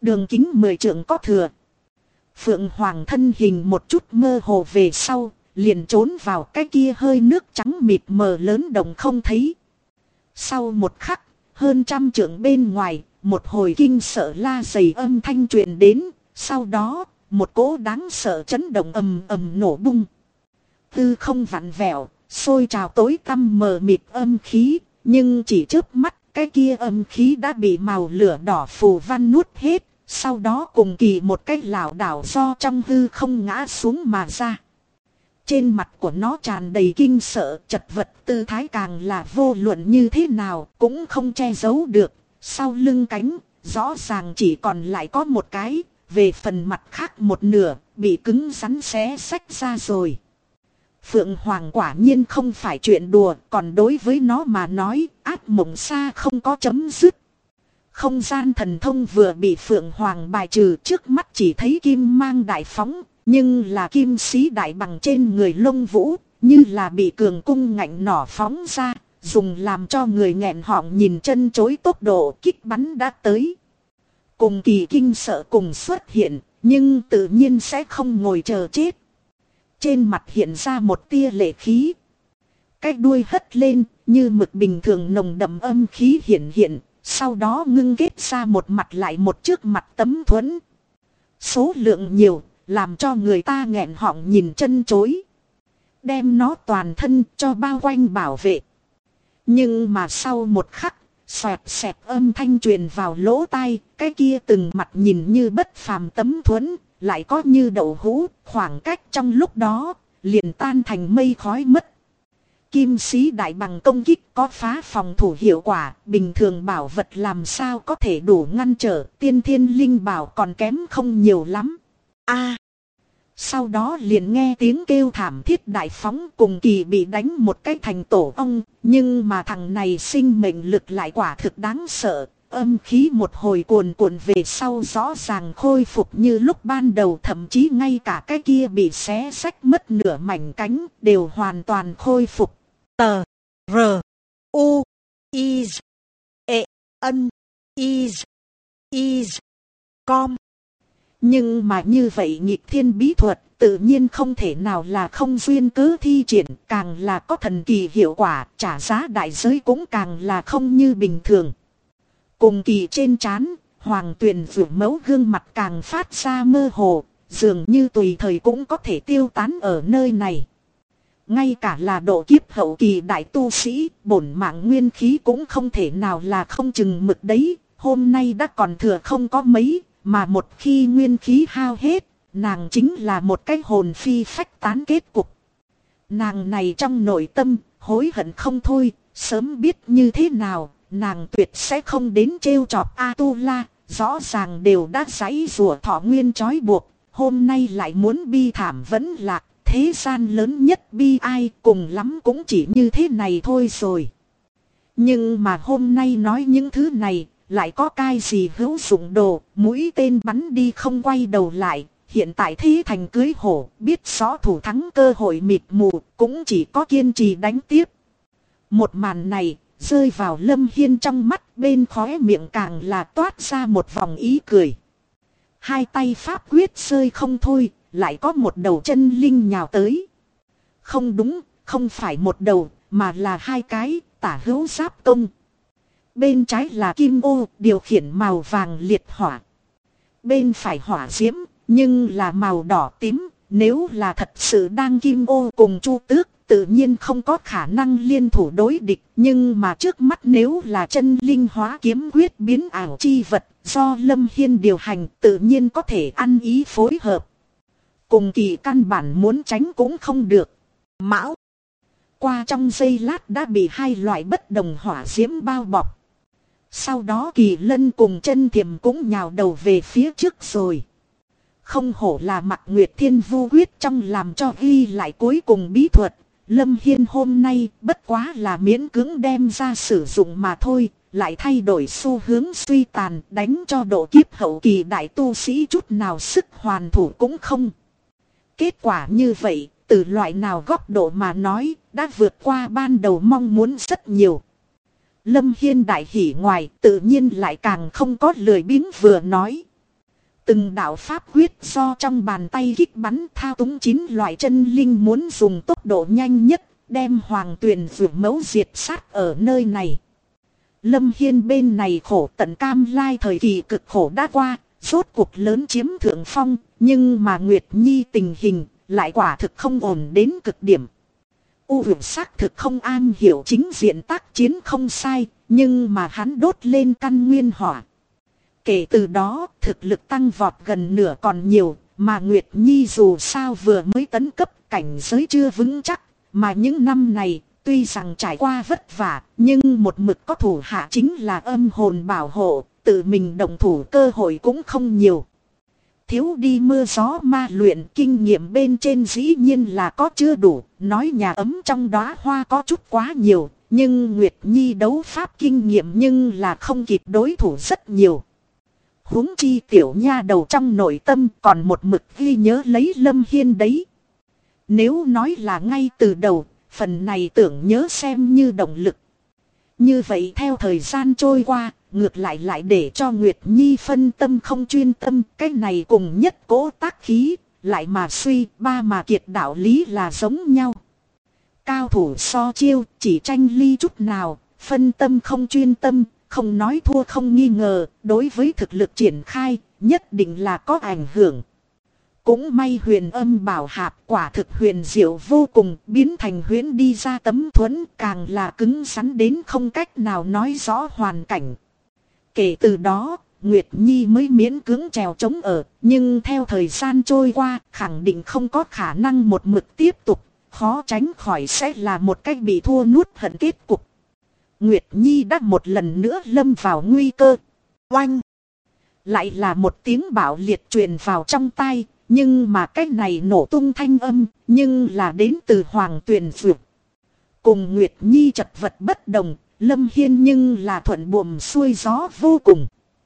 Đường kính 10 trượng có thừa. Phượng Hoàng thân hình một chút mơ hồ về sau, liền trốn vào cái kia hơi nước trắng mịt mờ lớn đồng không thấy. Sau một khắc, hơn 100 trượng bên ngoài, một hồi kinh sợ la dày âm thanh truyền đến, sau đó, một cỗ đáng sợ chấn động ầm ầm nổ bung. Tư không vặn vẹo, sôi trào tối tăm mờ mịt âm khí, nhưng chỉ chớp mắt, cái kia âm khí đã bị màu lửa đỏ phù văn nuốt hết, sau đó cùng kỳ một cái lảo đảo do trong hư không ngã xuống mà ra. Trên mặt của nó tràn đầy kinh sợ, chật vật, tư thái càng là vô luận như thế nào cũng không che giấu được. Sau lưng cánh, rõ ràng chỉ còn lại có một cái, về phần mặt khác một nửa, bị cứng rắn xé xách ra rồi. Phượng Hoàng quả nhiên không phải chuyện đùa, còn đối với nó mà nói, ác mộng xa không có chấm dứt. Không gian thần thông vừa bị Phượng Hoàng bài trừ, trước mắt chỉ thấy kim mang đại phóng, nhưng là kim sĩ đại bằng trên người lông vũ, như là bị cường cung ngạnh nỏ phóng ra, dùng làm cho người nghẹn họng nhìn chân chối tốc độ kích bắn đã tới. Cùng kỳ kinh sợ cùng xuất hiện, nhưng tự nhiên sẽ không ngồi chờ chết. Trên mặt hiện ra một tia lệ khí. Cái đuôi hất lên, như mực bình thường nồng đậm âm khí hiện, sau đó ngưng kết ra một mặt lại một trước mặt tấm thuẫn. Số lượng nhiều, làm cho người ta nghẹn họng nhìn chân chối. Đem nó toàn thân cho bao quanh bảo vệ. Nhưng mà sau một khắc, xoẹt xẹt âm thanh truyền vào lỗ tai, cái kia từng mặt nhìn như bất phàm tấm thuẫn, lại có như đậu hũ, khoảng cách trong lúc đó, liền tan thành mây khói mất. Kim sĩ đại bằng công kích có phá phòng thủ hiệu quả, bình thường bảo vật làm sao có thể đủ ngăn trở, tiên thiên linh bảo còn kém không nhiều lắm. Sau đó liền nghe tiếng kêu thảm thiết đại phóng, cùng kỳ bị đánh một cái thành tổ ong, nhưng mà thằng này sinh mệnh lực lại quả thực đáng sợ. Âm khí một hồi cuồn cuộn về sau rõ ràng khôi phục như lúc ban đầu, thậm chí ngay cả cái kia bị xé xách mất nửa mảnh cánh đều hoàn toàn khôi phục. Tờ R U I E N I Com. Nhưng mà như vậy nghịch thiên bí thuật tự nhiên không thể nào là không duyên cớ thi triển, càng là có thần kỳ hiệu quả, trả giá đại giới cũng càng là không như bình thường. Cùng kỳ trên trán, Hoàng Tuyền Vũ mẫu gương mặt càng phát ra mơ hồ, dường như tùy thời cũng có thể tiêu tán ở nơi này. Ngay cả là độ kiếp hậu kỳ đại tu sĩ, bổn mạng nguyên khí cũng không thể nào là không chừng mực đấy, hôm nay đã còn thừa không có mấy, mà một khi nguyên khí hao hết, nàng chính là một cái hồn phi phách tán kết cục. Nàng này trong nội tâm, hối hận không thôi, sớm biết như thế nào, nàng tuyệt sẽ không đến trêu chọc A-tu-la, rõ ràng đều đã giãy rủa thọ nguyên trói buộc, hôm nay lại muốn bi thảm vẫn lạc, thế gian lớn nhất bi ai, cùng lắm cũng chỉ như thế này thôi rồi. Nhưng mà hôm nay nói những thứ này, lại có cái gì hữu dụng đồ, mũi tên bắn đi không quay đầu lại, hiện tại thế thành cưới hổ, biết rõ thủ thắng cơ hội mịt mù, cũng chỉ có kiên trì đánh tiếp. Một màn này, rơi vào Lâm Hiên trong mắt, bên khóe miệng càng là toát ra một vòng ý cười. Hai tay pháp quyết rơi không thôi, lại có một đầu chân linh nhào tới. Không đúng, không phải một đầu, mà là hai cái, tả hữu giáp công. Bên trái là kim ô, điều khiển màu vàng liệt hỏa. Bên phải hỏa diễm, nhưng là màu đỏ tím, nếu là thật sự đang kim ô cùng Chu Tước, tự nhiên không có khả năng liên thủ đối địch. Nhưng mà trước mắt nếu là chân linh hóa kiếm quyết biến ảo chi vật, do Lâm Hiên điều hành, tự nhiên có thể ăn ý phối hợp. Cùng kỳ căn bản muốn tránh cũng không được. Mão qua trong giây lát đã bị hai loại bất đồng hỏa diễm bao bọc. Sau đó Kỳ Lân cùng Chân Thiềm cũng nhào đầu về phía trước rồi. Không hổ là Mặc Nguyệt Thiên Vu quyết trong làm cho ghi lại cuối cùng bí thuật. Lâm Hiên hôm nay bất quá là miễn cưỡng đem ra sử dụng mà thôi, lại thay đổi xu hướng suy tàn, đánh cho độ kiếp hậu kỳ đại tu sĩ chút nào sức hoàn thủ cũng không. Kết quả như vậy, từ loại nào góc độ mà nói, đã vượt qua ban đầu mong muốn rất nhiều. Lâm Hiên đại hỉ ngoài, tự nhiên lại càng không có lười biếng vừa nói. Từng đạo pháp quyết do trong bàn tay kích bắn thao túng 9 loại chân linh muốn dùng tốc độ nhanh nhất đem Hoàng Tuyền Vượt Mẫu diệt sát ở nơi này. Lâm Hiên bên này khổ tận cam lai, thời kỳ cực khổ đã qua, rốt cuộc lớn chiếm thượng phong, nhưng mà Nguyệt Nhi tình hình lại quả thực không ổn đến cực điểm. U Vượt xác thực không an hiểu chính diện tác chiến không sai, nhưng mà hắn đốt lên căn nguyên hỏa. Kể từ đó, thực lực tăng vọt gần nửa còn nhiều, mà Nguyệt Nhi dù sao vừa mới tấn cấp, cảnh giới chưa vững chắc, mà những năm này, tuy rằng trải qua vất vả, nhưng một mực có thủ hạ chính là âm hồn bảo hộ, tự mình động thủ cơ hội cũng không nhiều. Thiếu đi mưa gió ma luyện, kinh nghiệm bên trên dĩ nhiên là có chưa đủ, nói nhà ấm trong đóa hoa có chút quá nhiều, nhưng Nguyệt Nhi đấu pháp kinh nghiệm nhưng là không kịp đối thủ rất nhiều. Huống chi tiểu nha đầu trong nội tâm còn một mực ghi nhớ lấy Lâm Hiên đấy. Nếu nói là ngay từ đầu, phần này tưởng nhớ xem như động lực. Như vậy theo thời gian trôi qua, ngược lại để cho Nguyệt Nhi phân tâm không chuyên tâm, cái này cùng nhất cố tác khí, lại mà suy, ba mà kiệt đạo lý là giống nhau. Cao thủ so chiêu, chỉ tranh ly chút nào, phân tâm không chuyên tâm, không nói thua không nghi ngờ, đối với thực lực triển khai, nhất định là có ảnh hưởng. Cũng may Huyền Âm Bảo Hạp quả thực huyền diệu vô cùng, biến thành huyễn đi ra tấm thuẫn, càng là cứng rắn đến không cách nào nói rõ hoàn cảnh. Kể từ đó, Nguyệt Nhi mới miễn cưỡng trèo chống ở, nhưng theo thời gian trôi qua, khẳng định không có khả năng một mực tiếp tục, khó tránh khỏi sẽ là một cách bị thua nuốt hận kết cục. Nguyệt Nhi đã một lần nữa lâm vào nguy cơ. Oanh! Lại là một tiếng bạo liệt truyền vào trong tai, nhưng mà cái này nổ tung thanh âm, nhưng là đến từ Hoàng Tuyền Vượt. Cùng Nguyệt Nhi chật vật bất đồng, Lâm Hiên nhưng là thuận buồm xuôi gió vô cùng.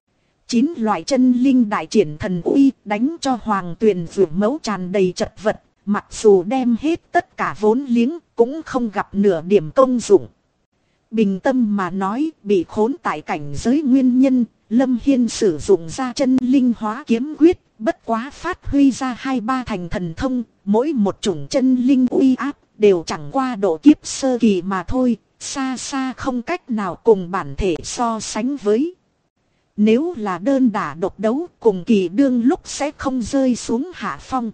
9 loại chân linh đại triển thần uy, đánh cho Hoàng Tuyền Vượt Mẫu tràn đầy chật vật, mặc dù đem hết tất cả vốn liếng, cũng không gặp nửa điểm công dụng. Bình tâm mà nói, bị khốn tại cảnh giới nguyên nhân, Lâm Hiên sử dụng ra chân linh hóa kiếm quyết, bất quá phát huy ra 2-3 thành thần thông, mỗi một chủng chân linh uy áp, đều chẳng qua độ kiếp sơ kỳ mà thôi, xa xa không cách nào cùng bản thể so sánh với. Nếu là đơn đả độc đấu, cùng kỳ đương lúc sẽ không rơi xuống hạ phong.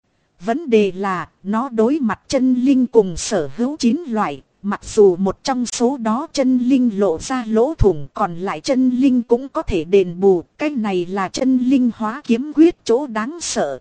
Vấn đề là, nó đối mặt chân linh cùng sở hữu 9 loại. Mặc dù một trong số đó chân linh lộ ra lỗ thủng, còn lại chân linh cũng có thể đền bù. Cái này là chân linh hóa kiếm quyết chỗ đáng sợ.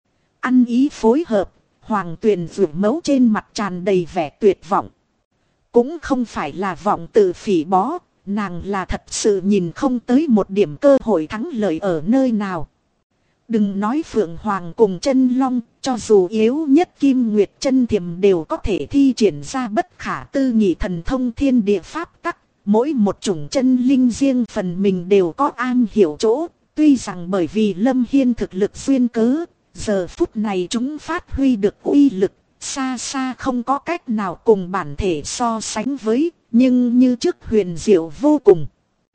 Ăn ý phối hợp, Hoàng Tuyền Vượt Mẫu trên mặt tràn đầy vẻ tuyệt vọng. Cũng không phải là vọng tự phỉ bó, nàng là thật sự nhìn không tới một điểm cơ hội thắng lợi ở nơi nào. Đừng nói Phượng Hoàng cùng chân long, cho dù yếu nhất Kim Nguyệt chân thiềm đều có thể thi triển ra bất khả tư nghị thần thông thiên địa pháp tắc. Mỗi một chủng chân linh riêng phần mình đều có an hiểu chỗ. Tuy rằng bởi vì Lâm Hiên thực lực duyên cớ, giờ phút này chúng phát huy được uy lực, xa xa không có cách nào cùng bản thể so sánh với, nhưng như trước huyền diệu vô cùng.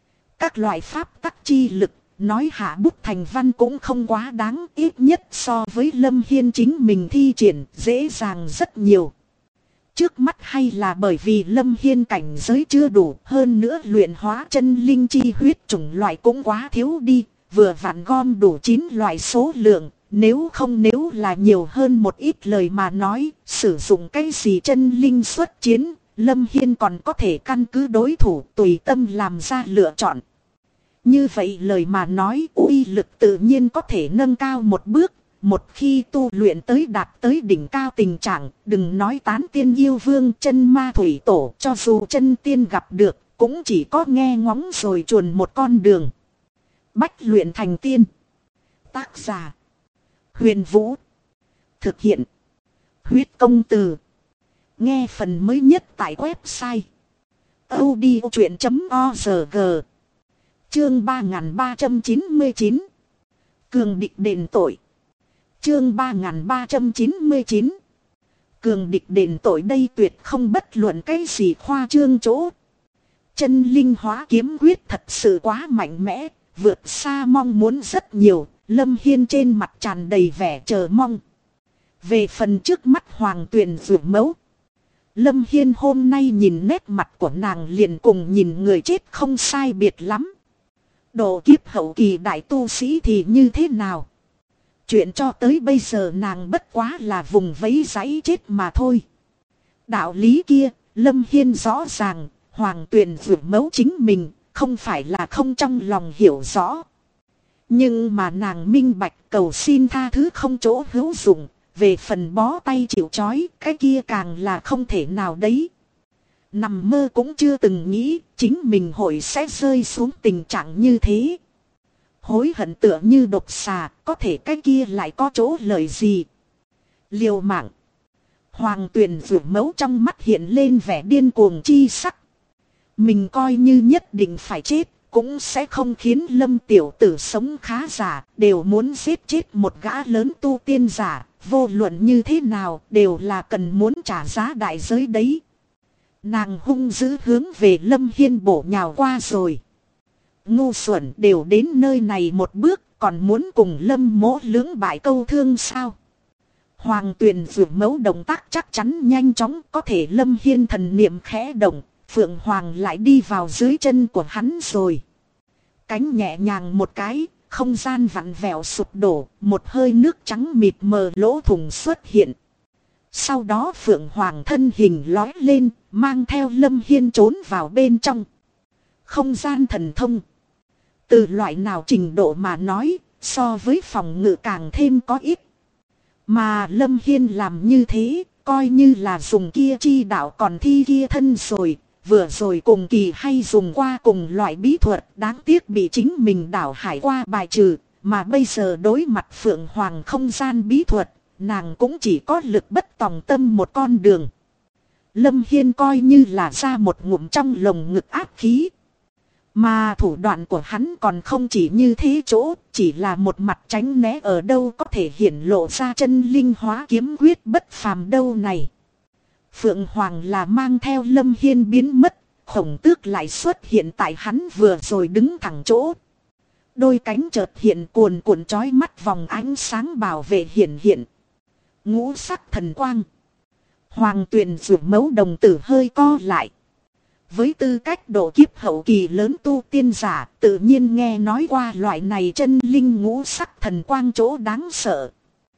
Các loại pháp tắc chi lực, nói hạ bút thành văn cũng không quá đáng, ít nhất so với Lâm Hiên chính mình thi triển dễ dàng rất nhiều. Trước mắt hay là bởi vì Lâm Hiên cảnh giới chưa đủ, hơn nữa luyện hóa chân linh chi huyết chủng loại cũng quá thiếu đi, vừa vặn gom đủ 9 loại số lượng, nếu là nhiều hơn một ít lời mà nói, sử dụng cái gì chân linh xuất chiến, Lâm Hiên còn có thể căn cứ đối thủ tùy tâm làm ra lựa chọn. Như vậy lời mà nói, uy lực tự nhiên có thể nâng cao một bước. Một khi tu luyện tới đạt tới đỉnh cao tình trạng, đừng nói tán tiên yêu vương chân ma thủy tổ, cho dù chân tiên gặp được, cũng chỉ có nghe ngóng rồi chuồn một con đường. Bách luyện thành tiên. Tác giả: Huyền Vũ. Thực hiện: Huyết Công Từ. Nghe phần mới nhất tại website audiochuyện.org. Chương 3399. Cường địch đền tội. Chương 3399. Cường địch đền tội, đây tuyệt không bất luận cái gì khoa trương chỗ. Chân linh hóa kiếm quyết thật sự quá mạnh mẽ, vượt xa mong muốn rất nhiều. Lâm Hiên trên mặt tràn đầy vẻ chờ mong. Về phần trước mắt Hoàng Tuyền Dụ Mẫu, Lâm Hiên hôm nay nhìn nét mặt của nàng liền cùng nhìn người chết không sai biệt lắm. Độ kiếp hậu kỳ đại tu sĩ thì như thế nào? Chuyện cho tới bây giờ nàng bất quá là vùng vẫy giấy chết mà thôi. Đạo lý kia, Lâm Hiên rõ ràng, Hoàng Tuyền Dụ Mẫu chính mình, không phải là không trong lòng hiểu rõ. Nhưng mà nàng minh bạch cầu xin tha thứ không chỗ hữu dụng, về phần bó tay chịu trói, cái kia càng là không thể nào đấy. Nằm mơ cũng chưa từng nghĩ chính mình hội sẽ rơi xuống tình trạng như thế. Hối hận tựa như độc xà, có thể cái kia lại có chỗ lợi gì? Liều mạng. Hoàng Tuyền Dụ Mẫu trong mắt hiện lên vẻ điên cuồng chi sắc. Mình coi như nhất định phải chết, cũng sẽ không khiến Lâm tiểu tử sống khá giả, đều muốn giết chết một gã lớn tu tiên giả, vô luận như thế nào đều là cần muốn trả giá đại giới đấy. Nàng hung dữ hướng về Lâm Hiên bổ nhào qua rồi. Ngu xuẩn, đều đến nơi này một bước, còn muốn cùng Lâm mỗ lưỡng bại câu thương sao? Hoàng Tuyền Dụ Mẫu động tác chắc chắn nhanh chóng, có thể Lâm Hiên thần niệm khẽ động, Phượng Hoàng lại đi vào dưới chân của hắn rồi. Cánh nhẹ nhàng một cái, không gian vặn vẹo sụp đổ, một hơi nước trắng mịt mờ lỗ thủng xuất hiện. Sau đó Phượng Hoàng thân hình lói lên, mang theo Lâm Hiên trốn vào bên trong. Không gian thần thông. Từ loại nào trình độ mà nói, so với phòng ngự càng thêm có ít. Mà Lâm Hiên làm như thế, coi như là dùng kia chi đạo còn thi kia thân rồi. Vừa rồi cùng kỳ hay dùng qua cùng loại bí thuật, đáng tiếc bị chính mình đảo hải qua bài trừ. Mà bây giờ đối mặt Phượng Hoàng không gian bí thuật, nàng cũng chỉ có lực bất tòng tâm một con đường. Lâm Hiên coi như là ra một ngụm trong lồng ngực áp khí. Mà thủ đoạn của hắn còn không chỉ như thế chỗ, chỉ là một mặt tránh né ở đâu có thể hiển lộ ra chân linh hóa kiếm quyết bất phàm đâu này. Phượng Hoàng là mang theo Lâm Hiên biến mất, Khổng Tước lại xuất hiện tại hắn vừa rồi đứng thẳng chỗ. Đôi cánh chợt hiện cuồn cuộn chói mắt vòng ánh sáng bảo vệ hiện. Ngũ sắc thần quang. Hoàng Tuyền Dụ Mẫu đồng tử hơi co lại. Với tư cách độ kiếp hậu kỳ lớn tu tiên giả, tự nhiên nghe nói qua loại này chân linh ngũ sắc thần quang chỗ đáng sợ.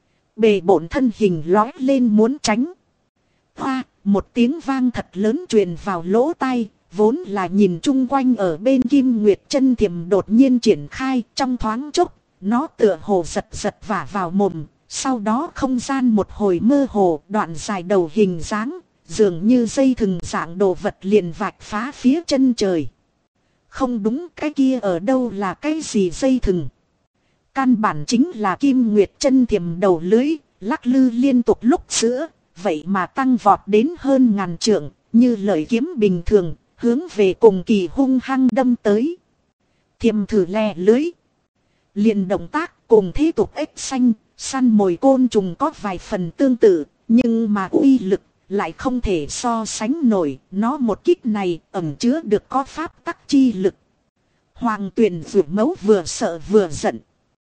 Bề bổn thân hình lói lên muốn tránh. Hoa, một tiếng vang thật lớn truyền vào lỗ tai, vốn là nhìn chung quanh ở bên Kim Nguyệt Chân Thiềm đột nhiên triển khai trong thoáng chốc, nó tựa hồ giật vả vào mồm, sau đó không gian một hồi mơ hồ, đoạn dài đầu hình dáng, dường như dây thừng dạng đồ vật liền vạch phá phía chân trời. Không đúng, cái kia ở đâu là cái gì dây thừng? Căn bản chính là Kim Nguyệt Chân Thiềm đầu lưới, lắc lư liên tục lúc giữa. Vậy mà tăng vọt đến hơn ngàn trượng, như lợi kiếm bình thường, hướng về cùng kỳ hung hăng đâm tới. Thiềm thử lè lưới. Liền động tác cùng thế tục ếch xanh, săn mồi côn trùng có vài phần tương tự, nhưng mà uy lực lại không thể so sánh nổi. Nó một kích này ẩn chứa được có pháp tắc chi lực. Hoàng Tuyền Dụ Mẫu vừa sợ vừa giận.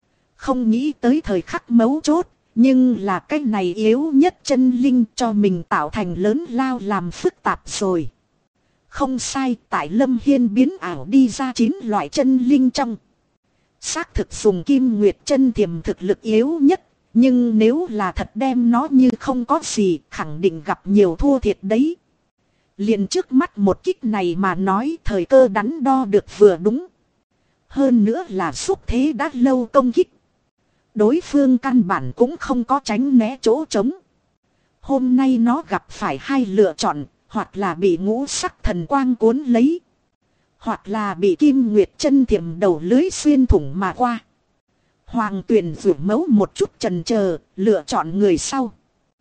Không nghĩ tới thời khắc mấu chốt. Nhưng là cái này yếu nhất chân linh cho mình tạo thành lớn lao làm phức tạp rồi. Không sai, tại Lâm Hiên biến ảo đi ra 9 loại chân linh trong. Xác thực dùng Kim Nguyệt Chân Thiềm thực lực yếu nhất. Nhưng nếu là thật đem nó như không có gì, khẳng định gặp nhiều thua thiệt đấy. Liền trước mắt một kích này mà nói thời cơ đắn đo được vừa đúng. Hơn nữa là xúc thế đã lâu công kích. Đối phương căn bản cũng không có tránh né chỗ trống. Hôm nay nó gặp phải hai lựa chọn, hoặc là bị ngũ sắc thần quang cuốn lấy, hoặc là bị Kim Nguyệt Chân Thiềm đầu lưới xuyên thủng mà qua. Hoàng Tuyền Dụ Mẫu một chút chần chờ, lựa chọn người sau.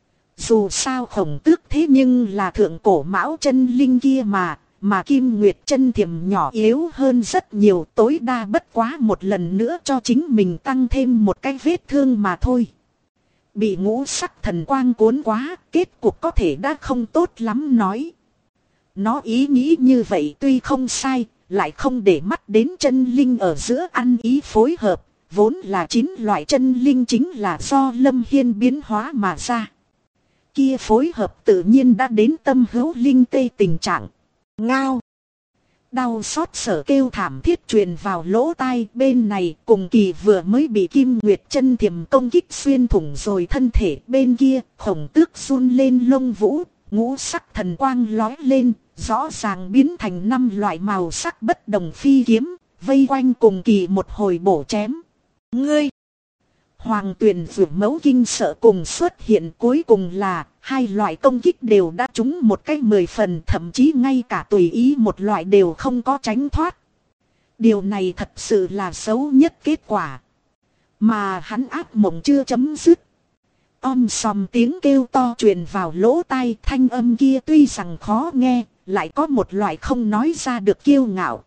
Dù sao Khổng Tước thế nhưng là thượng cổ mão chân linh kia mà Kim Nguyệt Chân Thiềm nhỏ yếu hơn rất nhiều, tối đa bất quá một lần nữa cho chính mình tăng thêm một cái vết thương mà thôi. Bị ngũ sắc thần quang cuốn quá, kết cục có thể đã không tốt lắm nói. Nó ý nghĩ như vậy tuy không sai, lại không để mắt đến chân linh ở giữa ăn ý phối hợp, vốn là 9 loại chân linh chính là do Lâm Hiên biến hóa mà ra. Kia phối hợp tự nhiên đã đến tâm hữu linh tê tình trạng. Ngao. Đau xót sở kêu thảm thiết truyền vào lỗ tai bên này, cùng kỳ vừa mới bị Kim Nguyệt chân thiềm công kích xuyên thủng rồi thân thể, bên kia Khổng Tước run lên lông vũ, ngũ sắc thần quang lói lên, rõ ràng biến thành 5 loại màu sắc bất đồng phi kiếm, vây quanh cùng kỳ một hồi bổ chém. Ngươi! Hoàng Tuyền Dược Mẫu kinh sợ cùng xuất hiện, cuối cùng là 2 loại công kích đều đã trúng một cái 10 phần, thậm chí ngay cả tùy ý một loại đều không có tránh thoát. Điều này thật sự là xấu nhất kết quả. Mà hắn ác mộng chưa chấm dứt. Om sòm tiếng kêu to truyền vào lỗ tai, thanh âm kia tuy rằng khó nghe, lại có một loại không nói ra được kiêu ngạo.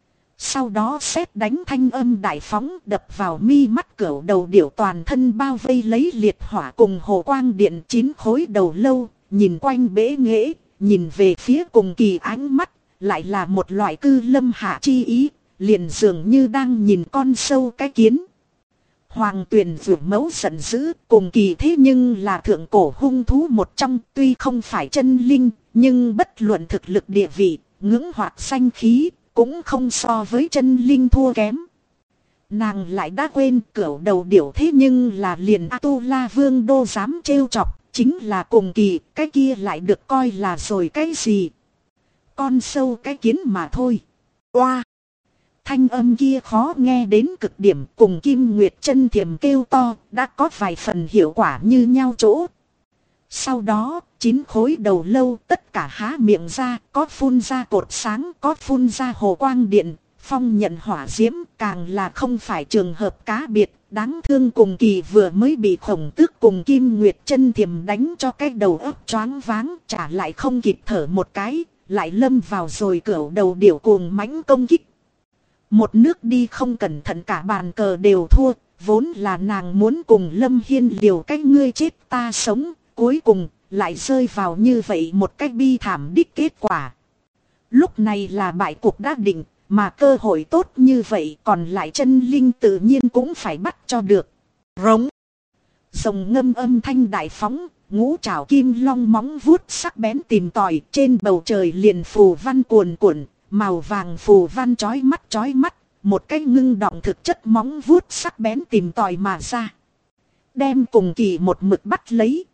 Sau đó sét đánh thanh âm đại phóng đập vào mi mắt, cửu đầu điểu toàn thân bao vây lấy liệt hỏa cùng hồ quang điện 9 khối đầu lâu, nhìn quanh bể nghễ, nhìn về phía cùng kỳ ánh mắt, lại là một loại cư lâm hạ chi ý, liền dường như đang nhìn con sâu cái kiến. Hoàng Tuyền Dược Mẫu giận dữ, cùng kỳ thế nhưng là thượng cổ hung thú một trong, tuy không phải chân linh, nhưng bất luận thực lực địa vị, ngưỡng hoặc danh khí, cũng không so với chân linh thua kém. Nàng lại đã quên cửu đầu điểu thế nhưng là liền A-tu-la vương đô dám trêu chọc, chính là cùng kỳ, cái kia lại được coi là rồi cái gì. Con sâu cái kiến mà thôi. Oa! Thanh âm kia khó nghe đến cực điểm, cùng Kim Nguyệt chân thiềm kêu to, đã có vài phần hiệu quả như nhau chỗ. Sau đó, 9 khối đầu lâu tất cả há miệng ra, có phun ra cột sáng, có phun ra hồ quang điện, phong nhận hỏa diễm, càng là không phải trường hợp cá biệt, đáng thương cùng kỳ vừa mới bị Khổng Tước cùng Kim Nguyệt chân thiềm đánh cho cái đầu óc choáng váng, trả lại không kịp thở một cái, lại lâm vào rồi cửu đầu điểu cuồng mãnh công kích. Một nước đi không cẩn thận cả bàn cờ đều thua, vốn là nàng muốn cùng Lâm Hiên liều cách ngươi chết ta sống, cuối cùng lại rơi vào như vậy một cách bi thảm đích kết quả. Lúc này là bại cuộc đã định, mà cơ hội tốt như vậy còn lại chân linh tự nhiên cũng phải bắt cho được. Rống. Rồng ngâm âm thanh đại phóng, ngũ trảo kim long móng vuốt sắc bén tìm tòi, trên bầu trời liền phù văn cuồn cuộn, màu vàng phù văn chói mắt, một cái ngưng động thực chất móng vuốt sắc bén tìm tòi mà ra. Đem cùng kỳ một mực bắt lấy.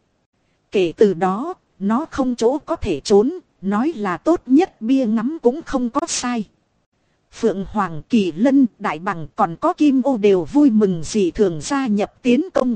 Kể từ đó, nó không chỗ có thể trốn, nói là tốt nhất bia ngắm cũng không có sai. Phượng Hoàng, Kỳ Lân, Đại Bằng còn có Kim Ô đều vui mừng dị thường gia nhập tiến công.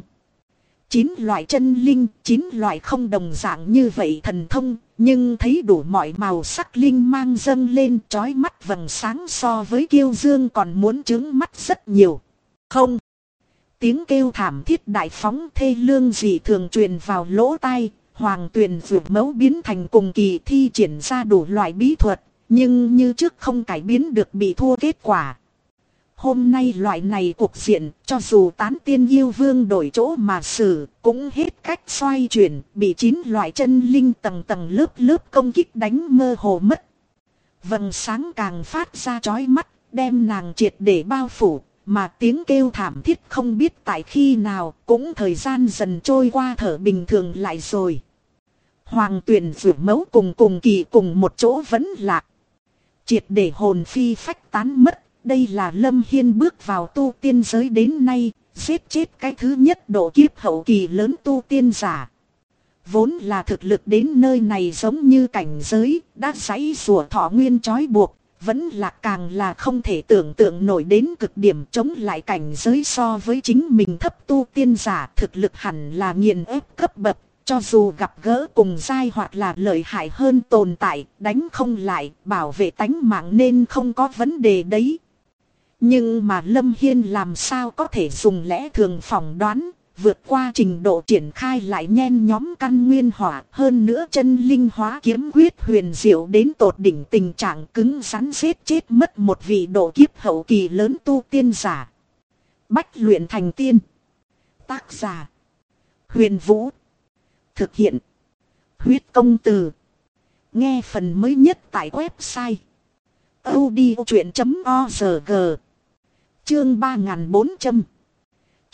9 loại chân linh, 9 loại không đồng dạng như vậy thần thông, nhưng thấy đủ mọi màu sắc linh mang dâng lên, chói mắt vầng sáng so với kiêu dương còn muốn trướng mắt rất nhiều. Không! Tiếng kêu thảm thiết đại phóng thê lương dị thường truyền vào lỗ tai, Hoàng Tuyền Dược Mẫu biến thành cùng kỳ thi triển ra đủ loại bí thuật, nhưng như trước không cải biến được bị thua kết quả. Hôm nay loại này cuộc diện, cho dù tán tiên yêu vương đổi chỗ mà xử, cũng hết cách xoay chuyển, bị 9 loại chân linh tầng tầng lớp lớp công kích đánh mơ hồ mất. Vầng sáng càng phát ra chói mắt, đem nàng triệt để bao phủ, mà tiếng kêu thảm thiết không biết tại khi nào, cũng thời gian dần trôi qua thở bình thường lại rồi. Hoàng Tuyền Dược Mẫu cùng kỳ cùng một chỗ vẫn lạc. Triệt để hồn phi phách tán mất. Đây là Lâm Hiên bước vào tu tiên giới đến nay, giết chết cái thứ nhất độ kiếp hậu kỳ lớn tu tiên giả. Vốn là thực lực đến nơi này giống như cảnh giới, đã giãy rùa thọ nguyên trói buộc, vẫn là càng là không thể tưởng tượng nổi đến cực điểm, chống lại cảnh giới so với chính mình thấp tu tiên giả, thực lực hẳn là nghiền ép cấp bậc. Cho dù gặp gỡ cùng giai hoặc là lợi hại hơn tồn tại, đánh không lại, bảo vệ tánh mạng nên không có vấn đề đấy. Nhưng mà Lâm Hiên làm sao có thể dùng lẽ thường phỏng đoán, vượt qua trình độ triển khai lại nhen nhóm căn nguyên hỏa, hơn nữa chân linh hóa kiếm quyết huyền diệu đến tột đỉnh tình trạng cứng rắn giết chết mất một vị độ kiếp hậu kỳ lớn tu tiên giả. Bách luyện thành tiên. Tác giả: Huyền Vũ. Thực hiện: Huyết Công Từ. Nghe phần mới nhất tại website audiochuyện.org. Chương 3400.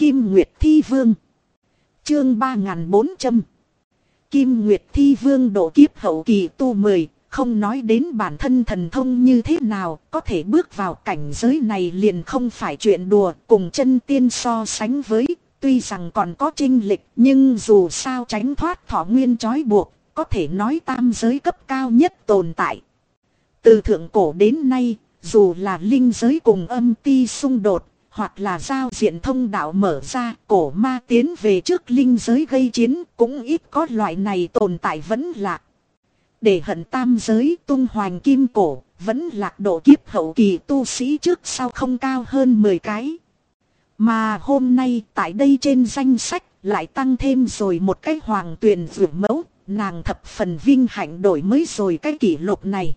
Kim Nguyệt Thi Vương. Chương 3400. Kim Nguyệt Thi Vương độ kiếp hậu kỳ tu 10, không nói đến bản thân thần thông như thế nào, có thể bước vào cảnh giới này liền không phải chuyện đùa, cùng chân tiên so sánh với, tuy rằng còn có chênh lệch, nhưng dù sao tránh thoát thọ nguyên trói buộc, có thể nói tam giới cấp cao nhất tồn tại. Từ thượng cổ đến nay, dù là linh giới cùng âm ti xung đột, hoặc là giao diện thông đạo mở ra, cổ ma tiến về trước linh giới gây chiến, cũng ít có loại này tồn tại vẫn lạc. Để hận tam giới tung hoành kim cổ, vẫn lạc độ kiếp hậu kỳ tu sĩ trước sau không cao hơn 10 cái. Mà hôm nay tại đây trên danh sách lại tăng thêm rồi một cái hoàng tuyền vượt mẫu, nàng thập phần vinh hạnh đổi mới rồi cái kỷ lục này.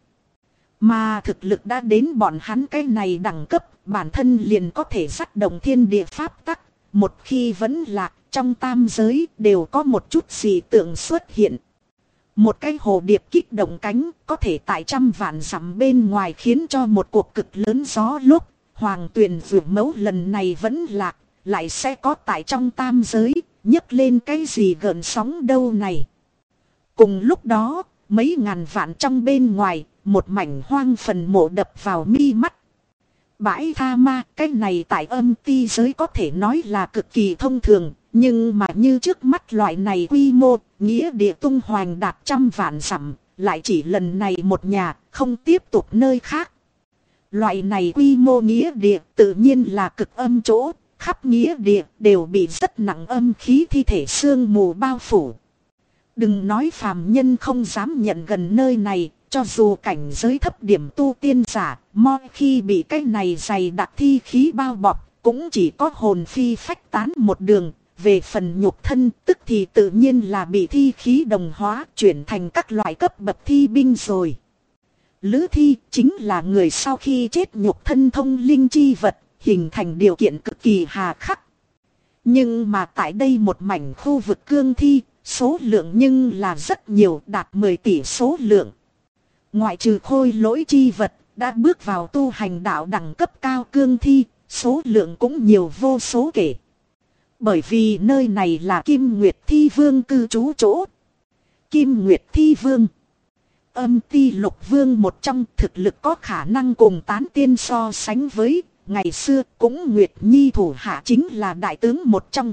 Mà thực lực đã đến bọn hắn cái này đẳng cấp, bản thân liền có thể dắt động thiên địa pháp tắc. Một khi vẫn lạc trong tam giới đều có một chút dị tượng xuất hiện. Một cái hồ điệp kích động cánh có thể tại trăm vạn dặm bên ngoài khiến cho một cuộc cực lớn gió lúc. Hoàng tuyền vượt mẫu lần này vẫn lạc, lại sẽ có tại trong tam giới, nhấc lên cái gì gợn sóng đâu này. Cùng lúc đó, mấy ngàn vạn trong bên ngoài, một mảnh hoang phần mộ đập vào mi mắt. Bãi tha ma, cái này tại âm ti giới có thể nói là cực kỳ thông thường, nhưng mà như trước mắt loại này quy mô, nghĩa địa tung hoành đạt trăm vạn dặm, lại chỉ lần này một nhà, không tiếp tục nơi khác. Loại này quy mô nghĩa địa tự nhiên là cực âm chỗ, khắp nghĩa địa đều bị rất nặng âm khí thi thể sương mù bao phủ. Đừng nói phàm nhân không dám nhận gần nơi này, cho dù cảnh giới thấp điểm tu tiên giả, mỗi khi bị cái này dày đặc thi khí bao bọc, cũng chỉ có hồn phi phách tán một đường. Về phần nhục thân tức thì tự nhiên là bị thi khí đồng hóa, chuyển thành các loại cấp bậc thi binh rồi. Lữ thi chính là người sau khi chết nhục thân thông linh chi vật, hình thành điều kiện cực kỳ hà khắc. Nhưng mà tại đây một mảnh khu vực cương thi, số lượng nhưng là rất nhiều, đạt 10 tỷ số lượng. Ngoại trừ khôi lỗi chi vật, đã bước vào tu hành đạo đẳng cấp cao cương thi, số lượng cũng nhiều vô số kể. Bởi vì nơi này là Kim Nguyệt Thi Vương cư trú chỗ. Kim Nguyệt Thi Vương, âm ti lục vương một trong, thực lực có khả năng cùng tán tiên so sánh với, ngày xưa cũng Nguyệt Nhi thủ hạ chính là đại tướng một trong.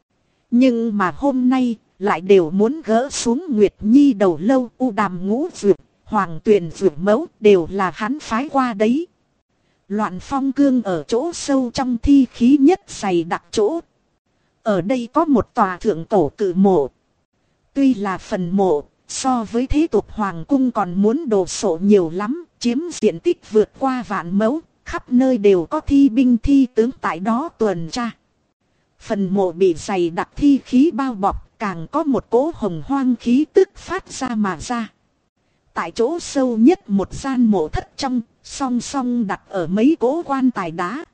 Nhưng mà hôm nay, lại đều muốn gỡ xuống Nguyệt Nhi đầu lâu, u đàm ngũ dược, hoàng tuyền dược mẫu đều là hắn phái qua đấy. Loạn phong cương ở chỗ sâu trong thi khí nhất dày đặc chỗ. Ở đây có một tòa thượng cổ cự mộ. Tuy là phần mộ, so với thế tục hoàng cung còn muốn đồ sộ nhiều lắm, chiếm diện tích vượt qua vạn mẫu, khắp nơi đều có thi binh thi tướng tại đó tuần tra. Phần mộ bị dày đặc thi khí bao bọc, càng có một cỗ hồng hoang khí tức phát ra mà ra. Tại chỗ sâu nhất một gian mộ thất trong, song song đặt ở mấy cỗ quan tài đá.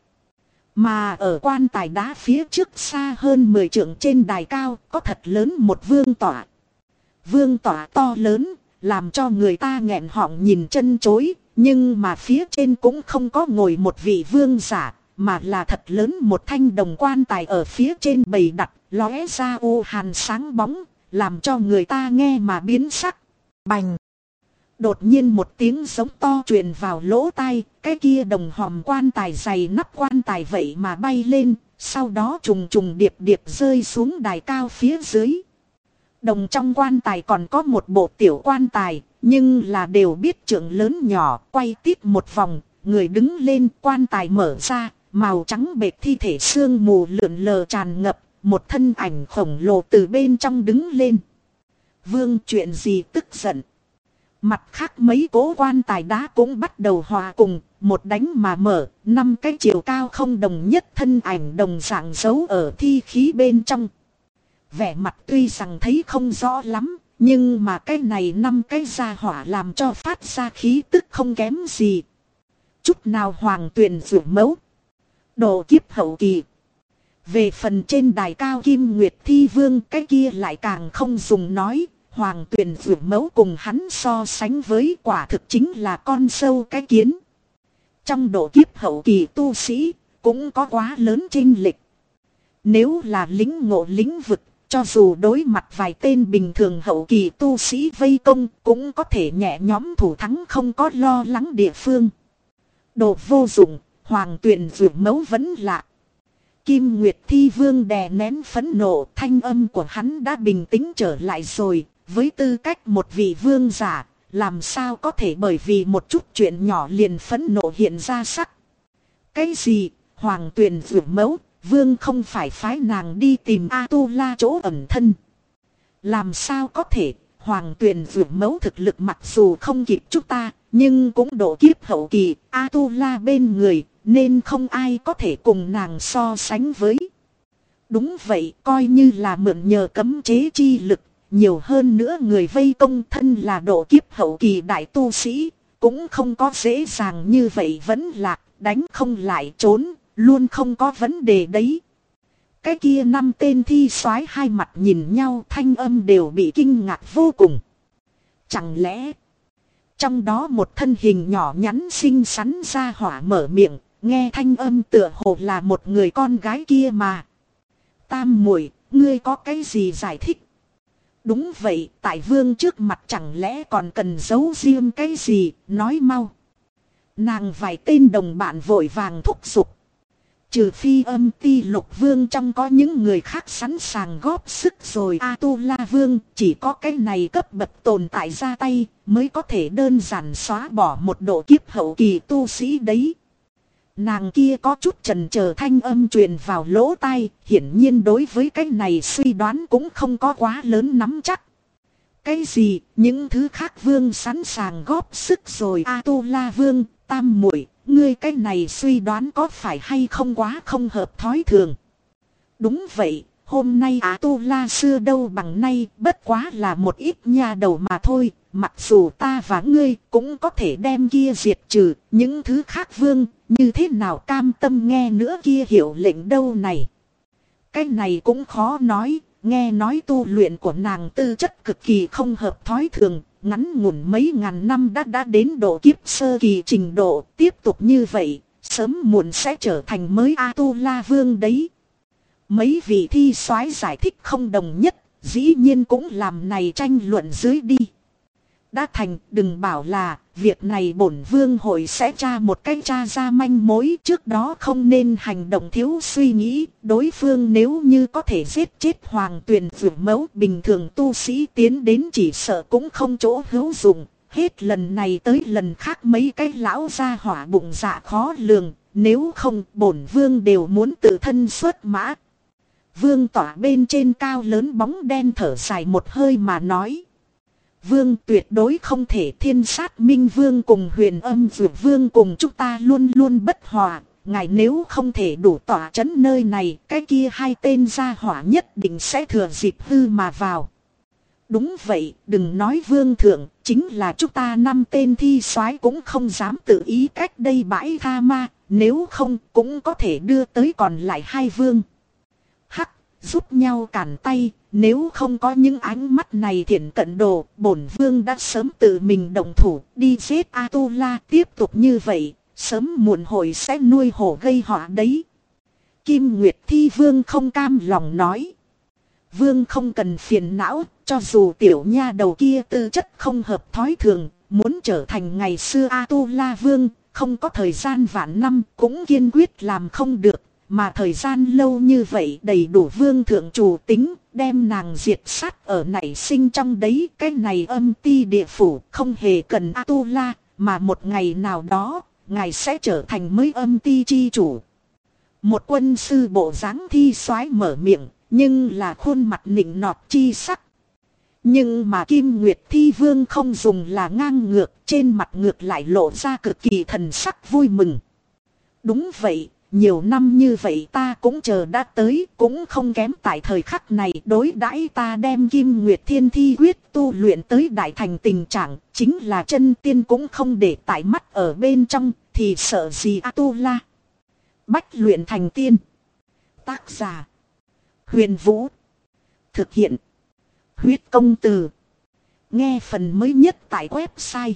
Mà ở quan tài đá phía trước xa hơn 10 trượng trên đài cao, có thật lớn một vương tọa. Vương tọa to lớn, làm cho người ta nghẹn họng nhìn chân chối, nhưng mà phía trên cũng không có ngồi một vị vương giả, mà là thật lớn một thanh đồng quan tài ở phía trên bày đặt, lóe ra u hàn sáng bóng, làm cho người ta nghe mà biến sắc. Bành! Đột nhiên một tiếng giống to truyền vào lỗ tai, cái kia đồng hòm quan tài dày nắp quan tài vậy mà bay lên, sau đó trùng trùng điệp điệp rơi xuống đài cao phía dưới. Đồng trong quan tài còn có một bộ tiểu quan tài, nhưng là đều biết trượng lớn nhỏ, quay tít một vòng, người đứng lên, quan tài mở ra, màu trắng bệt thi thể sương mù lượn lờ tràn ngập, một thân ảnh khổng lồ từ bên trong đứng lên. Vương, chuyện gì tức giận? Mặt khác mấy cố quan tài đá cũng bắt đầu hòa cùng, một đánh mà mở, 5 cái chiều cao không đồng nhất thân ảnh đồng dạng giấu ở thi khí bên trong. Vẻ mặt tuy rằng thấy không rõ lắm, nhưng mà cái này 5 cái gia hỏa làm cho phát ra khí tức không kém gì. Chút nào hoàng tuyền rủ mẫu. Độ kiếp hậu kỳ. Về phần trên đài cao Kim Nguyệt Thi Vương, cái kia lại càng không dùng nói. Hoàng tuyền rủ mẫu cùng hắn so sánh với, quả thực chính là con sâu cái kiến. Trong độ kiếp hậu kỳ tu sĩ, cũng có quá lớn chênh lệch. nếu là lĩnh ngộ lĩnh vực, cho dù đối mặt vài tên bình thường hậu kỳ tu sĩ vây công cũng có thể nhẹ nhõm thủ thắng không có lo lắng địa phương. Đồ vô dụng, Hoàng Tuyền vượt mấu vẫn lạ. Kim Nguyệt Thi Vương đè nén phẫn nộ, thanh âm của hắn đã bình tĩnh trở lại rồi. Với tư cách một vị vương giả, làm sao có thể bởi vì một chút chuyện nhỏ liền phẫn nộ hiện ra sắc. Cái gì? Hoàng Tuyền vượt mấu, vương không phải phái nàng đi tìm A-tu-la chỗ ẩn thân. Làm sao có thể? Hoàng Tuyền vượt mấu thực lực mặc dù không kịp chúng ta, nhưng cũng độ kiếp hậu kỳ, A-tu-la bên người, nên không ai có thể cùng nàng so sánh với. Đúng vậy, coi như là mượn nhờ cấm chế chi lực, nhiều hơn nữa người vây công thân là độ kiếp hậu kỳ đại tu sĩ, cũng không có dễ dàng như vậy vẫn lạc, đánh không lại trốn, luôn không có vấn đề đấy. Cái kia 5 tên thi soái hai mặt nhìn nhau, thanh âm đều bị kinh ngạc vô cùng. Chẳng lẽ trong đó một thân hình nhỏ nhắn xinh xắn ra hỏa mở miệng, nghe thanh âm tựa hồ là một người con gái kia mà. Tam muội, ngươi có cái gì giải thích? Đúng vậy, tại vương trước mặt chẳng lẽ còn cần giấu riêng cái gì, nói mau. Nàng vài tên đồng bạn vội vàng thúc giục. Trừ phi Âm Ti Lục Vương trong có những người khác sẵn sàng góp sức rồi, A-tu-la Vương chỉ có cái này cấp bậc tồn tại ra tay mới có thể đơn giản xóa bỏ một độ kiếp hậu kỳ tu sĩ đấy. Nàng kia có chút chần chờ, thanh âm truyền vào lỗ tai, hiển nhiên đối với cái này suy đoán cũng không có quá lớn nắm chắc. Cái gì? Những thứ khác vương sẵn sàng góp sức rồi, A-tu-la Vương, tam muội, ngươi cái này suy đoán có phải hay không quá không hợp thói thường? Đúng vậy, hôm nay A-tu-la xưa đâu bằng nay, bất quá là một ít nha đầu mà thôi, mặc dù ta và ngươi cũng có thể đem kia diệt trừ, những thứ khác vương, như thế nào cam tâm nghe nữa kia hiệu lệnh đâu này? Cái này cũng khó nói, nghe nói tu luyện của nàng tư chất cực kỳ không hợp thói thường, ngắn ngủn mấy ngàn năm đã đến độ kiếp sơ kỳ trình độ, tiếp tục như vậy, sớm muộn sẽ trở thành mới A-tu-la Vương đấy. Mấy vị thi soái giải thích không đồng nhất, dĩ nhiên cũng làm này tranh luận dưới đi. Đã thành, đừng bảo là, việc này bổn vương hội sẽ tra một cách tra ra manh mối, trước đó không nên hành động thiếu suy nghĩ, đối phương nếu như có thể giết chết Hoàng Tuyền vượt mấu, bình thường tu sĩ tiến đến chỉ sợ cũng không chỗ hữu dụng, hết lần này tới lần khác mấy cái lão gia hỏa bụng dạ khó lường, nếu không bổn vương đều muốn tự thân xuất mã. Vương tỏa bên trên cao lớn bóng đen thở dài một hơi mà nói. Vương tuyệt đối không thể, Thiên Sát Minh Vương cùng Huyền Âm Dược Vương cùng chúng ta luôn luôn bất hòa. Ngài nếu không thể đủ tỏa chấn nơi này, cái kia hai tên gia hỏa nhất định sẽ thừa dịp hư mà vào. Đúng vậy, đừng nói vương thượng, chính là chúng ta 5 tên thi soái cũng không dám tự ý cách đây bãi tha ma, nếu không cũng có thể đưa tới còn lại 2 vương. Hắc, giúp nhau cản tay, nếu không có những ánh mắt này thiện cận đồ, bổn vương đã sớm tự mình động thủ đi giết A-tu-la. Tiếp tục như vậy, sớm muộn hội sẽ nuôi hổ gây họa đấy. Kim Nguyệt Thi Vương không cam lòng nói. Vương không cần phiền não, cho dù tiểu nha đầu kia tư chất không hợp thói thường, muốn trở thành ngày xưa A-tu-la Vương, không có thời gian vạn năm cũng kiên quyết làm không được. Mà thời gian lâu như vậy đầy đủ vương thượng chủ tính, đem nàng diệt sát ở nảy sinh trong đấy. Cái này Âm Ti địa phủ không hề cần A-tu-la, mà một ngày nào đó, ngài sẽ trở thành mới Âm Ti chi chủ. Một quân sư bộ dáng thi soái mở miệng, nhưng là khuôn mặt nịnh nọt chi sắc. Nhưng mà Kim Nguyệt Thi Vương không dùng là ngang ngược, trên mặt ngược lại lộ ra cực kỳ thần sắc vui mừng. Đúng vậy. Nhiều năm như vậy ta cũng chờ đã tới, cũng không kém tại thời khắc này đối đãi ta đem Kim Nguyệt Thiên Thi quyết tu luyện tới đại thành tình trạng, chính là chân tiên cũng không để tại mắt ở bên trong, thì sợ gì A-tu-la. Bách luyện thành tiên. Tác giả Huyền Vũ. Thực hiện Huyết Công Từ. Nghe phần mới nhất tại website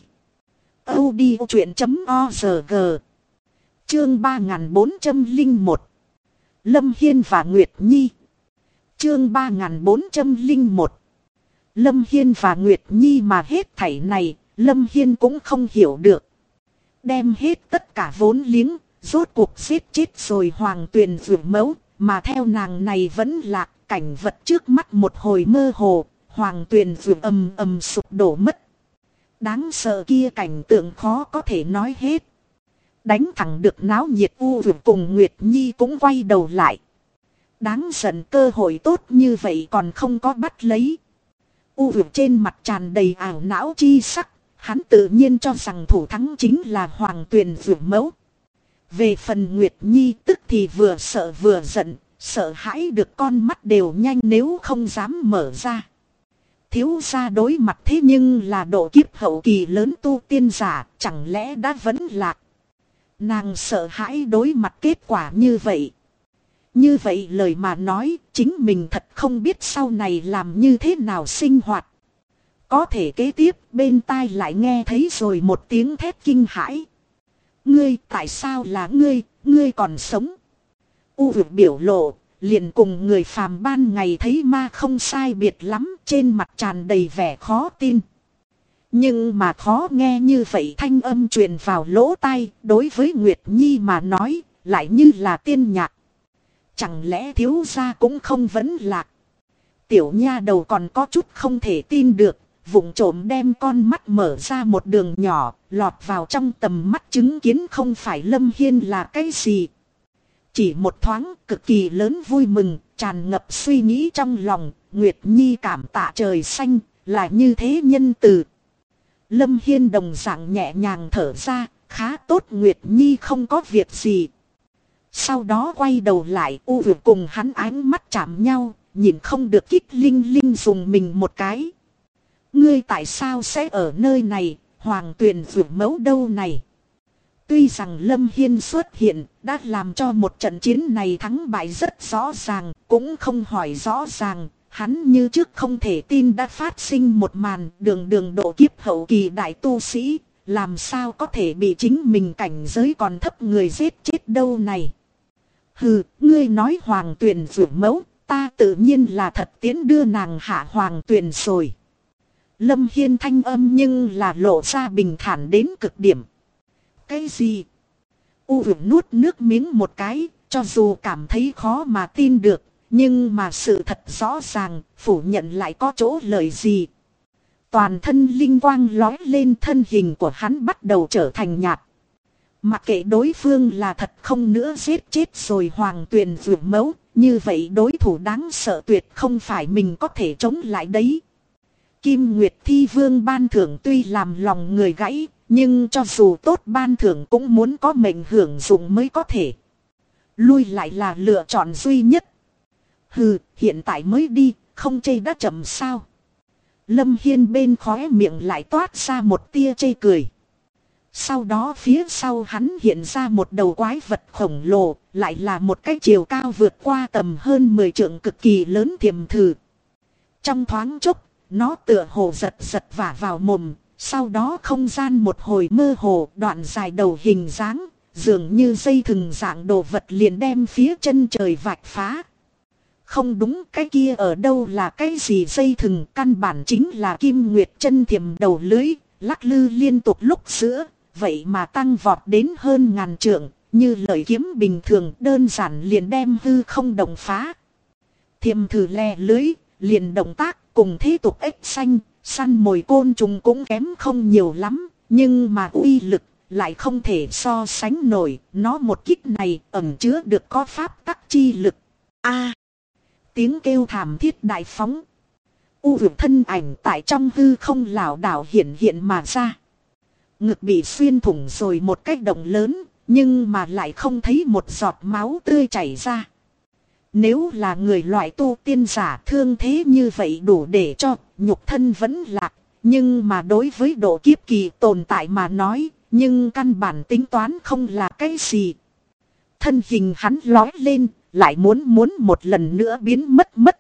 audiochuyện.org. Chương 3401. Lâm Hiên và Nguyệt Nhi. Chương 3401. Lâm Hiên và Nguyệt Nhi mà hết thảy này, Lâm Hiên cũng không hiểu được. Đem hết tất cả vốn liếng, rốt cuộc giết chết rồi Hoàng Tuyền Vượt Mẫu, mà theo nàng này vẫn lạc, cảnh vật trước mắt một hồi mơ hồ, Hoàng Tuyền Vượt ầm ầm sụp đổ mất. Đáng sợ kia cảnh tượng khó có thể nói hết. Đánh thẳng được náo nhiệt U Vượt cùng Nguyệt Nhi cũng quay đầu lại. Đáng giận, cơ hội tốt như vậy còn không có bắt lấy. U Vượt trên mặt tràn đầy ảo não chi sắc, hắn tự nhiên cho rằng thủ thắng chính là Hoàng Tuyền Vượt Mẫu. Về phần Nguyệt Nhi tức thì vừa sợ vừa giận, sợ hãi được con mắt đều nhanh nếu không dám mở ra. Thiếu gia đối mặt thế nhưng là độ kiếp hậu kỳ lớn tu tiên giả, chẳng lẽ đã vẫn lạc. Nàng sợ hãi đối mặt kết quả như vậy. Như vậy lời mà nói, chính mình thật không biết sau này làm như thế nào sinh hoạt. Có thể kế tiếp bên tai lại nghe thấy rồi một tiếng thét kinh hãi. Ngươi, tại sao là ngươi còn sống? U Vượt biểu lộ, liền cùng người phàm ban ngày thấy ma không sai biệt lắm, trên mặt tràn đầy vẻ khó tin. Nhưng mà khó nghe như vậy thanh âm truyền vào lỗ tai, đối với Nguyệt Nhi mà nói, lại như là tiên nhạc. Chẳng lẽ thiếu gia cũng không vấn lạc? Tiểu nha đầu còn có chút không thể tin được, vụng trộm đem con mắt mở ra một đường nhỏ, lọt vào trong tầm mắt chứng kiến không phải Lâm Hiên là cái gì. Chỉ một thoáng cực kỳ lớn vui mừng, tràn ngập suy nghĩ trong lòng, Nguyệt Nhi cảm tạ trời xanh, là như thế nhân từ. Lâm Hiên đồng dạng nhẹ nhàng thở ra, khá tốt, Nguyệt Nhi không có việc gì. Sau đó quay đầu lại, U Vượt cùng hắn ánh mắt chạm nhau, nhìn không được kích linh linh dùng mình một cái. Ngươi tại sao sẽ ở nơi này, Hoàng Tuyền Vượt Mẫu đâu này? Tuy rằng Lâm Hiên xuất hiện, đã làm cho một trận chiến này thắng bại rất rõ ràng, cũng không hỏi rõ ràng, hắn như trước không thể tin đã phát sinh một màn đường đường độ kiếp hậu kỳ đại tu sĩ, làm sao có thể bị chính mình cảnh giới còn thấp người giết chết đâu này. Hừ, ngươi nói Hoàng Tuyền Vượt Mẫu, ta tự nhiên là thật tiến đưa nàng hạ Hoàng Tuyền rồi. Lâm Hiên thanh âm nhưng là lộ ra bình thản đến cực điểm. Cái gì? U Vượt nuốt nước miếng một cái, cho dù cảm thấy khó mà tin được, nhưng mà sự thật rõ ràng, phủ nhận lại có chỗ lợi gì. Toàn thân linh quang lói lên, thân hình của hắn bắt đầu trở thành nhạt. Mặc kệ đối phương là thật không nữa giết chết rồi Hoàng Tuyền Vượt Mẫu, như vậy đối thủ đáng sợ tuyệt không phải mình có thể chống lại đấy. Kim Nguyệt Thi Vương ban thưởng tuy làm lòng người gãy, nhưng cho dù tốt ban thưởng cũng muốn có mệnh hưởng dụng mới có thể. Lui lại là lựa chọn duy nhất. Hừ, hiện tại mới đi, không chê đã chậm sao? Lâm Hiên bên khóe miệng lại toát ra một tia chê cười. Sau đó phía sau hắn hiện ra một đầu quái vật khổng lồ, lại là một cái chiều cao vượt qua tầm hơn 10 trượng cực kỳ lớn Thiềm Thử. Trong thoáng chốc, nó tựa hồ giật giật vả vào mồm, sau đó không gian một hồi mơ hồ, đoạn dài đầu hình dáng, dường như dây thừng dạng đồ vật liền đem phía chân trời vạch phá. Không đúng, cái kia ở đâu là cái gì dây thừng, căn bản chính là Kim Nguyệt chân thiềm đầu lưới, lắc lư liên tục lúc giữa, vậy mà tăng vọt đến hơn ngàn trượng, như lợi kiếm bình thường, đơn giản liền đem hư không động phá. Thiềm thử le lưới, liền động tác cùng thế tục ếch xanh, săn mồi côn trùng cũng kém không nhiều lắm, nhưng mà uy lực lại không thể so sánh nổi, nó một kích này ẩn chứa được có pháp tắc chi lực. A! Tiếng kêu thảm thiết đại phóng. U Vượt thân ảnh tại trong hư không lảo đảo hiện hiện mà ra. Ngực bị xuyên thủng rồi một cái động lớn, nhưng mà lại không thấy một giọt máu tươi chảy ra. Nếu là người loại tu tiên giả, thương thế như vậy đủ để cho nhục thân vẫn lạc, nhưng mà đối với độ kiếp kỳ tồn tại mà nói, nhưng căn bản tính toán không là cái gì. Thân hình hắn lói lên, lại muốn một lần nữa biến mất.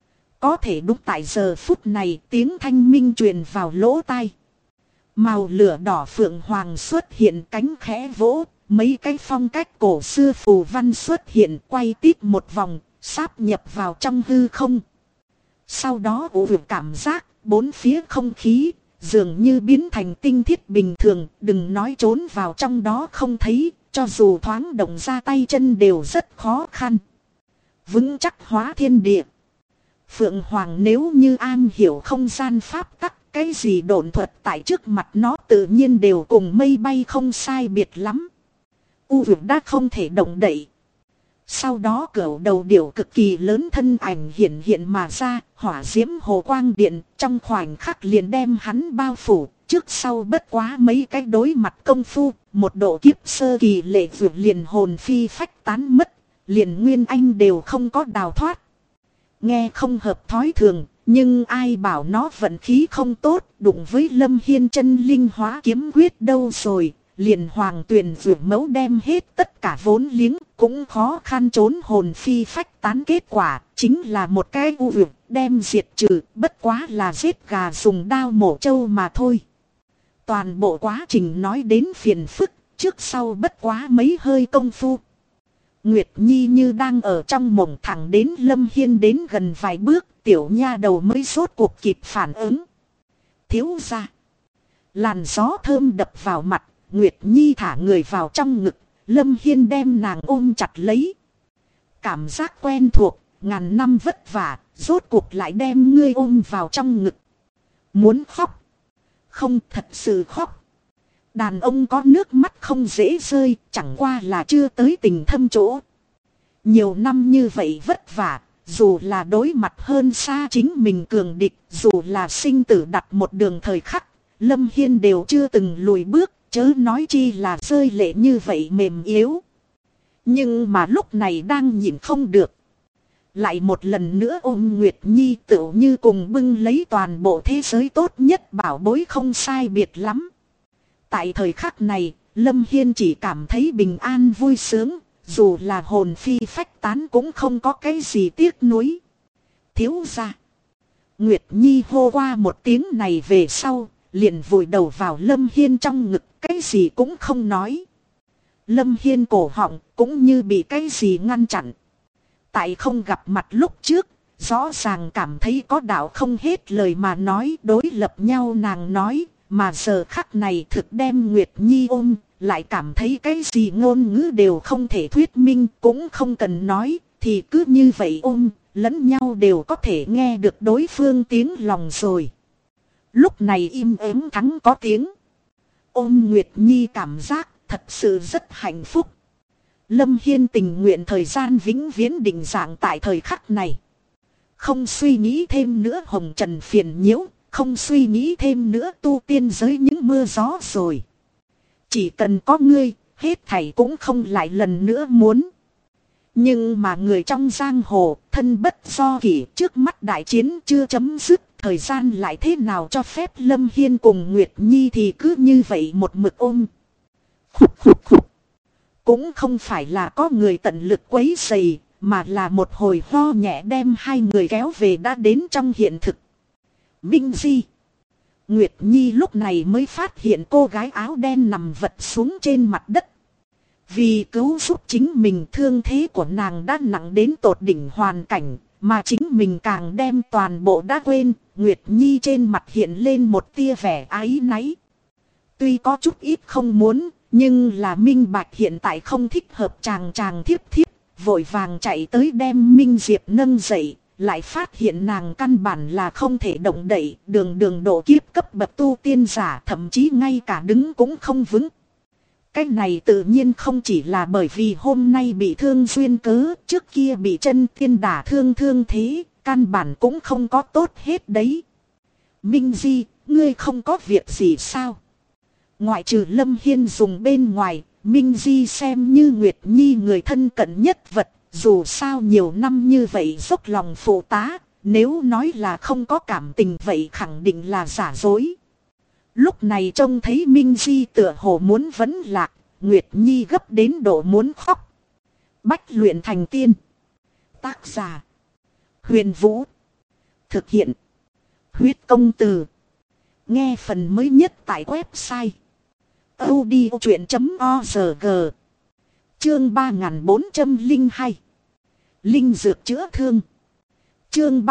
Có thể đúng tại giờ phút này, tiếng thanh minh truyền vào lỗ tai. Màu lửa đỏ phượng hoàng xuất hiện, cánh khẽ vỗ, mấy cái phong cách cổ xưa phù văn xuất hiện quay tít một vòng, sáp nhập vào trong hư không. Sau đó ủ vượt cảm giác, bốn phía không khí, dường như biến thành tinh thiết bình thường, đừng nói trốn vào trong đó không thấy, cho dù thoáng động ra tay chân đều rất khó khăn. Vững chắc hóa thiên địa. Phượng Hoàng nếu như an hiểu không gian pháp tắc, cái gì độn thuật tại trước mặt nó tự nhiên đều cùng mây bay không sai biệt lắm. U vực đã không thể động đậy. Sau đó cửu đầu điểu cực kỳ lớn thân ảnh hiện mà ra, hỏa diễm hồ quang điện trong khoảnh khắc liền đem hắn bao phủ, trước sau bất quá mấy cái đối mặt công phu, một độ kiếp sơ kỳ lệ vượt liền hồn phi phách tán mất, liền Nguyên Anh đều không có đào thoát. Nghe không hợp thói thường, nhưng ai bảo nó vận khí không tốt, đụng với Lâm Hiên chân linh hóa kiếm quyết đâu rồi. Liền Hoàng Tuyền vượt mẫu đem hết tất cả vốn liếng, cũng khó khăn trốn hồn phi phách tán, kết quả chính là một cái u vực đem diệt trừ, bất quá là giết gà dùng đao mổ trâu mà thôi. Toàn bộ quá trình nói đến phiền phức, trước sau bất quá mấy hơi công phu. Nguyệt Nhi như đang ở trong mộng, thẳng đến Lâm Hiên đến gần vài bước, tiểu nha đầu mới rốt cuộc kịp phản ứng. Thiếu gia. Làn gió thơm đập vào mặt, Nguyệt Nhi thả người vào trong ngực, Lâm Hiên đem nàng ôm chặt lấy. Cảm giác quen thuộc, ngàn năm vất vả, rốt cuộc lại đem ngươi ôm vào trong ngực. Muốn khóc? Không, thật sự khóc. Đàn ông có nước mắt không dễ rơi, chẳng qua là chưa tới tình thâm chỗ. Nhiều năm như vậy vất vả, dù là đối mặt hơn xa chính mình cường địch, dù là sinh tử đặt một đường thời khắc, Lâm Hiên đều chưa từng lùi bước, chớ nói chi là rơi lệ như vậy mềm yếu. Nhưng mà lúc này đang nhịn không được. Lại một lần nữa ôm Nguyệt Nhi, tựu như cùng bưng lấy toàn bộ thế giới tốt nhất bảo bối không sai biệt lắm. Tại thời khắc này, Lâm Hiên chỉ cảm thấy bình an vui sướng, dù là hồn phi phách tán cũng không có cái gì tiếc nuối. Thiếu gia. Nguyệt Nhi hô qua một tiếng này về sau, liền vùi đầu vào Lâm Hiên trong ngực, cái gì cũng không nói. Lâm Hiên cổ họng cũng như bị cái gì ngăn chặn. Tại không gặp mặt lúc trước, rõ ràng cảm thấy có đạo không hết lời mà nói, đối lập nhau nàng nói, mà giờ khắc này thực đem Nguyệt Nhi ôm, lại cảm thấy cái gì ngôn ngữ đều không thể thuyết minh, cũng không cần nói, thì cứ như vậy ôm, lẫn nhau đều có thể nghe được đối phương tiếng lòng rồi. Lúc này im ắng thắng có tiếng. Ôm Nguyệt Nhi cảm giác thật sự rất hạnh phúc. Lâm Hiên tình nguyện thời gian vĩnh viễn định dạng tại thời khắc này. Không suy nghĩ thêm nữa hồng trần phiền nhiễu, không suy nghĩ thêm nữa tu tiên giới những mưa gió rồi. Chỉ cần có ngươi, hết thảy cũng không lại lần nữa muốn. Nhưng mà người trong giang hồ, thân bất do kỷ, trước mắt đại chiến chưa chấm dứt, thời gian lại thế nào cho phép Lâm Hiên cùng Nguyệt Nhi thì cứ như vậy một mực ôm. Khục khục khục. Cũng không phải là có người tận lực quấy rầy, mà là một hồi ho nhẹ đem hai người kéo về đã đến trong hiện thực. Minh Di. Nguyệt Nhi lúc này mới phát hiện cô gái áo đen nằm vật xuống trên mặt đất. Vì cứu giúp chính mình, thương thế của nàng đã nặng đến tột đỉnh hoàn cảnh, mà chính mình càng đem toàn bộ đã quên. Nguyệt Nhi trên mặt hiện lên một tia vẻ áy náy. Tuy có chút ít không muốn, nhưng là minh bạch hiện tại không thích hợp, chàng thiếp thiếp, vội vàng chạy tới đem Minh Diệp nâng dậy, lại phát hiện nàng căn bản là không thể động đậy, đường độ kiếp cấp bậc tu tiên giả, thậm chí ngay cả đứng cũng không vững. Cái này tự nhiên không chỉ là bởi vì hôm nay bị thương duyên cớ, trước kia bị chân tiên đả thương thế, căn bản cũng không có tốt hết đấy. Minh Di, ngươi không có việc gì sao? Ngoại trừ Lâm Hiên dùng bên ngoài, Minh Di xem như Nguyệt Nhi người thân cận nhất vật, dù sao nhiều năm như vậy dốc lòng phụ tá, nếu nói là không có cảm tình vậy khẳng định là giả dối. Lúc này trông thấy Minh Di tựa hồ muốn vấn lạc, Nguyệt Nhi gấp đến độ muốn khóc. Bách luyện thành tiên. Tác giả. Huyền Vũ. Thực hiện. Huyết công từ. Nghe phần mới nhất tại website audiochuyện.org. Chương 3402. Linh dược chữa thương. Chương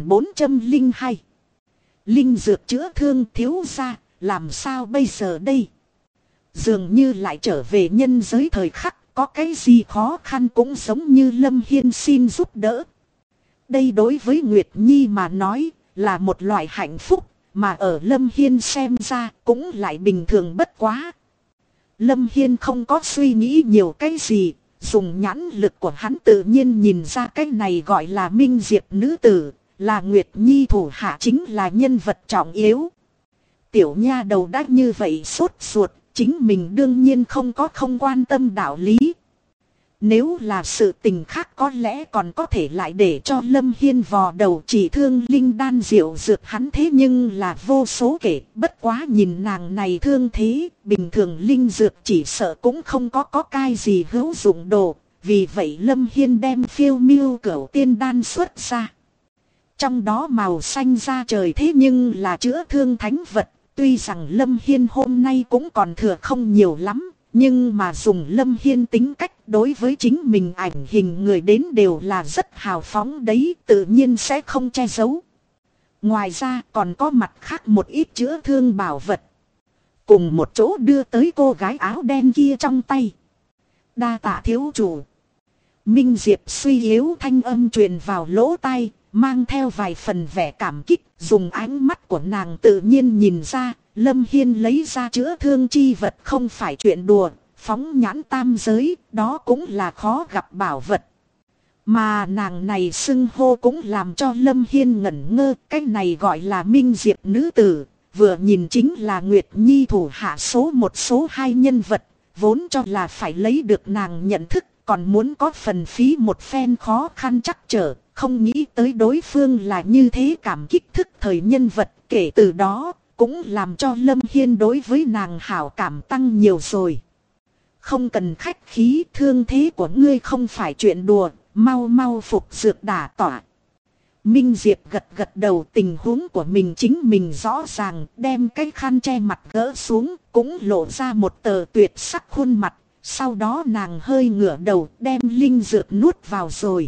3402. Linh dược chữa thương thiếu gia, làm sao bây giờ đây? Dường như lại trở về nhân giới thời khắc, có cái gì khó khăn cũng giống như Lâm Hiên xin giúp đỡ. Đây đối với Nguyệt Nhi mà nói, là một loại hạnh phúc, mà ở Lâm Hiên xem ra cũng lại bình thường bất quá. Lâm Hiên không có suy nghĩ nhiều cái gì, dùng nhãn lực của hắn tự nhiên nhìn ra cái này gọi là Minh Diệp nữ tử, là Nguyệt Nhi thủ hạ, chính là nhân vật trọng yếu. Tiểu nha đầu đã như vậy sốt ruột, chính mình đương nhiên không quan tâm đạo lý. Nếu là sự tình khác có lẽ còn có thể lại để cho Lâm Hiên vò đầu chỉ thương linh đan diệu dược hắn, thế nhưng là vô số kể, bất quá nhìn nàng này thương thế, bình thường linh dược chỉ sợ cũng không có cai gì hữu dụng đồ, vì vậy Lâm Hiên đem phiêu miêu cửu tiên đan xuất ra. Trong đó màu xanh da trời thế nhưng là chữa thương thánh vật, tuy rằng Lâm Hiên hôm nay cũng còn thừa không nhiều lắm. Nhưng mà dùng Lâm Hiên tính cách đối với chính mình ảnh hình người đến đều là rất hào phóng đấy, tự nhiên sẽ không che giấu. Ngoài ra còn có mặt khác một ít chữa thương bảo vật. Cùng một chỗ đưa tới cô gái áo đen kia trong tay. Đa tạ thiếu chủ. Minh Diệp suy yếu thanh âm truyền vào lỗ tai, mang theo vài phần vẻ cảm kích, dùng ánh mắt của nàng tự nhiên nhìn ra. Lâm Hiên lấy ra chữa thương chi vật không phải chuyện đùa, phóng nhãn tam giới, đó cũng là khó gặp bảo vật. Mà nàng này xưng hô cũng làm cho Lâm Hiên ngẩn ngơ, cái này gọi là Minh Diệp nữ tử, vừa nhìn chính là Nguyệt Nhi thủ hạ số 1 số 2 nhân vật, vốn cho là phải lấy được nàng nhận thức, còn muốn có phần phí một phen khó khăn trắc trở, không nghĩ tới đối phương là như thế cảm kích thức thời nhân vật, kể từ đó cũng làm cho Lâm Hiên đối với nàng hảo cảm tăng nhiều rồi. Không cần khách khí, thương thế của ngươi không phải chuyện đùa, mau mau phục dược đả tỏa. Minh Diệp gật đầu, tình huống của mình chính mình rõ ràng, đem cái khăn che mặt gỡ xuống, cũng lộ ra một tờ tuyệt sắc khuôn mặt, sau đó nàng hơi ngửa đầu đem linh dược nuốt vào rồi.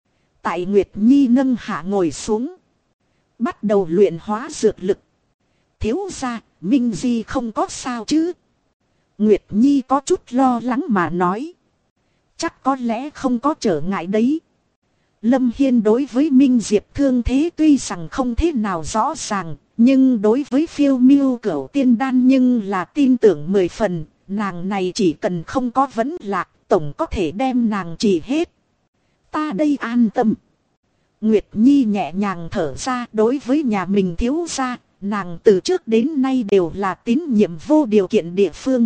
Tại Nguyệt Nhi nâng hạ ngồi xuống, bắt đầu luyện hóa dược lực. Thiếu gia, Minh Di không có sao chứ? Nguyệt Nhi có chút lo lắng mà nói. Chắc có lẽ không có trở ngại đấy. Lâm Hiên đối với Minh Diệp thương thế tuy rằng không thế nào rõ ràng, nhưng đối với phiêu miêu cửu tiên đan nhưng là tin tưởng 10 phần, nàng này chỉ cần không có vấn lạc, tổng có thể đem nàng trị hết. Ta đây an tâm. Nguyệt Nhi nhẹ nhàng thở ra, đối với nhà mình thiếu gia, nàng từ trước đến nay đều là tín nhiệm vô điều kiện địa phương.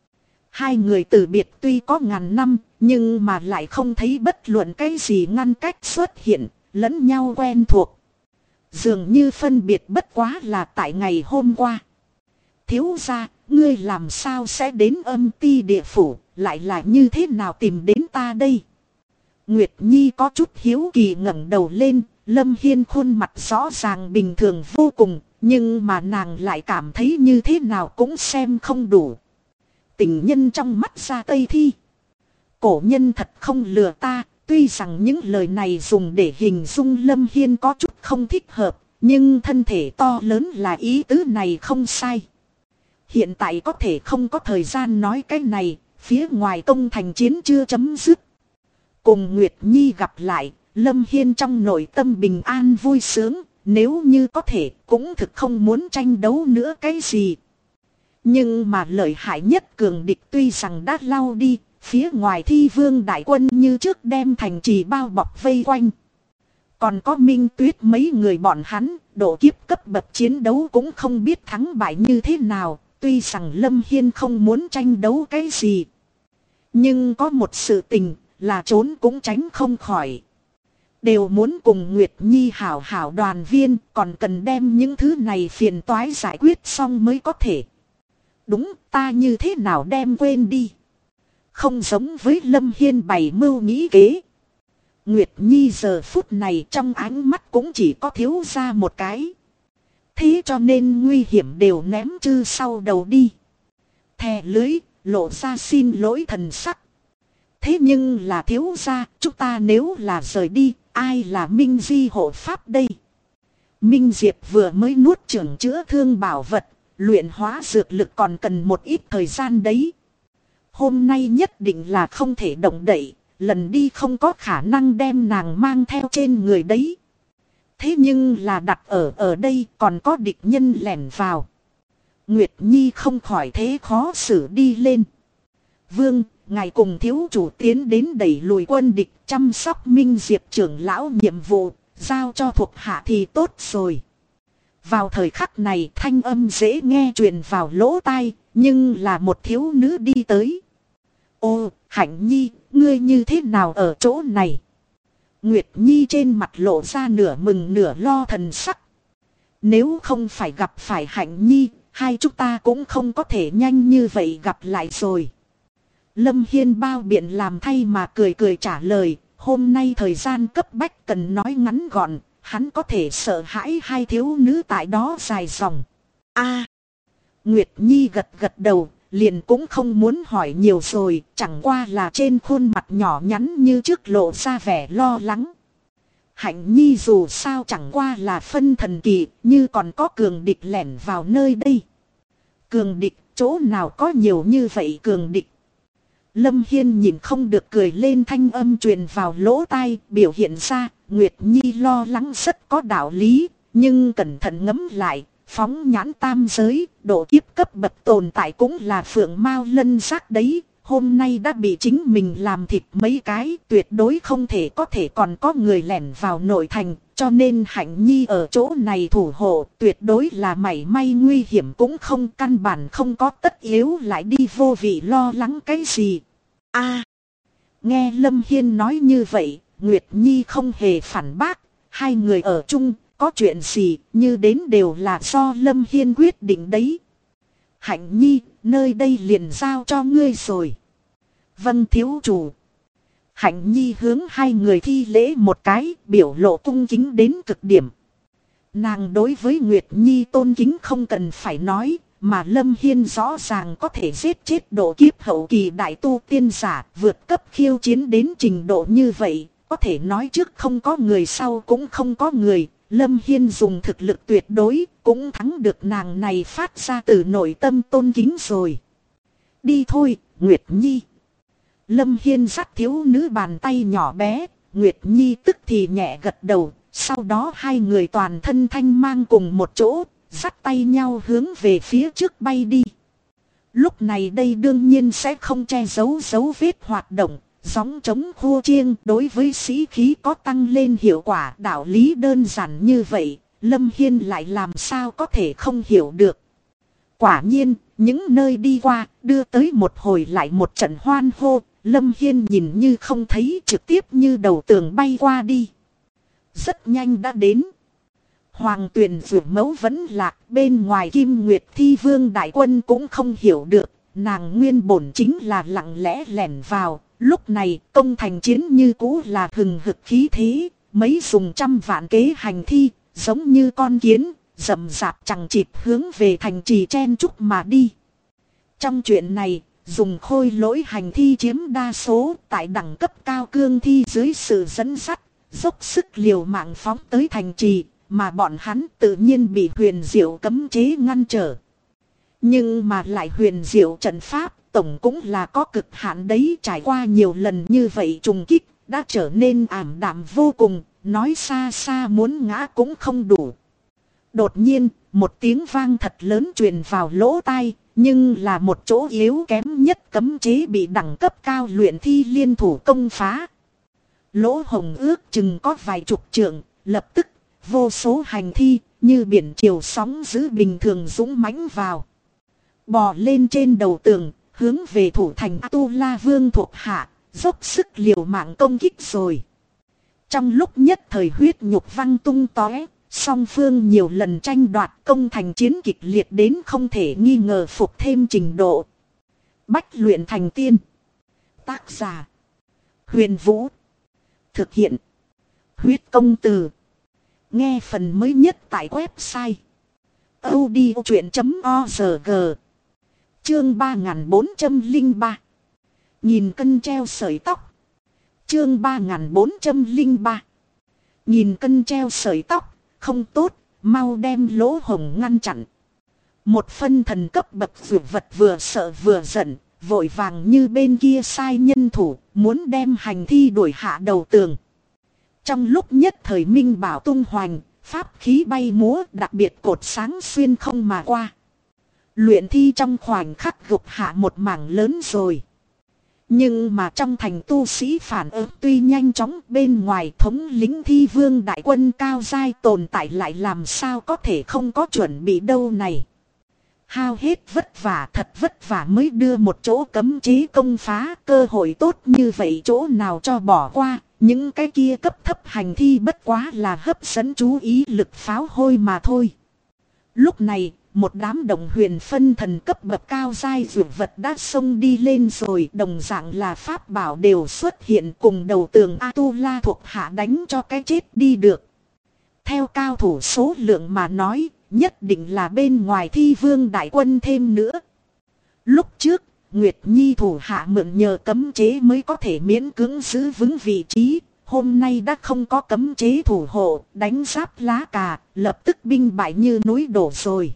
Hai người từ biệt tuy có ngàn năm, nhưng mà lại không thấy bất luận cái gì ngăn cách xuất hiện, lẫn nhau quen thuộc. Dường như phân biệt bất quá là tại ngày hôm qua. Thiếu gia, ngươi làm sao sẽ đến Âm Ti địa phủ, lại là như thế nào tìm đến ta đây? Nguyệt Nhi có chút hiếu kỳ ngẩng đầu lên, Lâm Hiên khuôn mặt rõ ràng bình thường vô cùng, nhưng mà nàng lại cảm thấy như thế nào cũng xem không đủ. Tình nhân trong mắt ra Tây Thi. Cổ nhân thật không lừa ta, tuy rằng những lời này dùng để hình dung Lâm Hiên có chút không thích hợp, nhưng thân thể to lớn là ý tứ này không sai. Hiện tại có thể không có thời gian nói cái này, phía ngoài công thành chiến chưa chấm dứt. Cùng Nguyệt Nhi gặp lại, Lâm Hiên trong nội tâm bình an vui sướng, nếu như có thể cũng thực không muốn tranh đấu nữa cái gì. Nhưng mà lợi hại nhất cường địch tuy rằng đã lao đi, phía ngoài Thi Vương đại quân như trước đem thành trì bao bọc vây quanh. Còn có Minh Tuyết mấy người bọn hắn, độ kiếp cấp bậc chiến đấu cũng không biết thắng bại như thế nào, tuy rằng Lâm Hiên không muốn tranh đấu cái gì. Nhưng có một sự tình là trốn cũng tránh không khỏi. Đều muốn cùng Nguyệt Nhi hảo hảo đoàn viên, còn cần đem những thứ này phiền toái giải quyết xong mới có thể. Đúng, ta như thế nào đem quên đi. Không giống với Lâm Hiên bày mưu nghĩ kế. Nguyệt Nhi giờ phút này trong ánh mắt cũng chỉ có thiếu ra một cái. Thế cho nên nguy hiểm đều ném chư sau đầu đi. Thè lưới, lộ ra xin lỗi thần sắc. Thế nhưng là thiếu gia, chúng ta nếu là rời đi, ai là Minh Di hộ pháp đây? Minh Diệp vừa mới nuốt chửng chữa thương bảo vật, luyện hóa dược lực còn cần một ít thời gian đấy. Hôm nay nhất định là không thể động đậy, lần đi không có khả năng đem nàng mang theo trên người đấy. Thế nhưng là đặt ở đây còn có địch nhân lẻn vào. Nguyệt Nhi không khỏi thế khó xử đi lên. Vương, ngài cùng thiếu chủ tiến đến đẩy lùi quân địch, chăm sóc Minh Diệp trưởng lão, nhiệm vụ giao cho thuộc hạ thì tốt rồi. Vào thời khắc này thanh âm dễ nghe truyền vào lỗ tai, nhưng là một thiếu nữ đi tới. Ô, Hạnh Nhi, ngươi như thế nào ở chỗ này? Nguyệt Nhi trên mặt lộ ra nửa mừng nửa lo thần sắc. Nếu không phải gặp phải Hạnh Nhi, hai chúng ta cũng không có thể nhanh như vậy gặp lại rồi. Lâm Hiên bao biện làm thay mà cười cười trả lời. Hôm nay thời gian cấp bách cần nói ngắn gọn, hắn có thể sợ hãi hai thiếu nữ tại đó dài dòng. Nguyệt Nhi gật gật đầu, liền cũng không muốn hỏi nhiều rồi, chẳng qua là trên khuôn mặt nhỏ nhắn như trước lộ ra vẻ lo lắng. Hạnh Nhi dù sao chẳng qua là phân thần kỳ, như còn có cường địch lẻn vào nơi đây. Cường địch, chỗ nào có nhiều như vậy cường địch? Lâm Hiên nhìn không được cười lên, thanh âm truyền vào lỗ tai, biểu hiện ra, Nguyệt Nhi lo lắng rất có đạo lý, nhưng cẩn thận ngẫm lại, phóng nhãn tam giới, độ kiếp cấp bậc tồn tại cũng là phượng mao lân giác đấy, hôm nay đã bị chính mình làm thịt mấy cái, tuyệt đối không thể có thể còn có người lẻn vào nội thành, cho nên Hạnh Nhi ở chỗ này thủ hộ, tuyệt đối là mảy may nguy hiểm cũng không, căn bản không có tất yếu lại đi vô vị lo lắng cái gì. Nghe Lâm Hiên nói như vậy, Nguyệt Nhi không hề phản bác, hai người ở chung, có chuyện gì như đến đều là do Lâm Hiên quyết định đấy. Hạnh Nhi, nơi đây liền giao cho ngươi rồi. Vâng thiếu chủ. Hạnh Nhi hướng hai người thi lễ một cái, biểu lộ cung kính đến cực điểm. Nàng đối với Nguyệt Nhi tôn kính không cần phải nói, mà Lâm Hiên rõ ràng có thể giết chết độ kiếp hậu kỳ đại tu tiên giả, vượt cấp khiêu chiến đến trình độ như vậy, có thể nói trước không có người sau cũng không có người. Lâm Hiên dùng thực lực tuyệt đối, cũng thắng được nàng này phát ra từ nội tâm tôn kính rồi. Đi thôi, Nguyệt Nhi. Lâm Hiên dắt thiếu nữ bàn tay nhỏ bé, Nguyệt Nhi tức thì nhẹ gật đầu, sau đó hai người toàn thân thanh mang cùng một chỗ, dắt tay nhau hướng về phía trước bay đi. Lúc này đây đương nhiên sẽ không che giấu dấu vết hoạt động. Gióng trống khua chiêng đối với sĩ khí có tăng lên hiệu quả, đạo lý đơn giản như vậy, Lâm Hiên lại làm sao có thể không hiểu được. Quả nhiên, những nơi đi qua, đưa tới một hồi lại một trận hoan hô, Lâm Hiên nhìn như không thấy, trực tiếp như đầu tường bay qua đi. Rất nhanh đã đến. Hoàng Tuyền Dược Mẫu vẫn lạc, bên ngoài Kim Nguyệt Thi Vương đại quân cũng không hiểu được, nàng nguyên bổn chính là lặng lẽ lẻn vào. Lúc này công thành chiến như cũ là hừng hực khí thế, mấy dùng trăm vạn kế hành thi, giống như con kiến, rậm rạp chằng chịt hướng về thành trì chen chúc mà đi. Trong chuyện này, dùng khôi lỗi hành thi chiếm đa số, tại đẳng cấp cao cương thi dưới sự dẫn dắt, dốc sức liều mạng phóng tới thành trì, mà bọn hắn tự nhiên bị huyền diệu cấm chế ngăn trở. Nhưng mà lại huyền diệu trận pháp, tổng cũng là có cực hạn đấy, trải qua nhiều lần như vậy trùng kích, đã trở nên ảm đạm vô cùng, nói xa xa muốn ngã cũng không đủ. Đột nhiên, một tiếng vang thật lớn truyền vào lỗ tai, nhưng là một chỗ yếu kém nhất cấm chế bị đẳng cấp cao luyện thi liên thủ công phá. Lỗ hồng ước chừng có vài chục trượng, lập tức, vô số hành thi, như biển chiều sóng dữ bình thường dũng mãnh vào. Bò lên trên đầu tường, hướng về thủ thành Tu La Vương thuộc hạ, dốc sức liều mạng công kích rồi. Trong lúc nhất thời huyết nhục văng tung tóe, song phương nhiều lần tranh đoạt, công thành chiến kịch liệt đến không thể nghi ngờ phục thêm trình độ. Bách luyện thành tiên. Tác giả: Huyền Vũ. Thực hiện: Huyết Công Từ. Nghe phần mới nhất tại website audiochuyện.org. Chương 3403. Nghìn cân treo sợi tóc. Chương 3403. Nghìn cân treo sợi tóc, không tốt, mau đem lỗ hổng ngăn chặn. Một phân thần cấp bậc vượt vật vừa sợ vừa giận, vội vàng như bên kia sai nhân thủ, muốn đem hành thi đuổi hạ đầu tường. Trong lúc nhất thời minh bảo tung hoành, pháp khí bay múa, đặc biệt cột sáng xuyên không mà qua. Luyện thi trong khoảnh khắc gục hạ một mảng lớn rồi. Nhưng mà trong thành tu sĩ phản ứng tuy nhanh chóng, bên ngoài thống lĩnh thi vương đại quân cao giai tồn tại lại làm sao có thể không có chuẩn bị đâu này. Hao hết vất vả, thật vất vả mới đưa một chỗ cấm chế công phá, cơ hội tốt như vậy chỗ nào cho bỏ qua. Những cái kia cấp thấp hành thi bất quá là hấp dẫn chú ý lực pháo hôi mà thôi. Lúc này, một đám động huyền phân thần cấp bậc cao giai dược vật đã xông đi lên rồi, đồng dạng là pháp bảo đều xuất hiện cùng đầu tường Atula thuộc hạ đánh cho cái chết đi được. Theo cao thủ số lượng mà nói, nhất định là bên ngoài thi vương đại quân thêm nữa. Lúc trước, Nguyệt Nhi thủ hạ mượn nhờ cấm chế mới có thể miễn cưỡng giữ vững vị trí. Hôm nay đã không có cấm chế thủ hộ, đánh giáp lá cà, lập tức binh bại như núi đổ rồi.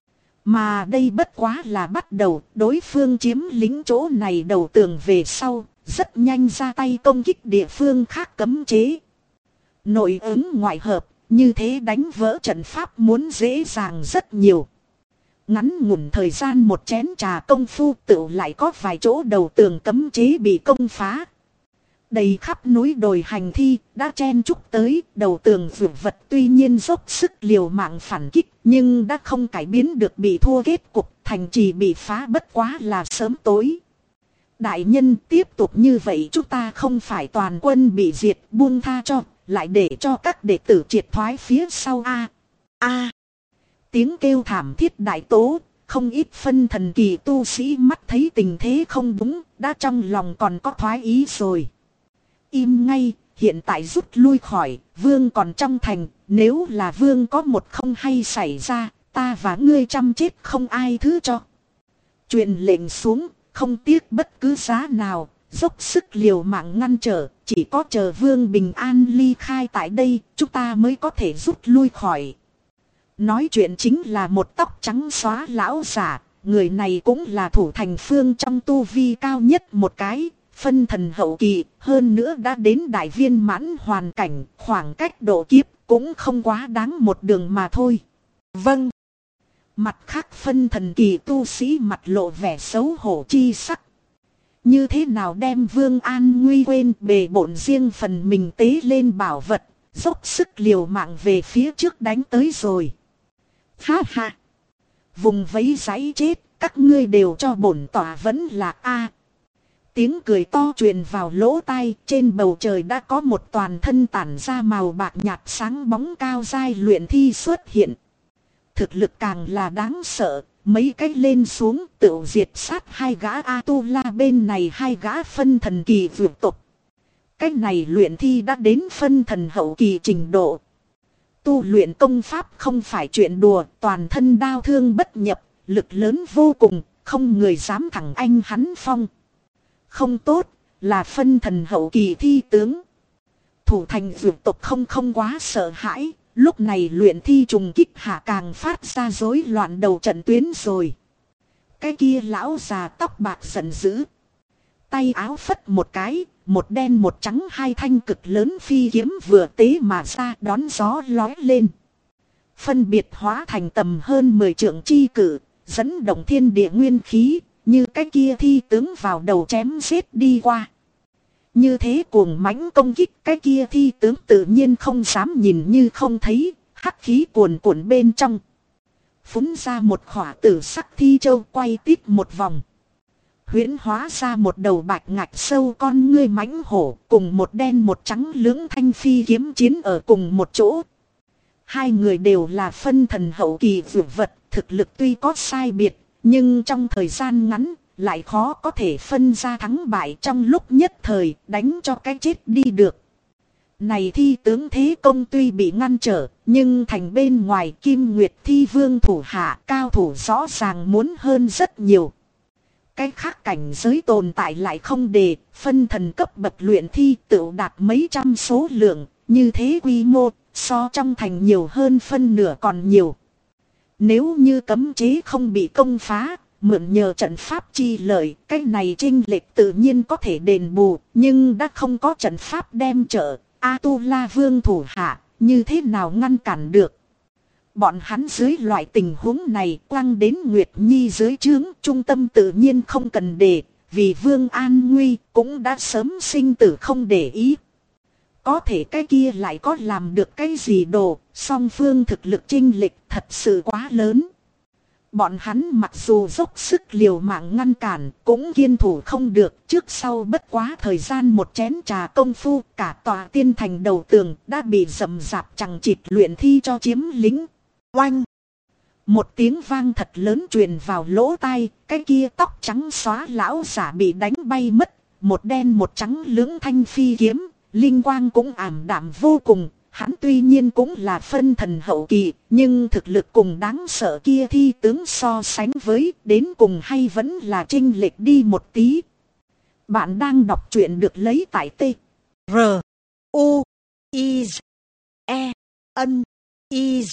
Mà đây bất quá là bắt đầu, đối phương chiếm lĩnh chỗ này đầu tường về sau, rất nhanh ra tay công kích địa phương khác cấm chế. Nội ứng ngoại hợp, như thế đánh vỡ trận pháp muốn dễ dàng rất nhiều. Ngắn ngủn thời gian một chén trà công phu tựu lại có vài chỗ đầu tường cấm chế bị công phá. Đầy khắp núi đồi hành thi đã chen chúc tới, đầu tường vượt vật tuy nhiên dốc sức liều mạng phản kích, nhưng đã không cải biến được bị thua kết cục, thành trì bị phá bất quá là sớm tối. Đại nhân, tiếp tục như vậy chúng ta không phải toàn quân bị diệt, buông tha cho, lại để cho các đệ tử triệt thoái phía sau a. Tiếng kêu thảm thiết đại tố, không ít phân thần kỳ tu sĩ mắt thấy tình thế không đúng, đã trong lòng còn có thoái ý rồi. Im ngay, hiện tại rút lui khỏi, vương còn trong thành, nếu là vương có một không hay xảy ra, ta và ngươi chăm chết không ai thứ cho. Truyền lệnh xuống, không tiếc bất cứ giá nào, dốc sức liều mạng ngăn trở, chỉ có chờ vương bình an ly khai tại đây, chúng ta mới có thể rút lui khỏi. Nói chuyện chính là một tóc trắng xóa lão giả, người này cũng là thủ thành phương trong tu vi cao nhất một cái. Phân thần hậu kỳ, hơn nữa đã đến đại viên mãn hoàn cảnh, khoảng cách độ kiếp cũng không quá đáng một đường mà thôi. Vâng. Mặt khác phân thần kỳ tu sĩ mặt lộ vẻ xấu hổ chi sắc. Như thế nào đem Vương An Nguy quên bề bộn riêng phần mình tế lên bảo vật, dốc sức liều mạng về phía trước đánh tới rồi. Ha ha. Vùng vẫy giấy chết, các ngươi đều cho bổn tỏa vẫn là A. Tiếng cười to truyền vào lỗ tai, trên bầu trời đã có một toàn thân tản ra màu bạc nhạt sáng bóng cao dai luyện thi xuất hiện. Thực lực càng là đáng sợ, mấy cái lên xuống tự diệt sát hai gã Atula bên này hai gã phân thần kỳ vượt tục. Cái này luyện thi đã đến phân thần hậu kỳ trình độ. Tu luyện công pháp không phải chuyện đùa, toàn thân đao thương bất nhập, lực lớn vô cùng, không người dám thẳng anh hắn phong. Không tốt, là phân thần hậu kỳ thi tướng. Thủ thành vượt tộc không quá sợ hãi, lúc này luyện thi trùng kích hạ càng phát ra rối loạn đầu trận tuyến rồi. Cái kia lão già tóc bạc giận dữ. Tay áo phất một cái, một đen một trắng hai thanh cực lớn phi kiếm vừa tế mà ra đón gió lói lên. Phân biệt hóa thành tầm hơn 10 trượng chi cử, dẫn động thiên địa nguyên khí. Như cái kia thi tướng vào đầu chém giết đi qua. Như thế cuồng mãnh công kích cái kia thi tướng tự nhiên không dám nhìn như không thấy. Hắc khí cuồn cuộn bên trong. Phúng ra một khỏa tử sắc thi châu quay tít một vòng. Huyễn hóa ra một đầu bạch ngạch sâu con ngươi mãnh hổ cùng một đen một trắng lưỡng thanh phi kiếm chiến ở cùng một chỗ. Hai người đều là phân thần hậu kỳ vượt vật, thực lực tuy có sai biệt. Nhưng trong thời gian ngắn, lại khó có thể phân ra thắng bại trong lúc nhất thời, đánh cho cái chết đi được. Này thi tướng thế công tuy bị ngăn trở, nhưng thành bên ngoài Kim Nguyệt thi vương thủ hạ cao thủ rõ ràng muốn hơn rất nhiều. Cái khác cảnh giới tồn tại lại không đề, phân thần cấp bậc luyện thi tự đạt mấy trăm số lượng, như thế quy mô, so trong thành nhiều hơn phân nửa còn nhiều. Nếu như cấm chế không bị công phá, mượn nhờ trận pháp chi lợi, cái này chênh lệch tự nhiên có thể đền bù, nhưng đã không có trận pháp đem trợ, A-tu-la vương thủ hạ, như thế nào ngăn cản được. Bọn hắn dưới loại tình huống này quăng đến Nguyệt Nhi dưới trướng, trung tâm tự nhiên không cần để, vì vương an nguy cũng đã sớm sinh tử không để ý. Có thể cái kia lại có làm được cái gì đồ, song phương thực lực chênh lệch thật sự quá lớn. Bọn hắn mặc dù dốc sức liều mạng ngăn cản, cũng kiên thủ không được, trước sau bất quá thời gian một chén trà công phu, cả tòa tiên thành đầu tường đã bị rầm rạp chằng chịt luyện thi cho chiếm lĩnh. Oanh! Một tiếng vang thật lớn truyền vào lỗ tai, cái kia tóc trắng xóa lão giả bị đánh bay mất, một đen một trắng lưỡng thanh phi kiếm, linh quang cũng ảm đạm vô cùng. Hắn tuy nhiên cũng là phân thần hậu kỳ, nhưng thực lực cùng đáng sợ kia thi tướng so sánh với, đến cùng hay vẫn là chênh lệch đi một tí. Bạn đang đọc truyện được lấy tại T. R. U. I. E. N. I.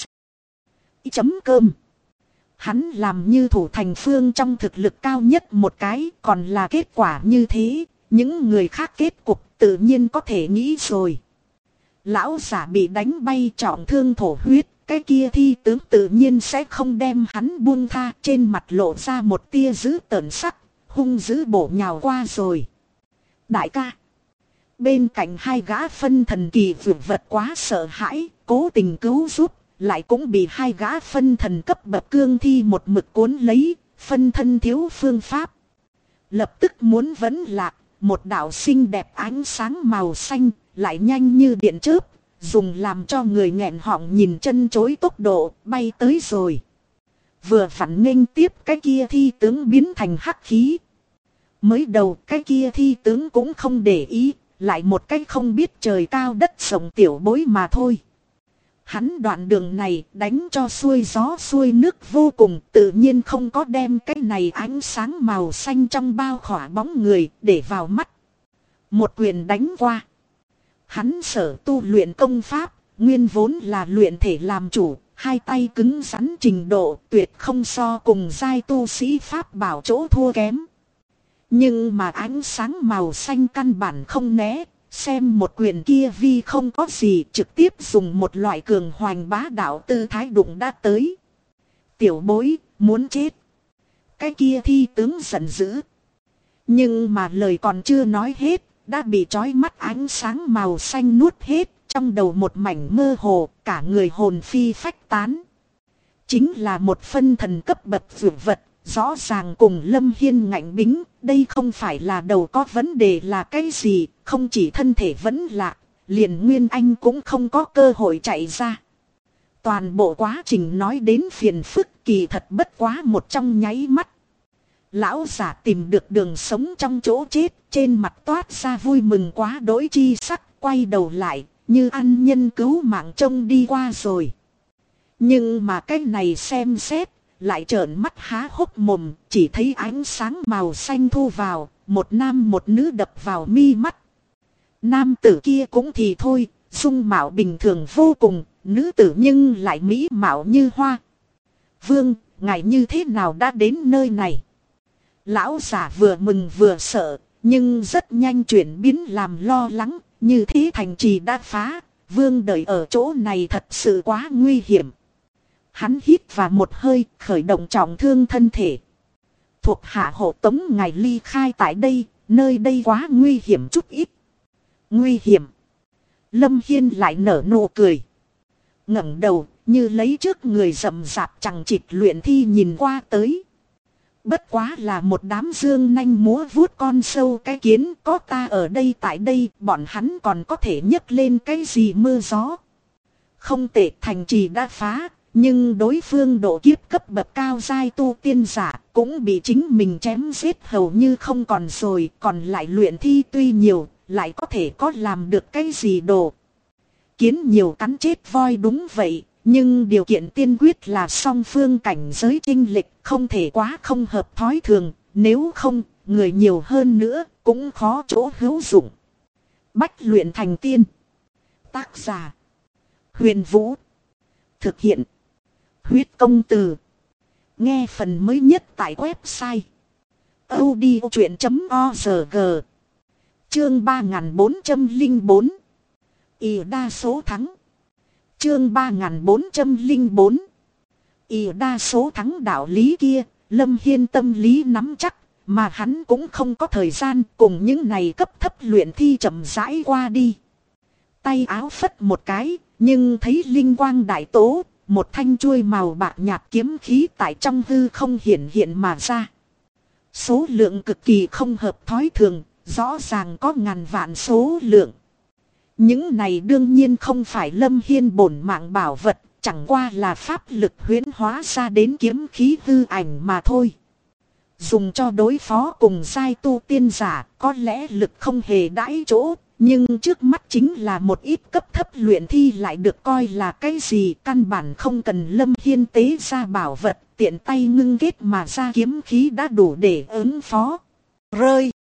Chấm cơm. Hắn làm như thủ thành phương trong thực lực cao nhất một cái, còn là kết quả như thế, những người khác kết cục tự nhiên có thể nghĩ rồi. Lão giả bị đánh bay trọng thương thổ huyết, cái kia thi tướng tự nhiên sẽ không đem hắn buông tha, trên mặt lộ ra một tia dữ tợn sắc, hung dữ bổ nhào qua rồi. Đại ca! Bên cạnh hai gã phân thần kỳ vượt vật quá sợ hãi, cố tình cứu giúp, lại cũng bị hai gã phân thần cấp bậc cương thi một mực cuốn lấy, phân thân thiếu phương pháp. Lập tức muốn vấn lạc, một đạo xinh đẹp ánh sáng màu xanh, lại nhanh như điện chớp, dùng làm cho người nghẹn họng nhìn chân chối tốc độ, bay tới rồi. Vừa phản nghênh tiếp cái kia thi tướng biến thành hắc khí. Mới đầu cái kia thi tướng cũng không để ý, lại một cái không biết trời cao đất rộng tiểu bối mà thôi. Hắn đoạn đường này đánh cho xuôi gió xuôi nước vô cùng, tự nhiên không có đem cái này ánh sáng màu xanh trong bao khỏa bóng người để vào mắt. Một quyền đánh qua. Hắn sở tu luyện công pháp, nguyên vốn là luyện thể làm chủ, hai tay cứng rắn trình độ tuyệt không so cùng giai tu sĩ pháp bảo chỗ thua kém. Nhưng mà ánh sáng màu xanh căn bản không né, xem một quyền kia vi không có gì, trực tiếp dùng một loại cường hoành bá đạo tư thái đụng đã tới. Tiểu bối, muốn chết. Cái kia thi tướng giận dữ. Nhưng mà lời còn chưa nói hết, đã bị trói mắt ánh sáng màu xanh nuốt hết, trong đầu một mảnh mơ hồ, cả người hồn phi phách tán. Chính là một phân thần cấp bậc vượt vật, rõ ràng cùng Lâm Hiên ngạnh bính, đây không phải là đầu có vấn đề là cái gì, không chỉ thân thể vẫn lạc, liền Nguyên Anh cũng không có cơ hội chạy ra. Toàn bộ quá trình nói đến phiền phức kỳ thật bất quá một trong nháy mắt. Lão giả tìm được đường sống trong chỗ chết, trên mặt toát ra vui mừng quá đỗi chi sắc, quay đầu lại, như ăn nhân cứu mạng trông đi qua rồi. Nhưng mà cái này xem xét, lại trợn mắt há hốc mồm, chỉ thấy ánh sáng màu xanh thu vào, một nam một nữ đập vào mi mắt. Nam tử kia cũng thì thôi, dung mạo bình thường vô cùng, nữ tử nhưng lại mỹ mạo như hoa. Vương, ngài như thế nào đã đến nơi này? Lão giả vừa mừng vừa sợ, nhưng rất nhanh chuyển biến làm lo lắng, như thế thành trì đã phá, vương đợi ở chỗ này thật sự quá nguy hiểm. Hắn hít vào một hơi, khởi động trọng thương thân thể. Thuộc hạ hộ tống ngài ly khai tại đây, nơi đây quá nguy hiểm chút ít. Nguy hiểm. Lâm Hiên lại nở nụ cười. Ngẩng đầu, như lấy trước người rậm rạp chằng chịt luyện thi nhìn qua tới. Bất quá là một đám dương nanh múa vuốt con sâu cái kiến, có ta ở đây tại đây, bọn hắn còn có thể nhấc lên cái gì mưa gió. Không tệ, thành trì đã phá, nhưng đối phương độ kiếp cấp bậc cao giai tu tiên giả cũng bị chính mình chém giết hầu như không còn rồi, còn lại luyện thi tuy nhiều, lại có thể có làm được cái gì đồ. Kiến nhiều cắn chết voi đúng vậy, nhưng điều kiện tiên quyết là song phương cảnh giới chênh lệch không thể quá không hợp thói thường, nếu không, người nhiều hơn nữa cũng khó chỗ hữu dụng. Bách luyện thành tiên. Tác giả: Huyền Vũ. Thực hiện: Huyết Công Từ. Nghe phần mới nhất tại website audiochuyện.org. Chương 3404. Ỷ đa số thắng. Chương 3404. Ỷ đa số thắng. Đạo lý kia, Lâm Hiên tâm lý nắm chắc, mà hắn cũng không có thời gian cùng những này cấp thấp luyện thi chậm rãi qua đi. Tay áo phất một cái, nhưng thấy linh quang đại tố, một thanh chuôi màu bạc nhạt kiếm khí tại trong hư không hiện hiện mà ra. Số lượng cực kỳ không hợp thói thường, rõ ràng có ngàn vạn số lượng. Những này đương nhiên không phải Lâm Hiên bổn mạng bảo vật, chẳng qua là pháp lực huyễn hóa ra đến kiếm khí hư ảnh mà thôi. Dùng cho đối phó cùng giai tu tiên giả, có lẽ lực không hề đãi chỗ, nhưng trước mắt chính là một ít cấp thấp luyện thi lại được coi là cái gì, căn bản không cần Lâm Hiên tế ra bảo vật, tiện tay ngưng kết mà ra kiếm khí đã đủ để ứng phó. Rơi!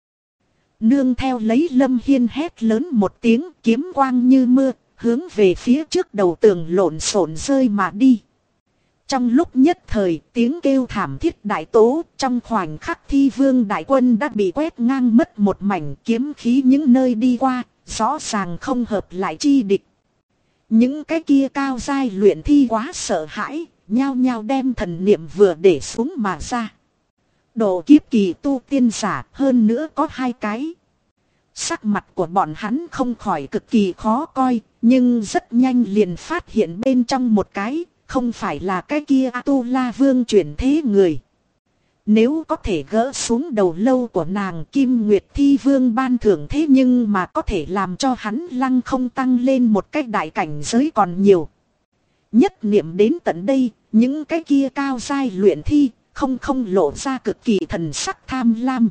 Nương theo lấy Lâm Hiên hét lớn một tiếng, kiếm quang như mưa, hướng về phía trước đầu tường lộn xộn rơi mà đi. Trong lúc nhất thời, tiếng kêu thảm thiết đại tố, trong khoảnh khắc thi vương đại quân đã bị quét ngang mất một mảnh, kiếm khí những nơi đi qua, rõ ràng không hợp lại chi địch. Những cái kia cao giai luyện thi quá sợ hãi, nhao nhao đem thần niệm vừa để xuống mà ra. Độ kiếp kỳ tu tiên giả, hơn nữa có 2 cái. Sắc mặt của bọn hắn không khỏi cực kỳ khó coi, nhưng rất nhanh liền phát hiện bên trong một cái, không phải là cái kia A-tu-la vương chuyển thế người. Nếu có thể gỡ xuống đầu lâu của nàng, Kim Nguyệt Thi Vương ban thưởng thế nhưng mà có thể làm cho hắn lăng không tăng lên một cái đại cảnh giới còn nhiều. Nhất niệm đến tận đây, những cái kia cao giai luyện thi, không lộ ra cực kỳ thần sắc tham lam.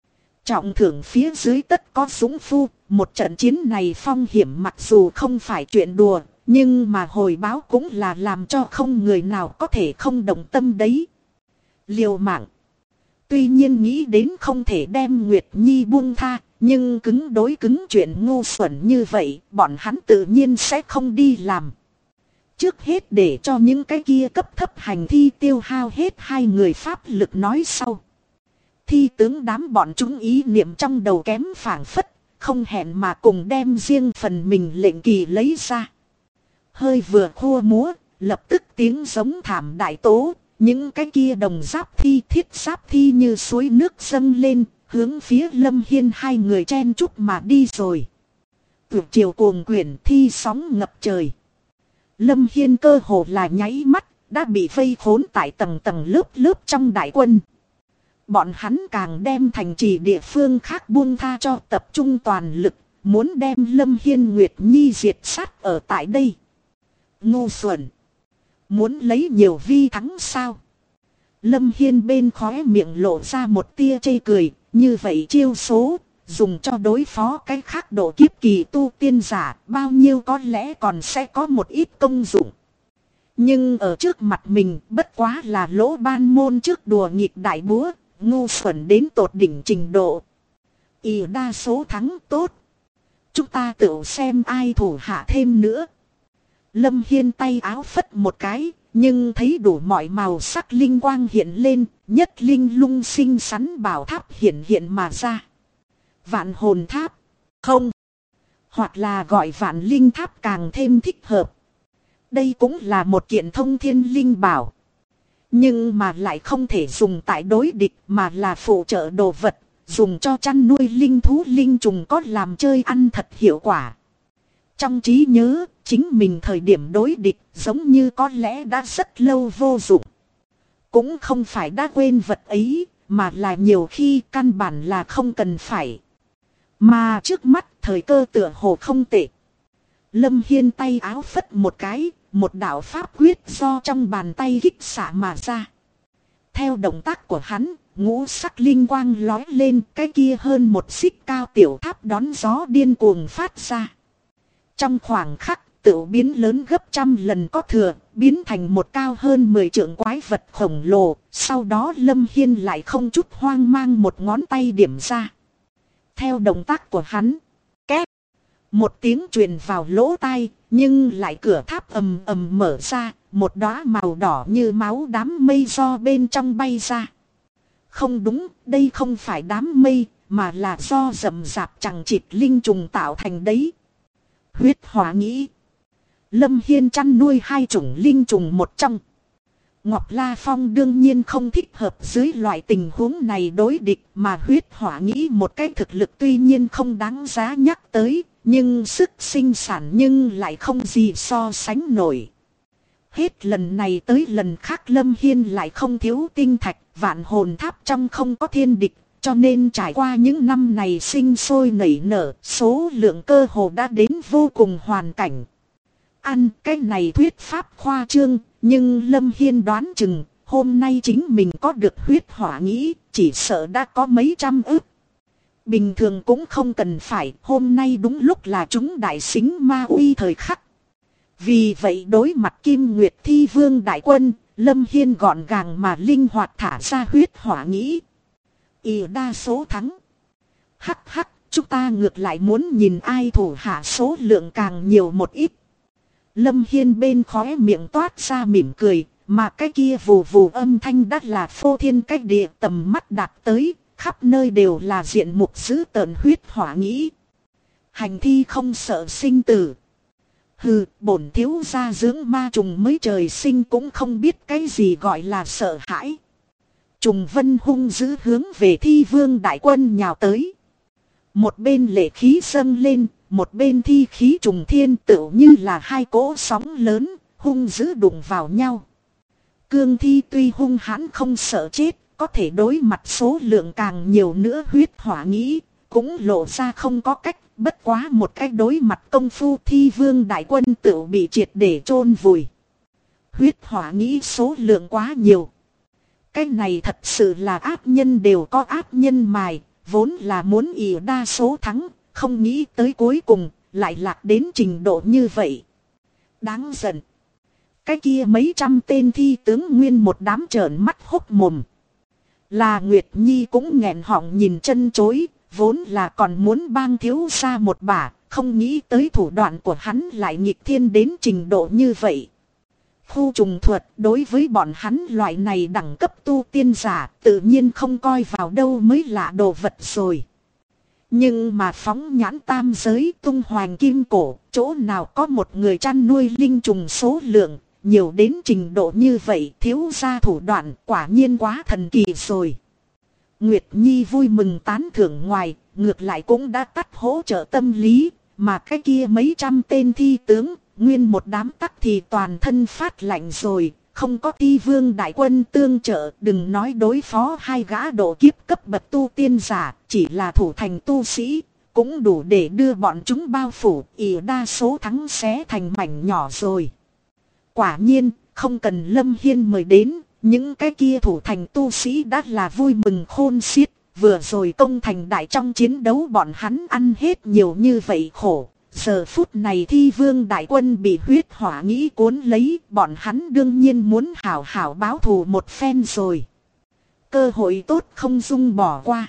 Trọng thưởng phía dưới tất có dũng phu, một trận chiến này phong hiểm mặc dù không phải chuyện đùa, nhưng mà hồi báo cũng là làm cho không người nào có thể không động tâm đấy. Liều mạng. Tuy nhiên nghĩ đến không thể đem Nguyệt Nhi buông tha, nhưng cứng đối cứng chuyện ngu xuẩn như vậy, bọn hắn tự nhiên sẽ không đi làm. Trước hết để cho những cái kia cấp thấp hành thi tiêu hao hết 2 người pháp lực nói sau. Thi tướng đám bọn chúng ý niệm trong đầu kém phảng phất, không hẹn mà cùng đem riêng phần mình lệnh kỳ lấy ra. Hơi vừa khua múa, lập tức tiếng giống thảm đại tố, những cái kia đồng giáp thi thiết giáp thi như suối nước dâng lên, hướng phía Lâm Hiên 2 người chen chúc mà đi rồi. Tuyệt chiều cuồng quyển thi sóng ngập trời. Lâm Hiên cơ hồ là nháy mắt, đã bị vây khốn tại tầng lớp trong đại quân. Bọn hắn càng đem thành trì địa phương khác buông tha cho tập trung toàn lực, muốn đem Lâm Hiên Nguyệt Nhi diệt sát ở tại đây. Ngu xuẩn! Muốn lấy nhiều vi thắng sao? Lâm Hiên bên khóe miệng lộ ra một tia chê cười, như vậy chiêu số, dùng cho đối phó cái khác độ kiếp kỳ tu tiên giả, bao nhiêu có lẽ còn sẽ có một ít công dụng. Nhưng ở trước mặt mình, bất quá là lỗ ban môn trước đùa nghịch đại búa, ngu xuẩn đến tột đỉnh trình độ. Ỷ đa số thắng tốt. Chúng ta tự xem ai thủ hạ thêm nữa. Lâm Hiên tay áo phất một cái, nhưng thấy đủ mọi màu sắc linh quang hiện lên, nhất linh lung xinh xắn bảo tháp hiện mà ra. Vạn hồn tháp, không, hoặc là gọi vạn linh tháp càng thêm thích hợp. Đây cũng là một kiện thông thiên linh bảo. Nhưng mà lại không thể dùng tại đối địch mà là phụ trợ đồ vật, dùng cho chăn nuôi linh thú linh trùng có làm chơi ăn thật hiệu quả. Trong trí nhớ, chính mình thời điểm đối địch giống như có lẽ đã rất lâu vô dụng. Cũng không phải đã quên vật ấy, mà là nhiều khi căn bản là không cần phải. Mà trước mắt thời cơ tựa hồ không tệ. Lâm Hiên tay áo phất một cái, một đạo pháp quyết do trong bàn tay kích xạ mà ra. Theo động tác của hắn, ngũ sắc linh quang lói lên, cái kia hơn 1 xích cao tiểu tháp đón gió điên cuồng phát ra. Trong khoảng khắc, tự biến lớn gấp trăm lần có thừa, biến thành một cao hơn 10 trượng quái vật khổng lồ. Sau đó Lâm Hiên lại không chút hoang mang một ngón tay điểm ra. Theo động tác của hắn, két, một tiếng truyền vào lỗ tai, nhưng lại cửa tháp ầm ầm mở ra, một đóa màu đỏ như máu đám mây do bên trong bay ra. Không đúng, đây không phải đám mây, mà là do rậm rạp chằng chịt linh trùng tạo thành đấy. Huyết hỏa nghĩ. Lâm Hiên chăn nuôi 2 chủng linh trùng một trong. Ngọc La Phong đương nhiên không thích hợp dưới loại tình huống này đối địch, mà huyết hỏa nghĩ một cái thực lực tuy nhiên không đáng giá nhắc tới, nhưng sức sinh sản nhưng lại không gì so sánh nổi. Hết lần này tới lần khác Lâm Hiên lại không thiếu tinh thạch, vạn hồn tháp trong không có thiên địch, cho nên trải qua những năm này sinh sôi nảy nở, số lượng cơ hồ đã đến vô cùng hoàn cảnh. Ăn cái này thuyết pháp khoa trương, nhưng Lâm Hiên đoán chừng, hôm nay chính mình có được huyết hỏa nghĩ, chỉ sợ đã có mấy trăm ức. Bình thường cũng không cần phải, hôm nay đúng lúc là chúng đại xính ma uy thời khắc. Vì vậy đối mặt Kim Nguyệt Thi Vương đại quân, Lâm Hiên gọn gàng mà linh hoạt thả ra huyết hỏa nghĩ. Ý đa số thắng. Hắc hắc, chúng ta ngược lại muốn nhìn ai thủ hạ số lượng càng nhiều một ít. Lâm Hiên bên khóe miệng toát ra mỉm cười, mà cái kia vù vù âm thanh đắt là phô thiên cách địa, tầm mắt đạt tới, khắp nơi đều là diện mục dữ tợn huyết hỏa nghĩ. Hành thi không sợ sinh tử. Hừ, bổn thiếu gia dưỡng ma trùng mới trời sinh cũng không biết cái gì gọi là sợ hãi. Trùng vân hung dữ hướng về Thi Vương đại quân nhào tới. Một bên lệ khí dâng lên, một bên thi khí trùng thiên, tựu như là 2 cỗ sóng lớn, hung dữ đụng vào nhau. Cương thi tuy hung hãn không sợ chết, có thể đối mặt số lượng càng nhiều nữa huyết hỏa nghĩ, cũng lộ ra không có cách, bất quá một cách đối mặt công phu Thi Vương đại quân tựu bị triệt để chôn vùi. Huyết hỏa nghĩ số lượng quá nhiều. Cái này thật sự là ác nhân đều có ác nhân mài, vốn là muốn ỷ đa số thắng, không nghĩ tới cuối cùng, lại lạc đến trình độ như vậy. Đáng giận. Cái kia mấy trăm tên thi tướng nguyên một đám trợn mắt hốc mồm. Là Nguyệt Nhi cũng nghẹn họng nhìn chân chối, vốn là còn muốn bang thiếu gia một bả, không nghĩ tới thủ đoạn của hắn lại nghịch thiên đến trình độ như vậy. Khu trùng thuật đối với bọn hắn loại này đẳng cấp tu tiên giả tự nhiên không coi vào đâu mới lạ đồ vật rồi. Nhưng mà phóng nhãn tam giới tung hoành kim cổ, chỗ nào có một người chăn nuôi linh trùng số lượng, nhiều đến trình độ như vậy, thiếu gia thủ đoạn quả nhiên quá thần kỳ rồi. Nguyệt Nhi vui mừng tán thưởng ngoài, ngược lại cũng đã tắt hỗ trợ tâm lý, mà cái kia mấy trăm tên thi tướng, nguyên một đám tắc thì toàn thân phát lạnh rồi, không có Thi Vương đại quân tương trợ, đừng nói đối phó 2 gã độ kiếp cấp bậc tu tiên giả, chỉ là thủ thành tu sĩ, cũng đủ để đưa bọn chúng bao phủ, ỷ đa số thắng xé thành mảnh nhỏ rồi. Quả nhiên, không cần Lâm Hiên mời đến, những cái kia thủ thành tu sĩ đã là vui mừng khôn xiết, vừa rồi công thành đại trong chiến đấu bọn hắn ăn hết nhiều như vậy khổ. Giờ phút này Thi Vương đại quân bị huyết hỏa nghĩ cuốn lấy, bọn hắn đương nhiên muốn hảo hảo báo thù một phen rồi. Cơ hội tốt không dung bỏ qua.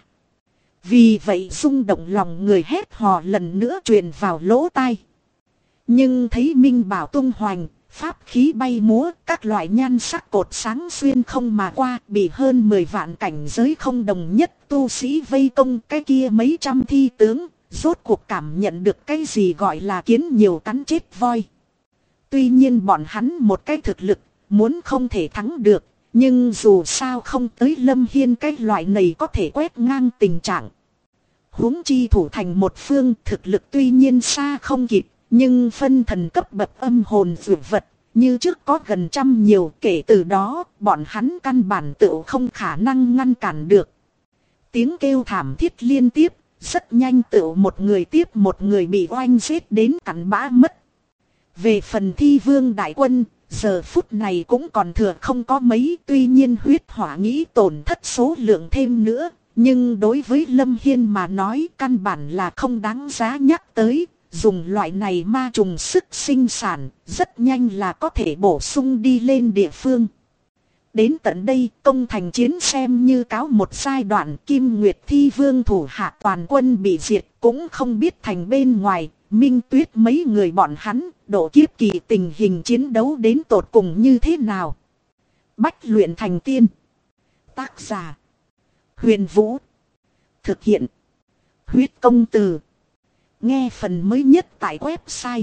Vì vậy rung động lòng người hét hò lần nữa truyền vào lỗ tai. Nhưng thấy Minh Bảo tung hoành, pháp khí bay múa, các loại nhan sắc cột sáng xuyên không mà qua, bị hơn 10 vạn cảnh giới không đồng nhất tu sĩ vây công, cái kia mấy trăm thi tướng. Rốt cuộc cảm nhận được cái gì gọi là kiến nhiều cắn chết voi. Tuy nhiên bọn hắn một cái thực lực, muốn không thể thắng được, nhưng dù sao không tới Lâm Hiên cái loại này có thể quét ngang tình trạng. Huống chi thủ thành một phương, thực lực tuy nhiên xa không kịp, nhưng phân thần cấp bậc âm hồn dược vật, như trước có gần trăm nhiều, kể từ đó, bọn hắn căn bản tự không khả năng ngăn cản được. Tiếng kêu thảm thiết liên tiếp. Rất nhanh tự một người tiếp một người bị oanh giết đến cắn bã mất. Về phần Thi Vương đại quân, giờ phút này cũng còn thừa không có mấy. Tuy nhiên huyết hỏa nghĩ tổn thất số lượng thêm nữa. Nhưng đối với Lâm Hiên mà nói căn bản là không đáng giá nhắc tới. dùng loại này ma trùng sức sinh sản, rất nhanh là có thể bổ sung đi lên địa phương. Đến tận đây, công thành chiến xem như cáo một giai đoạn. Kim Nguyệt Thi Vương thủ hạ toàn quân bị diệt, cũng không biết thành bên ngoài Minh Tuyết mấy người bọn hắn độ kiếp kỳ tình hình chiến đấu đến tột cùng như thế nào. Bách luyện thành tiên. Tác giả Huyền Vũ. Thực hiện Huyết Công Từ. Nghe phần mới nhất tại website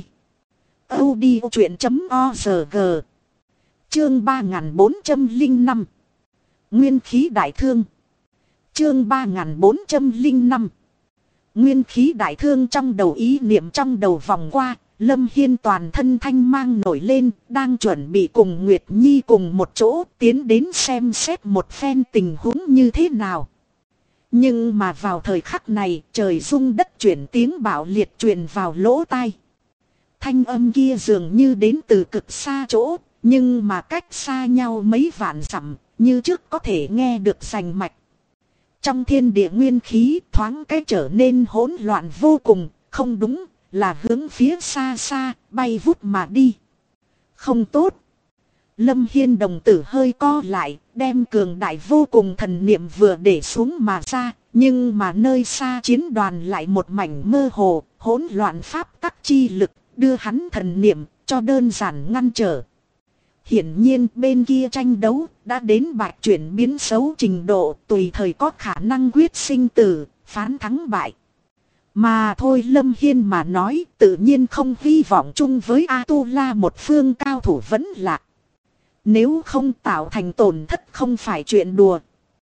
audiochuyện.org. Chương 3405. Nguyên khí đại thương. Chương 3405. Nguyên khí đại thương. Trong đầu ý niệm trong đầu vòng qua, Lâm Hiên toàn thân thanh mang nổi lên, đang chuẩn bị cùng Nguyệt Nhi cùng một chỗ tiến đến xem xét một phen tình huống như thế nào. Nhưng mà vào thời khắc này, trời rung đất chuyển, tiếng bạo liệt truyền vào lỗ tai. Thanh âm kia dường như đến từ cực xa chỗ, nhưng mà cách xa nhau mấy vạn dặm, như trước có thể nghe được rành mạch. Trong thiên địa nguyên khí thoáng cái trở nên hỗn loạn vô cùng, không đúng, là hướng phía xa xa, bay vút mà đi. Không tốt. Lâm Hiên đồng tử hơi co lại, đem cường đại vô cùng thần niệm vừa để xuống mà ra, nhưng mà nơi xa chiến đoàn lại một mảnh mơ hồ, hỗn loạn pháp tắc chi lực, đưa hắn thần niệm cho đơn giản ngăn trở. Hiển nhiên bên kia tranh đấu đã đến bạch chuyển biến xấu trình độ, tùy thời có khả năng quyết sinh tử, phán thắng bại. Mà thôi, Lâm Hiên mà nói tự nhiên không hy vọng chung với A-tu-la một phương cao thủ vẫn lạc. Nếu không tạo thành tổn thất không phải chuyện đùa.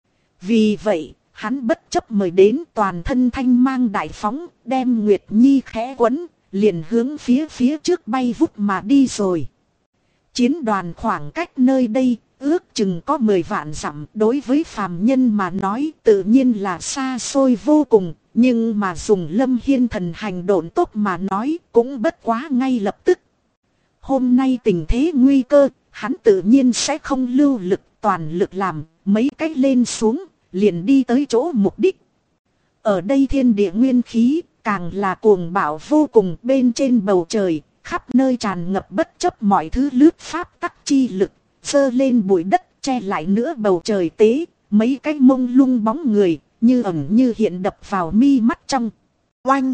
Vì vậy, hắn bất chấp mời đến, toàn thân thanh mang đại phóng, đem Nguyệt Nhi khẽ quấn, liền hướng phía trước bay vút mà đi rồi. Chiến đoàn khoảng cách nơi đây ước chừng có 10 vạn dặm, đối với phàm nhân mà nói tự nhiên là xa xôi vô cùng, nhưng mà dùng Lâm Hiên thần hành độn tốc mà nói cũng bất quá ngay lập tức. Hôm nay tình thế nguy cơ, hắn tự nhiên sẽ không lưu lực, toàn lực làm mấy cách lên xuống, liền đi tới chỗ mục đích. Ở đây thiên địa nguyên khí càng là cuồng bạo vô cùng, bên trên bầu trời khắp nơi tràn ngập bất chấp mọi thứ lướt pháp tắc chi lực, dơ lên bụi đất che lại nữa bầu trời tế, mấy cái mông lung bóng người như ẩn như hiện đập vào mi mắt trong. Oanh!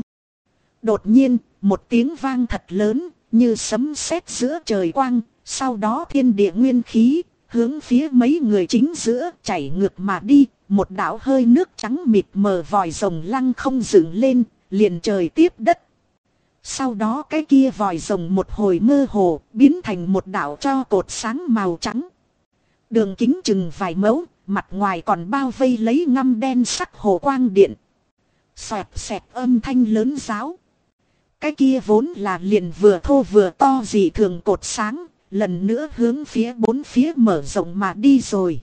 Đột nhiên một tiếng vang thật lớn như sấm sét giữa trời quang, sau đó thiên địa nguyên khí hướng phía mấy người chính giữa chảy ngược mà đi, một đạo hơi nước trắng mịt mờ vòi rồng lăng không dựng lên, liền trời tiếp đất. Sau đó cái kia vòi rồng một hồi mơ hồ, biến thành một đạo tro cột sáng màu trắng. Đường kính chừng vài mẫu, mặt ngoài còn bao vây lấy ngăm đen sắc hồ quang điện. Xoẹt xẹt âm thanh lớn ráo. Cái kia vốn là liền vừa thô vừa to dị thường cột sáng, lần nữa hướng phía bốn phía mở rộng mà đi rồi.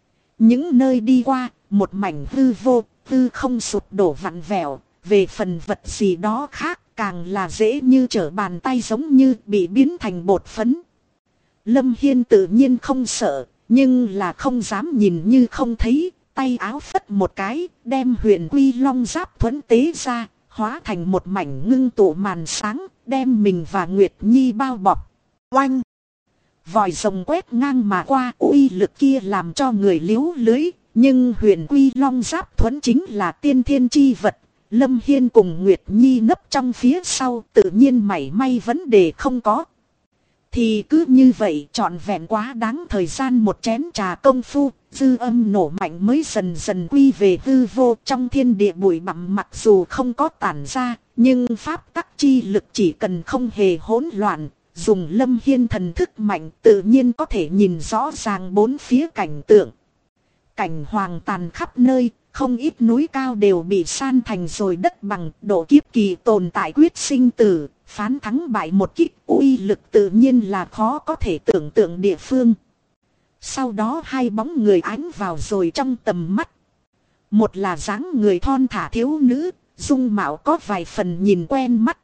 Những nơi đi qua, một mảnh hư vô, hư không sụp đổ vặn vẹo, về phần vật gì đó khác càng là dễ như trở bàn tay, giống như bị biến thành bột phấn. Lâm Hiên tự nhiên không sợ, nhưng là không dám nhìn như không thấy, tay áo phất một cái, đem Huyền Quy Long giáp thuẫn tế ra, hóa thành một mảnh ngưng tụ màn sáng, đem mình và Nguyệt Nhi bao bọc. Oanh! Vòi rồng quét ngang mà qua, uy lực kia làm cho người liếu lưới, nhưng Huyền Quy Long giáp thuẫn chính là tiên thiên chi vật. Lâm Hiên cùng Nguyệt Nhi nấp trong phía sau, tự nhiên mảy may vấn đề không có. Thì cứ như vậy trọn vẹn quá đáng thời gian một chén trà công phu, dư âm nổ mạnh mới dần dần quy về hư vô. Trong thiên địa bụi bặm mặc dù không có tản ra, nhưng pháp tắc chi lực chỉ cần không hề hỗn loạn, dùng Lâm Hiên thần thức mạnh tự nhiên có thể nhìn rõ ràng bốn phía cảnh tượng. Cảnh hoàng tàn khắp nơi, không ít núi cao đều bị san thành rồi đất bằng, độ kiếp kỳ tồn tại quyết sinh tử, phán thắng bại một kích, uy lực tự nhiên là khó có thể tưởng tượng địa phương. Sau đó hai bóng người ánh vào rồi trong tầm mắt. Một là dáng người thon thả thiếu nữ, dung mạo có vài phần nhìn quen mắt.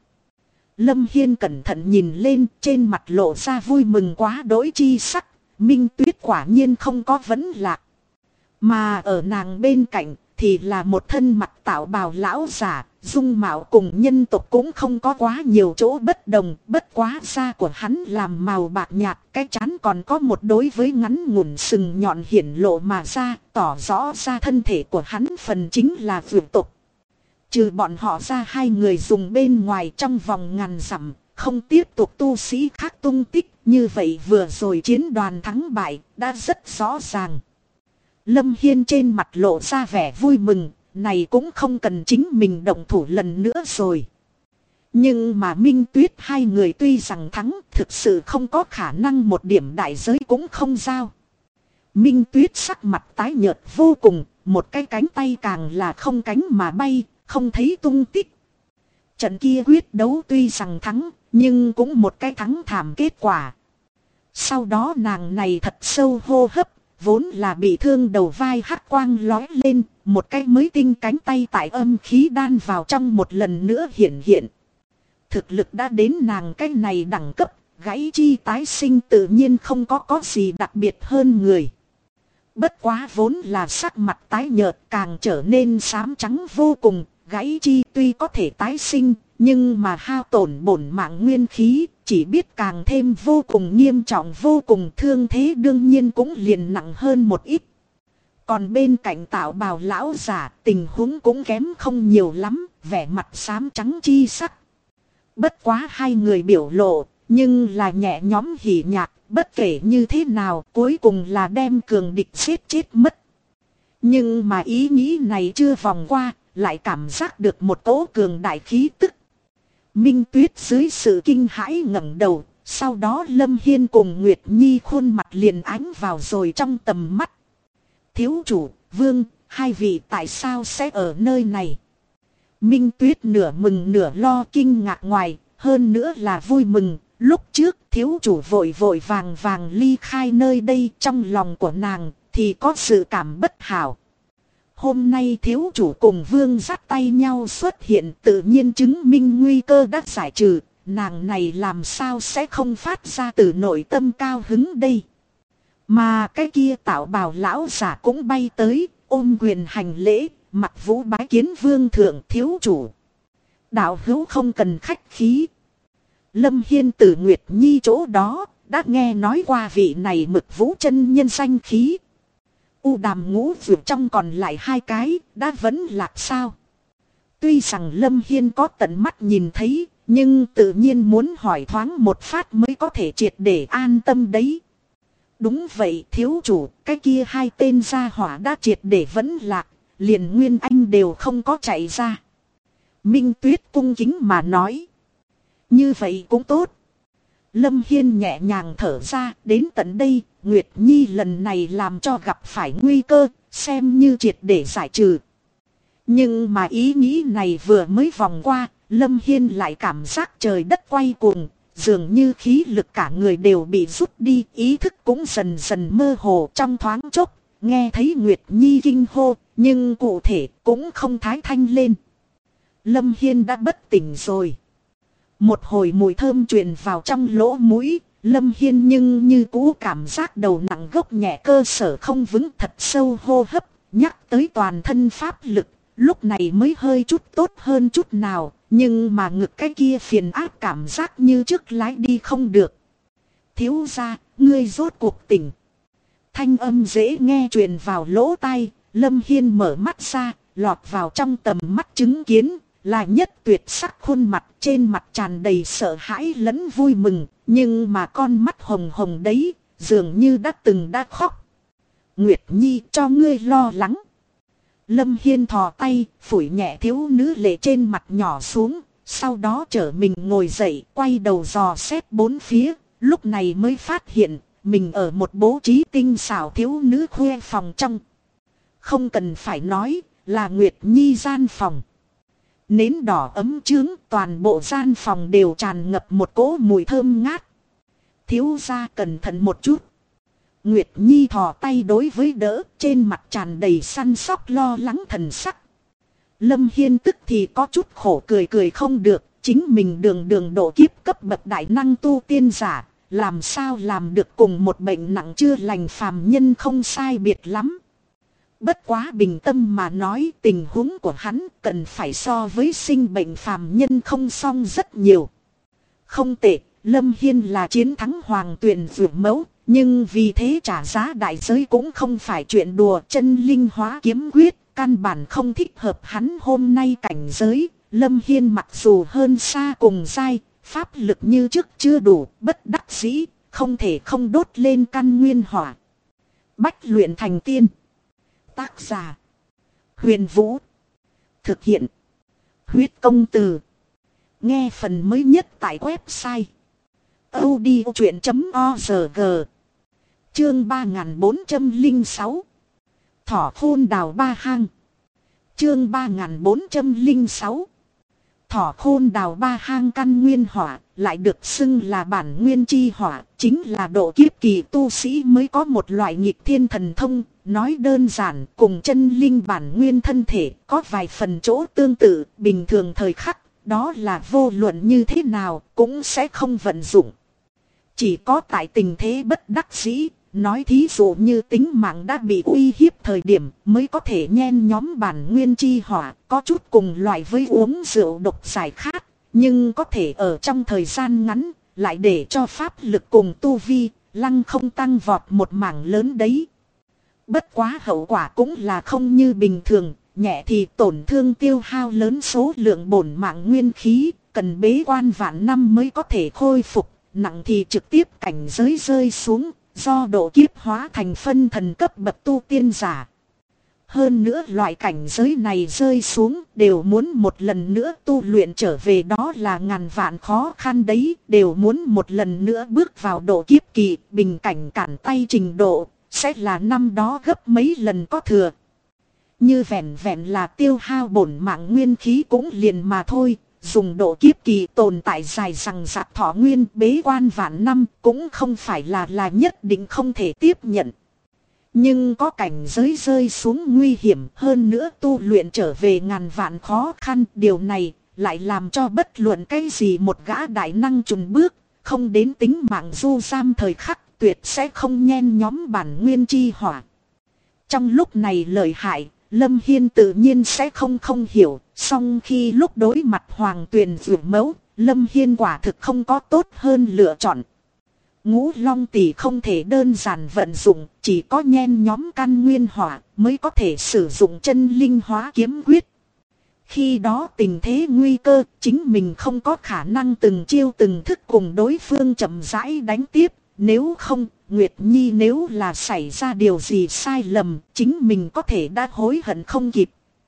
Lâm Hiên cẩn thận nhìn lên, trên mặt lộ ra vui mừng quá đỗi chi sắc, Minh Tuyết quả nhiên không có vấn lạc. Mà ở nàng bên cạnh thì là một thân mặc tạo bào lão giả, dung mạo cùng nhân tộc cũng không có quá nhiều chỗ bất đồng, bất quá da của hắn làm màu bạc nhạt, cái trán còn có một đối với ngắn ngủn sừng nhọn hiển lộ mà ra, tỏ rõ ra thân thể của hắn phần chính là vượt tộc. Trừ bọn họ ra, hai người dùng bên ngoài trong vòng ngàn dặm, không tiếp tục tu sĩ khác tung tích, như vậy vừa rồi chiến đoàn thắng bại đã rất rõ ràng. Lâm Hiên trên mặt lộ ra vẻ vui mừng, này cũng không cần chính mình động thủ lần nữa rồi. Nhưng mà Minh Tuyết hai người tuy rằng thắng, thực sự không có khả năng một điểm đại giới cũng không giao. Minh Tuyết sắc mặt tái nhợt vô cùng, một cái cánh tay càng là không cánh mà bay, không thấy tung tích. Trận kia quyết đấu tuy rằng thắng, nhưng cũng một cái thắng thảm kết quả. Sau đó nàng này thật sâu hô hấp, vốn là bị thương đầu vai hắc quang lói lên, một cái mới tinh cánh tay tại âm khí đan vào trong một lần nữa hiện hiện. Thực lực đã đến nàng cái này đẳng cấp, gãy chi tái sinh tự nhiên không có gì đặc biệt hơn người. Bất quá vốn là sắc mặt tái nhợt càng trở nên xám trắng vô cùng, gãy chi tuy có thể tái sinh, nhưng mà hao tổn bổn mạng nguyên khí, chỉ biết càng thêm vô cùng nghiêm trọng, vô cùng thương thế đương nhiên cũng liền nặng hơn một ít. Còn bên cạnh tạo bào lão giả tình huống cũng kém không nhiều lắm, vẻ mặt xám trắng chi sắc. Bất quá hai người biểu lộ, nhưng là nhẹ nhõm hỉ nhạc, bất kể như thế nào cuối cùng là đem cường địch giết chết mất. Nhưng mà ý nghĩ này chưa vòng qua, lại cảm giác được một cỗ cường đại khí tức. Minh Tuyết dưới sự kinh hãi ngẩng đầu, sau đó Lâm Hiên cùng Nguyệt Nhi khuôn mặt liền ánh vào rồi trong tầm mắt. Thiếu chủ, vương, hai vị tại sao sẽ ở nơi này? Minh Tuyết nửa mừng nửa lo kinh ngạc ngoài, hơn nữa là vui mừng. Lúc trước thiếu chủ vội vội vàng vàng ly khai nơi đây, trong lòng của nàng thì có sự cảm bất hảo. Hôm nay thiếu chủ cùng vương dắt tay nhau xuất hiện, tự nhiên chứng minh nguy cơ đã giải trừ, nàng này làm sao sẽ không phát ra từ nội tâm cao hứng đây. Mà cái kia tạo bào lão giả cũng bay tới, ôm quyền hành lễ, mặc vũ bái kiến vương thượng thiếu chủ. Đạo hữu không cần khách khí. Lâm Hiên từ Nguyệt Nhi chỗ đó, đã nghe nói qua vị này Mực Vũ chân nhân danh khí. U Đàm Ngũ Vượt trong còn lại hai cái, đã vẫn lạc sao? Tuy rằng Lâm Hiên có tận mắt nhìn thấy, nhưng tự nhiên muốn hỏi thoáng một phát mới có thể triệt để an tâm đấy. Đúng vậy thiếu chủ, cái kia hai tên gia hỏa đã triệt để vẫn lạc, liền Nguyên Anh đều không có chạy ra. Minh Tuyết cung kính mà nói. Như vậy cũng tốt. Lâm Hiên nhẹ nhàng thở ra, đến tận đây, Nguyệt Nhi lần này làm cho gặp phải nguy cơ, xem như triệt để giải trừ. Nhưng mà ý nghĩ này vừa mới vòng qua, Lâm Hiên lại cảm giác trời đất quay cuồng, dường như khí lực cả người đều bị rút đi, ý thức cũng dần dần mơ hồ trong thoáng chốc, nghe thấy Nguyệt Nhi kinh hô, nhưng cụ thể cũng không thái thanh lên. Lâm Hiên đã bất tỉnh rồi. Một hồi mùi thơm truyền vào trong lỗ mũi, Lâm Hiên nhưng như cũ cảm giác đầu nặng gốc nhẹ, cơ sở không vững, thật sâu hô hấp, nhắc tới toàn thân pháp lực, lúc này mới hơi chút tốt hơn chút nào, nhưng mà ngực cái kia phiền áp cảm giác như trước lái đi không được. Thiếu gia, ngươi rốt cuộc tỉnh. Thanh âm dễ nghe truyền vào lỗ tai, Lâm Hiên mở mắt ra, lọt vào trong tầm mắt chứng kiến. Là nhất tuyệt sắc khuôn mặt, trên mặt tràn đầy sợ hãi lẫn vui mừng, nhưng mà con mắt hồng hồng đấy, dường như đã từng đã khóc. Nguyệt Nhi cho ngươi lo lắng. Lâm Hiên thò tay, phủi nhẹ thiếu nữ lệ trên mặt nhỏ xuống, sau đó trở mình ngồi dậy, quay đầu dò xét bốn phía, lúc này mới phát hiện, mình ở một bố trí tinh xảo thiếu nữ khuê phòng trong. Không cần phải nói, là Nguyệt Nhi gian phòng. Nến đỏ ấm chướng, toàn bộ gian phòng đều tràn ngập một cỗ mùi thơm ngát. Thiếu gia cẩn thận một chút. Nguyệt Nhi thò tay đối với đỡ, trên mặt tràn đầy săn sóc lo lắng thần sắc. Lâm Hiên tức thì có chút khổ cười không được, chính mình đường độ kiếp cấp bậc đại năng tu tiên giả, làm sao làm được cùng một bệnh nặng chưa lành phàm nhân không sai biệt lắm. Bất quá bình tâm mà nói, tình huống của hắn cần phải so với sinh bệnh phàm nhân không xong rất nhiều. Không tệ, Lâm Hiên là chiến thắng Hoàng Tuyền Vượt Mẫu, nhưng vì thế trả giá đại giới cũng không phải chuyện đùa. Chân linh hóa kiếm quyết, căn bản không thích hợp hắn hôm nay cảnh giới. Lâm Hiên mặc dù hơn xa cùng giai, pháp lực như trước chưa đủ, bất đắc dĩ, không thể không đốt lên căn nguyên hỏa. Bách luyện thành tiên. Tác giả: Huyền Vũ. Thực hiện: Huyết Công Từ. Nghe phần mới nhất tại website audiochuyện.org. Chương 3406. Thỏ khôn đào ba hang. Chương 3406. Thỏ khôn đào ba hang. Căn nguyên hỏa, lại được xưng là bản nguyên chi hỏa, chính là độ kiếp kỳ tu sĩ mới có một loại nghịch thiên thần thông. Nói đơn giản, cùng chân linh bản nguyên thân thể có vài phần chỗ tương tự. Bình thường thời khắc, đó là vô luận như thế nào cũng sẽ không vận dụng. Chỉ có tại tình thế bất đắc dĩ, nói thí dụ như tính mạng đã bị uy hiếp thời điểm, mới có thể nhen nhóm bản nguyên chi hỏa. Có chút cùng loại với uống rượu độc giải khát, nhưng có thể ở trong thời gian ngắn lại để cho pháp lực cùng tu vi lăng không tăng vọt một mảng lớn đấy. Bất quá hậu quả cũng là không như bình thường, nhẹ thì tổn thương tiêu hao lớn số lượng bổn mạng nguyên khí, cần bế quan vạn năm mới có thể khôi phục, nặng thì trực tiếp cảnh giới rơi xuống, do độ kiếp hóa thành phân thần cấp bậc tu tiên giả. Hơn nữa loại cảnh giới này rơi xuống đều muốn một lần nữa tu luyện trở về, đó là ngàn vạn khó khăn đấy, đều muốn một lần nữa bước vào độ kiếp kỳ, bình cảnh cản tay trình độ sẽ là năm đó gấp mấy lần có thừa. Như vẹn vẹn là tiêu hao bổn mạng nguyên khí cũng liền mà thôi, dùng độ kiếp kỳ tồn tại dài rằng rạc thọ nguyên bế quan vạn năm cũng không phải là nhất định không thể tiếp nhận. Nhưng có cảnh giới rơi xuống nguy hiểm, hơn nữa tu luyện trở về ngàn vạn khó khăn, điều này lại làm cho bất luận cái gì một gã đại năng chùn bước, không đến tính mạng du giam thời khắc, tuyệt sẽ không nhen nhóm bản nguyên chi hỏa. Trong lúc này lợi hại, Lâm Hiên tự nhiên sẽ không hiểu, song khi lúc đối mặt Hoàng Tuyền Vượt Mẫu, Lâm Hiên quả thực không có tốt hơn lựa chọn. Ngũ Long Tỷ không thể đơn giản vận dụng, chỉ có nhen nhóm căn nguyên hỏa mới có thể sử dụng chân linh hóa kiếm quyết. Khi đó tình thế nguy cơ, chính mình không có khả năng từng chiêu từng thức cùng đối phương chậm rãi đánh tiếp. Nếu không, Nguyệt Nhi nếu là xảy ra điều gì sai lầm, chính mình có thể đã hối hận không kịp.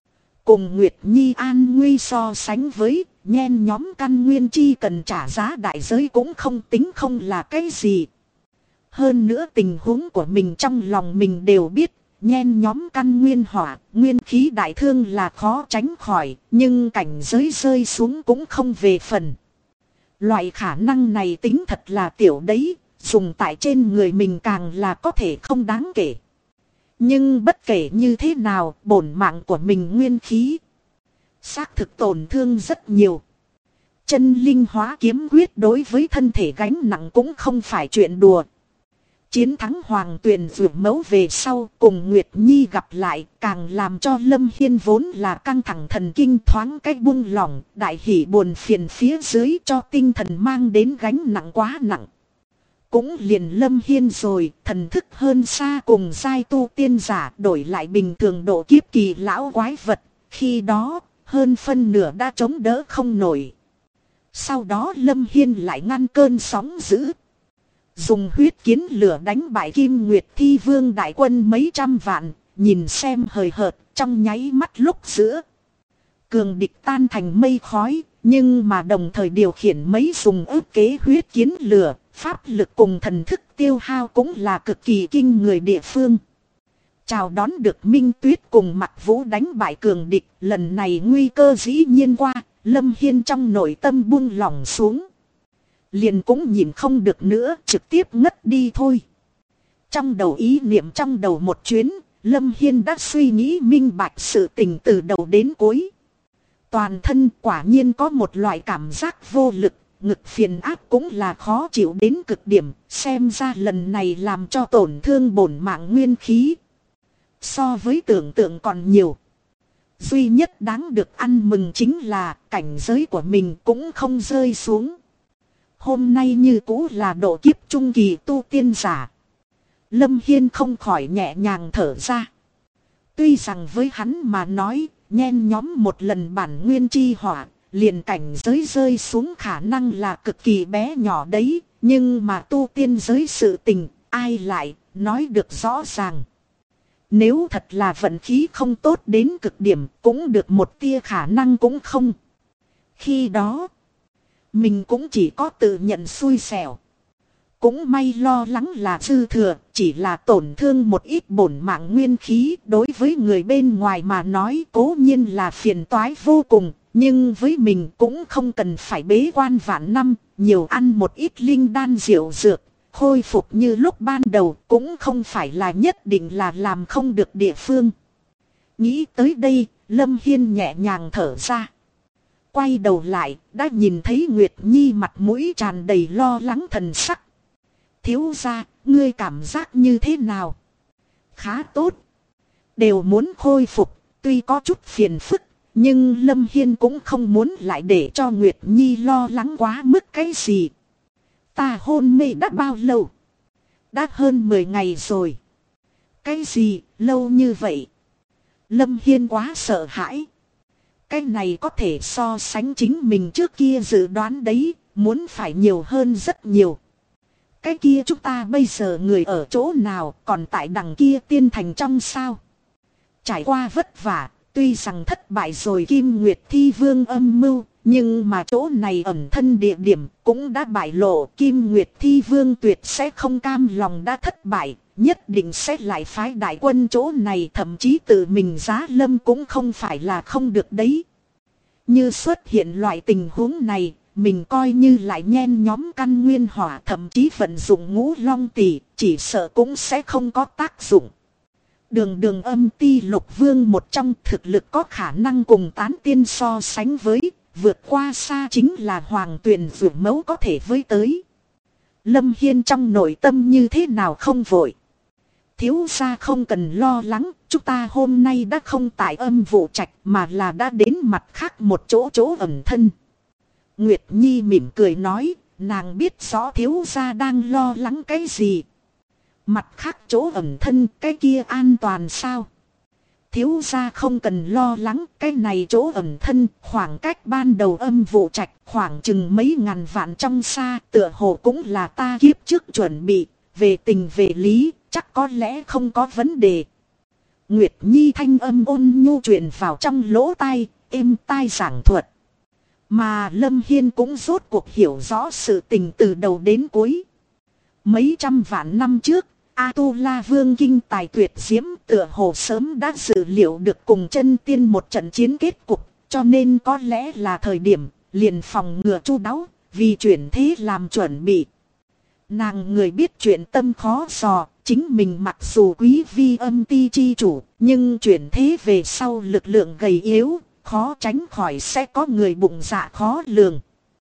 Cùng Nguyệt Nhi an nguy so sánh với, nhen nhóm căn nguyên chi cần trả giá đại giới cũng không tính không là cái gì. Hơn nữa tình huống của mình trong lòng mình đều biết, nhen nhóm căn nguyên hỏa, nguyên khí đại thương là khó tránh khỏi, nhưng cảnh giới rơi xuống cũng không về phần. Loại khả năng này tính thật là tiểu đấy, dùng tại trên người mình càng là có thể không đáng kể. Nhưng bất kể như thế nào, bổn mạng của mình nguyên khí xác thực tổn thương rất nhiều. Chân linh hóa kiếm quyết đối với thân thể gánh nặng cũng không phải chuyện đùa. Chiến thắng Hoàng Tuyền Vượt Mẫu về sau cùng Nguyệt Nhi gặp lại, càng làm cho Lâm Hiên vốn là căng thẳng thần kinh thoáng cách buông lỏng, đại hỉ buồn phiền phía dưới cho tinh thần mang đến gánh nặng quá nặng. Cũng liền Lâm Hiên rồi, thần thức hơn xa cùng giai tu tiên giả đổi lại bình thường độ kiếp kỳ lão quái vật, khi đó hơn phân nửa đã chống đỡ không nổi. Sau đó Lâm Hiên lại ngăn cơn sóng dữ, dùng huyết kiến lửa đánh bại Kim Nguyệt Thi Vương đại quân mấy trăm vạn, nhìn xem hời hợt, trong nháy mắt lúc giữa cường địch tan thành mây khói, nhưng mà đồng thời điều khiển mấy dùng ức kế huyết kiến lửa, pháp lực cùng thần thức tiêu hao cũng là cực kỳ kinh người địa phương. Chào đón được Minh Tuyết cùng Mặc Vũ đánh bại cường địch, lần này nguy cơ dĩ nhiên qua, Lâm Hiên trong nội tâm buông lỏng xuống. Liền cũng nhìn không được nữa, trực tiếp ngất đi thôi. Trong đầu ý niệm trong đầu một chuyến, Lâm Hiên đã suy nghĩ minh bạch sự tình từ đầu đến cuối. Toàn thân quả nhiên có một loại cảm giác vô lực, ngực phiền áp cũng là khó chịu đến cực điểm, xem ra lần này làm cho tổn thương bổn mạng nguyên khí. so với tưởng tượng còn nhiều. Duy nhất đáng được ăn mừng chính là cảnh giới của mình cũng không rơi xuống. Hôm nay như cũ là độ kiếp trung kỳ tu tiên giả. Lâm Hiên không khỏi nhẹ nhàng thở ra. Tuy rằng với hắn mà nói, nhen nhóm một lần bản nguyên chi hỏa, liền cảnh giới rơi xuống khả năng là cực kỳ bé nhỏ đấy. Nhưng mà tu tiên giới sự tình, ai lại nói được rõ ràng. Nếu thật là vận khí không tốt đến cực điểm, cũng được một tia khả năng cũng không. Khi đó, mình cũng chỉ có tự nhận xui xẻo. Cũng may lo lắng là dư thừa, chỉ là tổn thương một ít bổn mạng nguyên khí. Đối với người bên ngoài mà nói cố nhiên là phiền toái vô cùng, nhưng với mình cũng không cần phải bế quan vạn năm, nhiều ăn một ít linh đan diệu dược. Khôi phục như lúc ban đầu cũng không phải là nhất định là làm không được địa phương. Nghĩ tới đây, Lâm Hiên nhẹ nhàng thở ra. Quay đầu lại, đã nhìn thấy Nguyệt Nhi mặt mũi tràn đầy lo lắng thần sắc. Thiếu gia, ngươi cảm giác như thế nào? Khá tốt. Đều muốn khôi phục, tuy có chút phiền phức, nhưng Lâm Hiên cũng không muốn lại để cho Nguyệt Nhi lo lắng quá mức cái gì. Ta hôn mê đã bao lâu? Đã hơn 10 ngày rồi. Cái gì, lâu như vậy? Lâm Hiên quá sợ hãi. Cái này có thể so sánh chính mình trước kia dự đoán đấy, muốn phải nhiều hơn rất nhiều. Cái kia chúng ta bây giờ người ở chỗ nào, còn tại đằng kia tiên thành trong sao? Trải qua vất vả, tuy rằng thất bại rồi Kim Nguyệt Thi Vương âm mưu, nhưng mà chỗ này ẩn thân địa điểm cũng đã bại lộ. Kim Nguyệt Thi Vương tuyệt sẽ không cam lòng đã thất bại, nhất định sẽ lại phái đại quân chỗ này, thậm chí tự mình giá lâm cũng không phải là không được đấy. Như xuất hiện loại tình huống này, mình coi như lại nhen nhóm căn nguyên hỏa, thậm chí vận dụng ngũ long tỷ, chỉ sợ cũng sẽ không có tác dụng. Đường âm ti lục vương một trong, thực lực có khả năng cùng tán tiên so sánh với, vượt qua xa chính là Hoàng Tuyền Vượt Mẫu có thể với tới. Lâm Hiên trong nội tâm như thế nào không vội. Thiếu gia không cần lo lắng, chúng ta hôm nay đã không tại Âm Vụ Trạch mà là đã đến mặt khác một chỗ ẩn thân. Nguyệt Nhi mỉm cười nói, nàng biết rõ thiếu gia đang lo lắng cái gì. Mặt khác chỗ ẩn thân, cái kia an toàn sao? Thiếu gia không cần lo lắng, cái này chỗ ẩn thân, khoảng cách ban đầu Âm Vụ Trạch khoảng chừng mấy ngàn vạn trong xa, tựa hồ cũng là ta kiếp trước chuẩn bị, về tình về lý, chắc có lẽ không có vấn đề. Nguyệt Nhi thanh âm ôn nhu truyền vào trong lỗ tai, êm tai giảng thuật. Mà Lâm Hiên cũng rốt cuộc hiểu rõ sự tình từ đầu đến cuối. Mấy trăm vạn năm trước, A-tu-la vương kinh tài tuyệt diễm tựa hồ sớm đã dự liệu được cùng chân tiên một trận chiến kết cục, cho nên có lẽ là thời điểm liền phòng ngừa chu đáo, vì chuyển thế làm chuẩn bị. Nàng người biết chuyện tâm khó dò, chính mình mặc dù quý vi âm ti chi chủ, nhưng chuyển thế về sau lực lượng gầy yếu, khó tránh khỏi sẽ có người bụng dạ khó lường.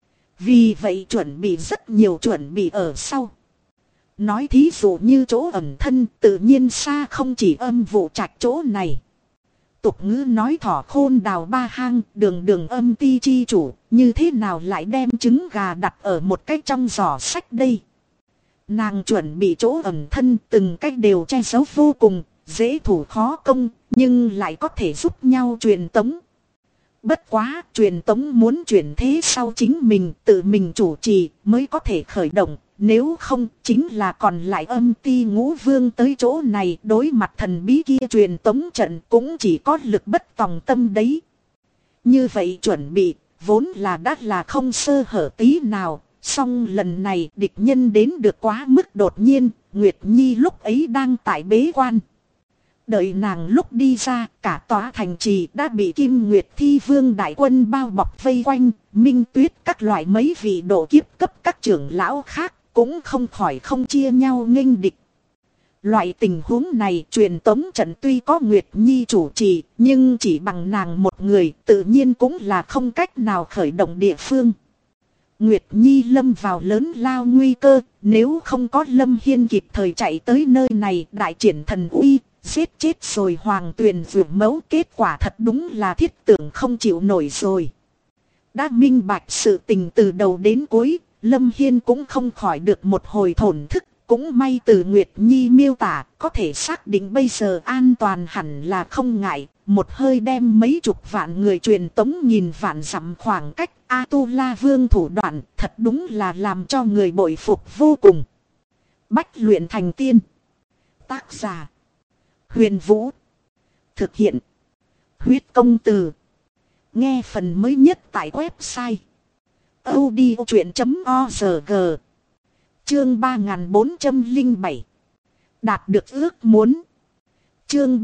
Vì vậy chuẩn bị rất nhiều chuẩn bị ở sau. Nói thí dụ như chỗ ẩn thân tự nhiên xa không chỉ Âm Vụ Trạch chỗ này. Tục ngữ nói thỏ khôn đào ba hang, đường âm ti chi chủ, như thế nào lại đem trứng gà đặt ở một cái trong giỏ sách đây. Nàng chuẩn bị chỗ ẩn thân từng cách đều che giấu vô cùng, dễ thủ khó công, nhưng lại có thể giúp nhau truyền tống. Bất quá, truyền tống muốn chuyển thế sau chính mình tự mình chủ trì mới có thể khởi động. Nếu không, chính là còn lại âm ti ngũ vương tới chỗ này đối mặt thần bí kia truyền tống trận cũng chỉ có lực bất tòng tâm đấy. Như vậy chuẩn bị, vốn là đắt là không sơ hở tí nào. Song lần này địch nhân đến được quá mức đột nhiên, Nguyệt Nhi lúc ấy đang tại bế quan. Đợi nàng lúc đi ra, cả tòa thành trì đã bị Kim Nguyệt Thi Vương đại quân bao bọc vây quanh, Minh Tuyết các loại mấy vị độ kiếp cấp các trưởng lão khác, cũng không khỏi không chia nhau nghênh địch. Loại tình huống này truyền tống trận tuy có Nguyệt Nhi chủ trì, nhưng chỉ bằng nàng một người tự nhiên cũng là không cách nào khởi động địa phương. Nguyệt Nhi lâm vào lớn lao nguy cơ, nếu không có Lâm Hiên kịp thời chạy tới nơi này đại triển thần uy, giết chết rồi Hoàng Tuyền Dược Mẫu, kết quả thật đúng là thiết tưởng không chịu nổi rồi. Đã minh bạch sự tình từ đầu đến cuối, Lâm Hiên cũng không khỏi được một hồi thổn thức. Cũng may từ Nguyệt Nhi miêu tả có thể xác định bây giờ an toàn hẳn là không ngại. Một hơi đem mấy chục vạn người truyền tống nghìn vạn dặm khoảng cách. A-tu-la vương thủ đoạn thật đúng là làm cho người bội phục vô cùng. Bách luyện thành tiên. Tác giả Huyền Vũ. Thực hiện Huyết Công Từ. Nghe phần mới nhất tại website audiochuyện.org. Chương 3407. Đạt được ước muốn. Chương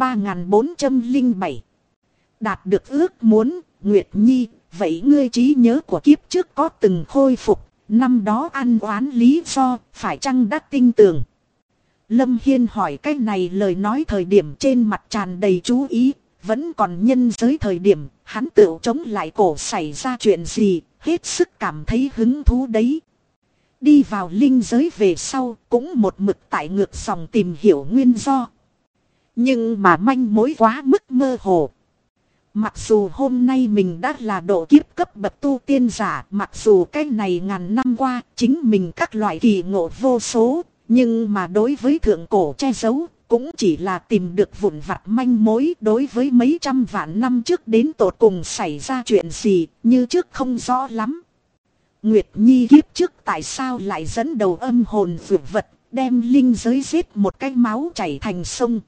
3407. Đạt được ước muốn. Nguyệt Nhi, vậy ngươi trí nhớ của kiếp trước có từng khôi phục, năm đó ăn oán lý do, phải chăng đã tinh tường? Lâm Hiên hỏi cái này lời nói thời điểm trên mặt tràn đầy chú ý, vẫn còn nhân giới thời điểm, hắn tự chống lại cổ xảy ra chuyện gì, hết sức cảm thấy hứng thú đấy. Đi vào linh giới về sau, cũng một mực tại ngược dòng tìm hiểu nguyên do. Nhưng mà manh mối quá mức mơ hồ. Mặc dù hôm nay mình đã là độ kiếp cấp bậc tu tiên giả, mặc dù cái này ngàn năm qua chính mình các loại kỳ ngộ vô số, nhưng mà đối với thượng cổ che giấu, cũng chỉ là tìm được vụn vặt manh mối. Đối với mấy trăm vạn năm trước đến tột cùng xảy ra chuyện gì, như trước không rõ lắm. Nguyệt Nhi kiếp trước tại sao lại dẫn đầu âm hồn vượt vật, đem linh giới giết một cái máu chảy thành sông?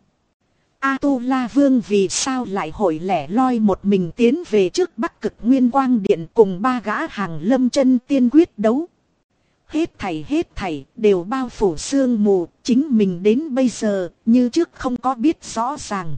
A-tu-la vương vì sao lại hội lẻ loi một mình tiến về trước Bắc Cực Nguyên Quang Điện cùng ba gã hàng lâm chân tiên quyết đấu? Hết thảy đều bao phủ sương mù, chính mình đến bây giờ như trước không có biết rõ ràng.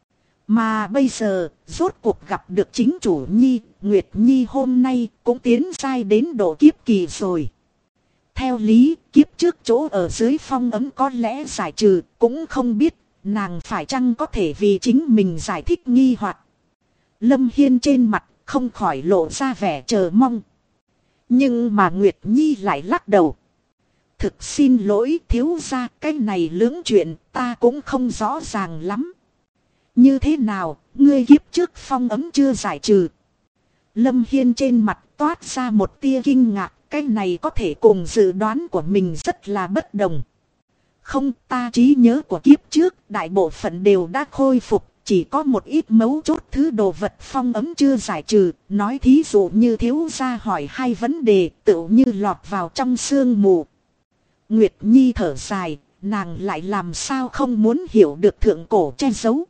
Mà bây giờ, rốt cuộc gặp được chính chủ Nhi, Nguyệt Nhi hôm nay cũng tiến giai đến độ kiếp kỳ rồi. Theo lý, kiếp trước chỗ ở dưới phong ấm có lẽ giải trừ, cũng không biết nàng phải chăng có thể vì chính mình giải thích nghi hoặc. Lâm Hiên trên mặt không khỏi lộ ra vẻ chờ mong. Nhưng mà Nguyệt Nhi lại lắc đầu. Thực xin lỗi thiếu gia, cái này lưỡng chuyện ta cũng không rõ ràng lắm. Như thế nào, ngươi kiếp trước phong ấm chưa giải trừ? Lâm Hiên trên mặt toát ra một tia kinh ngạc, cái này có thể cùng dự đoán của mình rất là bất đồng. Không, ta trí nhớ của kiếp trước, đại bộ phận đều đã khôi phục, chỉ có một ít mấu chốt thứ đồ vật phong ấm chưa giải trừ. Nói thí dụ như thiếu gia hỏi hai vấn đề, tựu như lọt vào trong sương mù. Nguyệt Nhi thở dài, nàng lại làm sao không muốn hiểu được thượng cổ che giấu.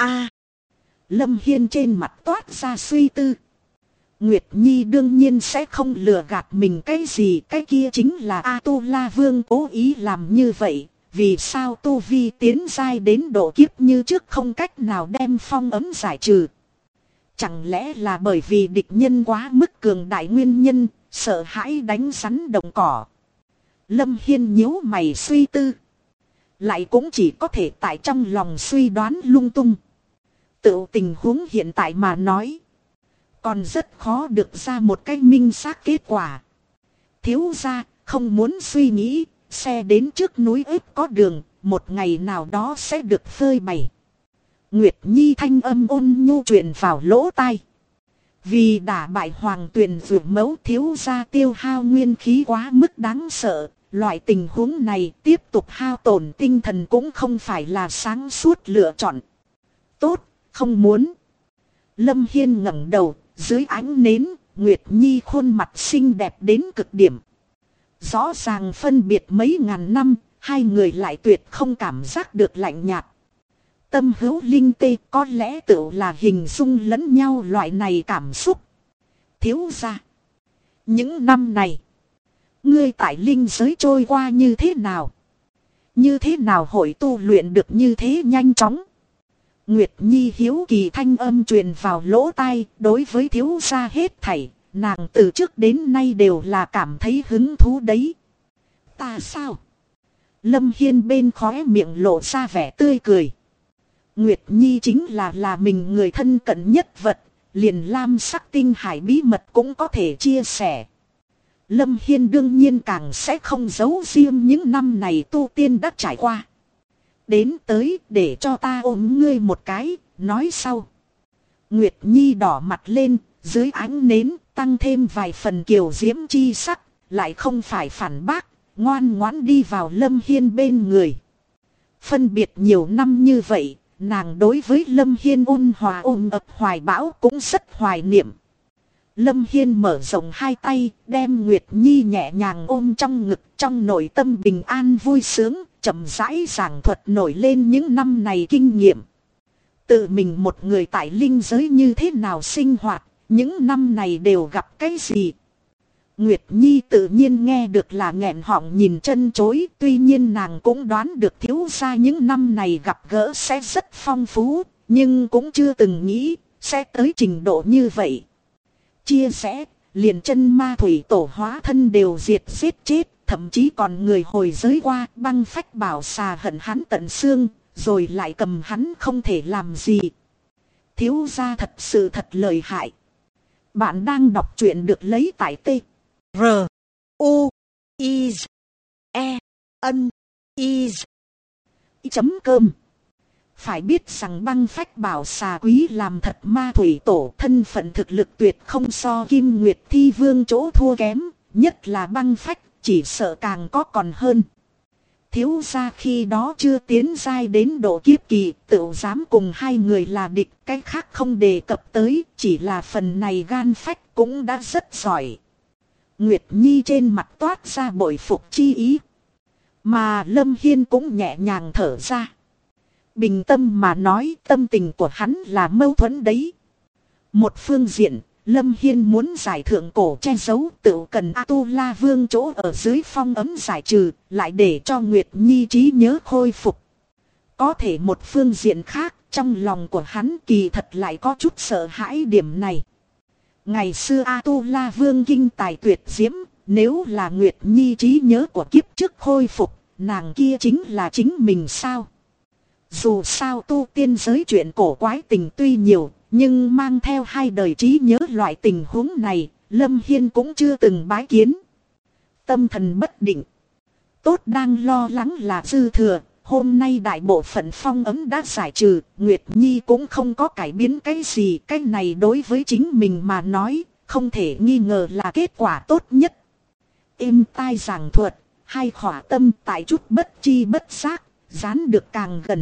Lâm Hiên trên mặt toát ra suy tư. Nguyệt Nhi đương nhiên sẽ không lừa gạt mình cái gì, cái kia chính là A-tu-la vương cố ý làm như vậy. Vì sao tu vi tiến giai đến độ kiếp như trước không cách nào đem phong ấm giải trừ? Chẳng lẽ là bởi vì địch nhân quá mức cường đại nguyên nhân, sợ hãi đánh rắn động cỏ? Lâm Hiên nhíu mày suy tư. Lại cũng chỉ có thể tại trong lòng suy đoán lung tung. Tự tình huống hiện tại mà nói, còn rất khó được ra một cái minh xác kết quả. Thiếu gia không muốn suy nghĩ, xe đến trước núi ếp có đường, một ngày nào đó sẽ được phơi bày. Nguyệt Nhi thanh âm ôn nhu truyền vào lỗ tai. Vì đả bại Hoàng Tuyền Dược Mẫu, thiếu gia tiêu hao nguyên khí quá mức đáng sợ. Loại tình huống này tiếp tục hao tổn tinh thần cũng không phải là sáng suốt lựa chọn. Tốt, không muốn. Lâm Hiên ngẩng đầu, dưới ánh nến, Nguyệt Nhi khuôn mặt xinh đẹp đến cực điểm. Rõ ràng phân biệt mấy ngàn năm, hai người lại tuyệt không cảm giác được lạnh nhạt. Tâm hữu linh tê, có lẽ tự là hình dung lẫn nhau loại này cảm xúc. Thiếu gia, những năm này, ngươi tại linh giới trôi qua như thế nào? Như thế nào hội tu luyện được như thế nhanh chóng? Nguyệt Nhi hiếu kỳ thanh âm truyền vào lỗ tai, đối với thiếu gia hết thảy, nàng từ trước đến nay đều là cảm thấy hứng thú đấy. Ta sao? Lâm Hiên bên khóe miệng lộ ra vẻ tươi cười. Nguyệt Nhi chính là mình người thân cận nhất vật, liền lam sắc tinh hải bí mật cũng có thể chia sẻ. Lâm Hiên đương nhiên càng sẽ không giấu riêng những năm này tu tiên đã trải qua. Đến tới để cho ta ôm ngươi một cái, nói sau. Nguyệt Nhi đỏ mặt lên, dưới ánh nến tăng thêm vài phần kiều diễm chi sắc, lại không phải phản bác, ngoan ngoãn đi vào Lâm Hiên bên người. Phân biệt nhiều năm như vậy, nàng đối với Lâm Hiên ôn hòa ôm ấp hoài bão cũng rất hoài niệm. Lâm Hiên mở rộng hai tay, đem Nguyệt Nhi nhẹ nhàng ôm trong ngực, trong nội tâm bình an vui sướng, chậm rãi giảng thuật nổi lên những năm này kinh nghiệm. Tự mình một người tại linh giới như thế nào sinh hoạt, những năm này đều gặp cái gì. Nguyệt Nhi tự nhiên nghe được là nghẹn họng nhìn chân chối, tuy nhiên nàng cũng đoán được thiếu gia những năm này gặp gỡ sẽ rất phong phú, nhưng cũng chưa từng nghĩ sẽ tới trình độ như vậy. Chia sẻ, liền chân ma thủy tổ hóa thân đều diệt giết chết, thậm chí còn người hồi giới qua băng phách bảo xà hận hắn tận xương, rồi lại cầm hắn không thể làm gì. Thiếu gia thật sự thật lợi hại. Bạn đang đọc truyện được lấy tại T. R. U. I. E. N. I. Chấm cơm. Phải biết rằng băng phách bảo xà quý làm thật ma thủy tổ, thân phận thực lực tuyệt không so Kim Nguyệt Thi Vương chỗ thua kém, nhất là băng phách chỉ sợ càng có còn hơn. Thiếu gia khi đó chưa tiến giai đến độ kiếp kỳ, tự dám cùng hai người là địch, cái khác không đề cập tới, chỉ là phần này gan phách cũng đã rất giỏi. Nguyệt Nhi trên mặt toát ra bội phục chi ý. Mà Lâm Hiên cũng nhẹ nhàng thở ra. Bình tâm mà nói, tâm tình của hắn là mâu thuẫn đấy. Một phương diện, Lâm Hiên muốn giải thượng cổ che giấu, tự cần A-tu-la vương chỗ ở dưới phong ấm giải trừ, lại để cho Nguyệt Nhi trí nhớ khôi phục. Có thể một phương diện khác, trong lòng của hắn kỳ thật lại có chút sợ hãi điểm này. Ngày xưa A-tu-la vương kinh tài tuyệt diễm, nếu là Nguyệt Nhi trí nhớ của kiếp trước khôi phục, nàng kia chính là chính mình sao? Dù sao tu tiên giới chuyện cổ quái tình tuy nhiều, nhưng mang theo hai đời trí nhớ loại tình huống này, Lâm Hiên cũng chưa từng bái kiến. Tâm thần bất định. Tốt đang lo lắng là dư thừa, hôm nay đại bộ phận phong ấm đã giải trừ, Nguyệt Nhi cũng không có cải biến cái gì. Cái này đối với chính mình mà nói, không thể nghi ngờ là kết quả tốt nhất. Êm tai giảng thuật, hai khỏa tâm tại chút bất chi bất giác, dán được càng gần.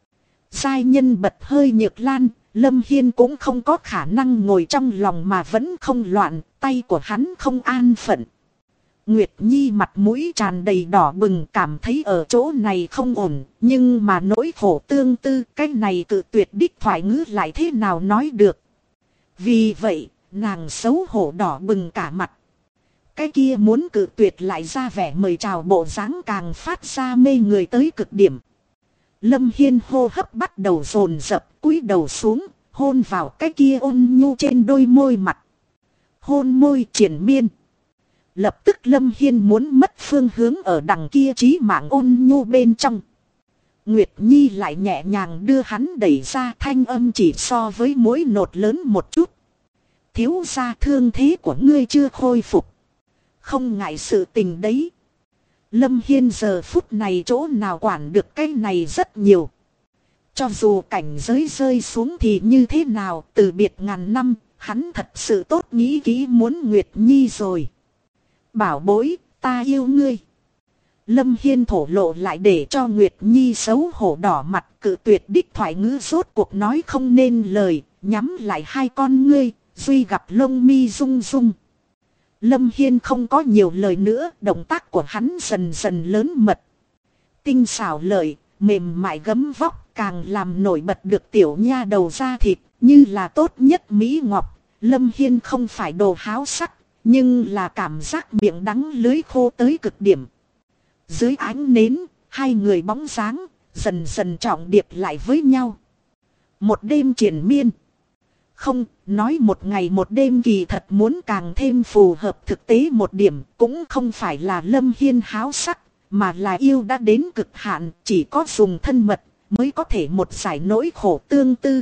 Giai nhân bật hơi nhược lan, Lâm Hiên cũng không có khả năng ngồi trong lòng mà vẫn không loạn, tay của hắn không an phận. Nguyệt Nhi mặt mũi tràn đầy đỏ bừng, cảm thấy ở chỗ này không ổn, nhưng mà nỗi khổ tương tư, cái này tự tuyệt đích thoại ngữ lại thế nào nói được. Vì vậy, nàng xấu hổ đỏ bừng cả mặt. Cái kia muốn cự tuyệt lại ra vẻ mời chào bộ dáng càng phát ra mê người tới cực điểm. Lâm Hiên hô hấp bắt đầu dồn dập, cúi đầu xuống, hôn vào cái kia ôn nhu trên đôi môi mặt. Hôn môi triển miên. Lập tức Lâm Hiên muốn mất phương hướng ở đằng kia trí mạng ôn nhu bên trong. Nguyệt Nhi lại nhẹ nhàng đưa hắn đẩy ra, thanh âm chỉ so với mối nột lớn một chút. Thiếu gia thương thế của ngươi chưa khôi phục. Không ngại sự tình đấy. Lâm Hiên giờ phút này chỗ nào quản được cái này rất nhiều. Cho dù cảnh giới rơi xuống thì như thế nào, từ biệt ngàn năm, hắn thật sự tốt nghĩ kỹ muốn Nguyệt Nhi rồi. Bảo bối, ta yêu ngươi. Lâm Hiên thổ lộ lại để cho Nguyệt Nhi xấu hổ đỏ mặt, cự tuyệt đích thoại ngữ rốt cuộc nói không nên lời, nhắm lại hai con ngươi, duy gặp lông mi rung rung. Lâm Hiên không có nhiều lời nữa, động tác của hắn dần dần lớn mật. Tinh xảo lợi, mềm mại gấm vóc, càng làm nổi bật được tiểu nha đầu da thịt, như là tốt nhất mỹ ngọc. Lâm Hiên không phải đồ háo sắc, nhưng là cảm giác miệng đắng lưới khô tới cực điểm. Dưới ánh nến, hai người bóng dáng, dần dần trọng điệp lại với nhau. Một đêm triền miên. Không, nói một ngày một đêm kỳ thật muốn càng thêm phù hợp thực tế một điểm, cũng không phải là Lâm Hiên háo sắc, mà là yêu đã đến cực hạn, chỉ có dùng thân mật mới có thể một giải nỗi khổ tương tư.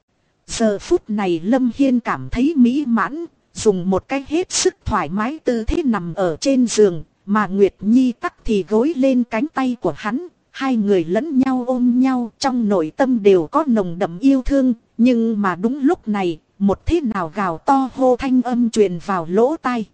Giờ phút này Lâm Hiên cảm thấy mỹ mãn, dùng một cách hết sức thoải mái tư thế nằm ở trên giường, mà Nguyệt Nhi tắc thì gối lên cánh tay của hắn, Hai người lẫn nhau ôm nhau, trong nội tâm đều có nồng đậm yêu thương. Nhưng mà đúng lúc này, một thế nào gào to hô thanh âm truyền vào lỗ tai.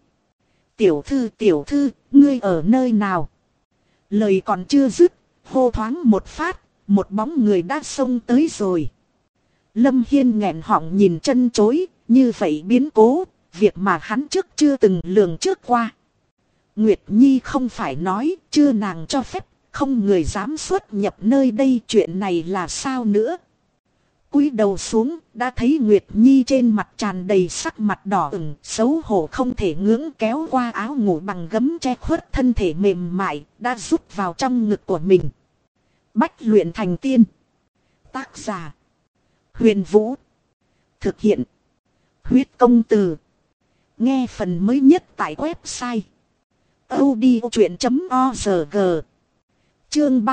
Tiểu thư, ngươi ở nơi nào? Lời còn chưa dứt, hô thoáng một phát, một bóng người đã xông tới rồi. Lâm Hiên nghẹn họng nhìn chân chối, như vậy biến cố, việc mà hắn trước chưa từng lường trước qua. Nguyệt Nhi không phải nói, chưa nàng cho phép, không người dám xuất nhập nơi đây, chuyện này là sao nữa? Cúi đầu xuống, đã thấy Nguyệt Nhi trên mặt tràn đầy sắc mặt đỏ ửng, xấu hổ không thể ngưỡng, kéo qua áo ngủ bằng gấm che khuất thân thể mềm mại, đã rút vào trong ngực của mình. Bách luyện thành tiên. Tác giả: Huyền Vũ. Thực hiện: Huyết Công Từ. Nghe phần mới nhất tại website audiochuyện.org. Chương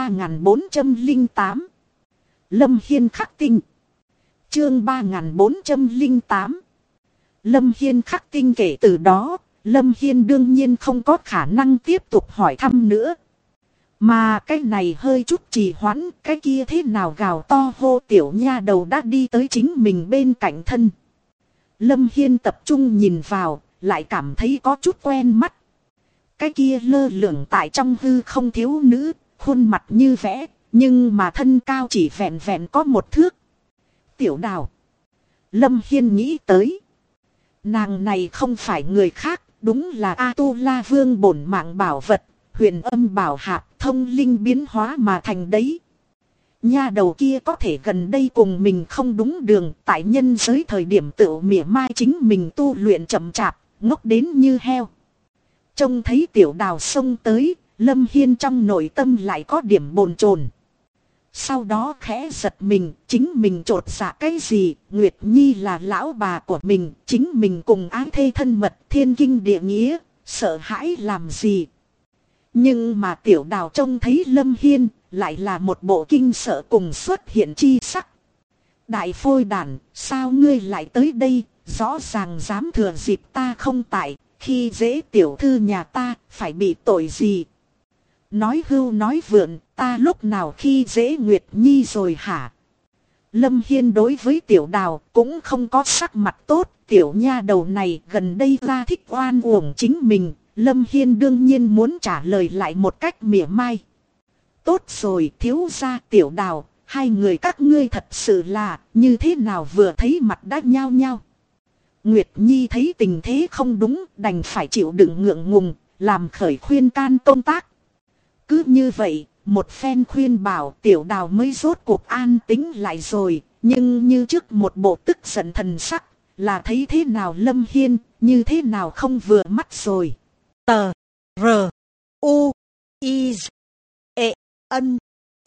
3408. Lâm Hiên khắc tinh. Chương 3408. Lâm Hiên khắc tinh. Kể từ đó, Lâm Hiên đương nhiên không có khả năng tiếp tục hỏi thăm nữa. Mà cái này hơi chút trì hoãn, cái kia thế nào gào to hô tiểu nha đầu đã đi tới chính mình bên cạnh thân. Lâm Hiên tập trung nhìn vào, lại cảm thấy có chút quen mắt. Cái kia lơ lửng tại trong hư không thiếu nữ, khuôn mặt như vẽ, nhưng mà thân cao chỉ vẹn vẹn có một thước. Tiểu Đào. Lâm Hiên nghĩ tới. Nàng này không phải người khác, đúng là A-tu-la vương bổn mạng bảo vật, huyền âm bảo hạp, thông linh biến hóa mà thành đấy. Nha đầu kia có thể gần đây cùng mình không đúng đường, tại nhân giới thời điểm tự mỉa mai chính mình tu luyện chậm chạp, ngốc đến như heo. Trông thấy Tiểu Đào xông tới, Lâm Hiên trong nội tâm lại có điểm bồn chồn. Sau đó khẽ giật mình, chính mình trột dạ cái gì, Nguyệt Nhi là lão bà của mình, chính mình cùng ái thê thân mật, thiên kinh địa nghĩa, sợ hãi làm gì. Nhưng mà Tiểu Đào trông thấy Lâm Hiên, lại là một bộ kinh sợ cùng xuất hiện chi sắc. Đại phôi đản, sao ngươi lại tới đây, rõ ràng dám thừa dịp ta không tại, khi dễ tiểu thư nhà ta, phải bị tội gì? Nói hưu nói vượn, ta lúc nào khi dễ Nguyệt Nhi rồi hả? Lâm Hiên đối với Tiểu Đào cũng không có sắc mặt tốt, tiểu nha đầu này gần đây ra thích oan uổng chính mình. Lâm Hiên đương nhiên muốn trả lời lại một cách mỉa mai. Tốt rồi thiếu gia Tiểu Đào, hai người các ngươi thật sự là như thế nào vừa thấy mặt đã nhao nhao. Nguyệt Nhi thấy tình thế không đúng, đành phải chịu đựng ngượng ngùng, làm khởi khuyên can công tác. Cứ như vậy, một phen khuyên bảo Tiểu Đào mới rốt cuộc an tĩnh lại rồi, nhưng như trước một bộ tức giận thần sắc, là thấy thế nào Lâm Hiên, như thế nào không vừa mắt rồi. Tờ R U I E N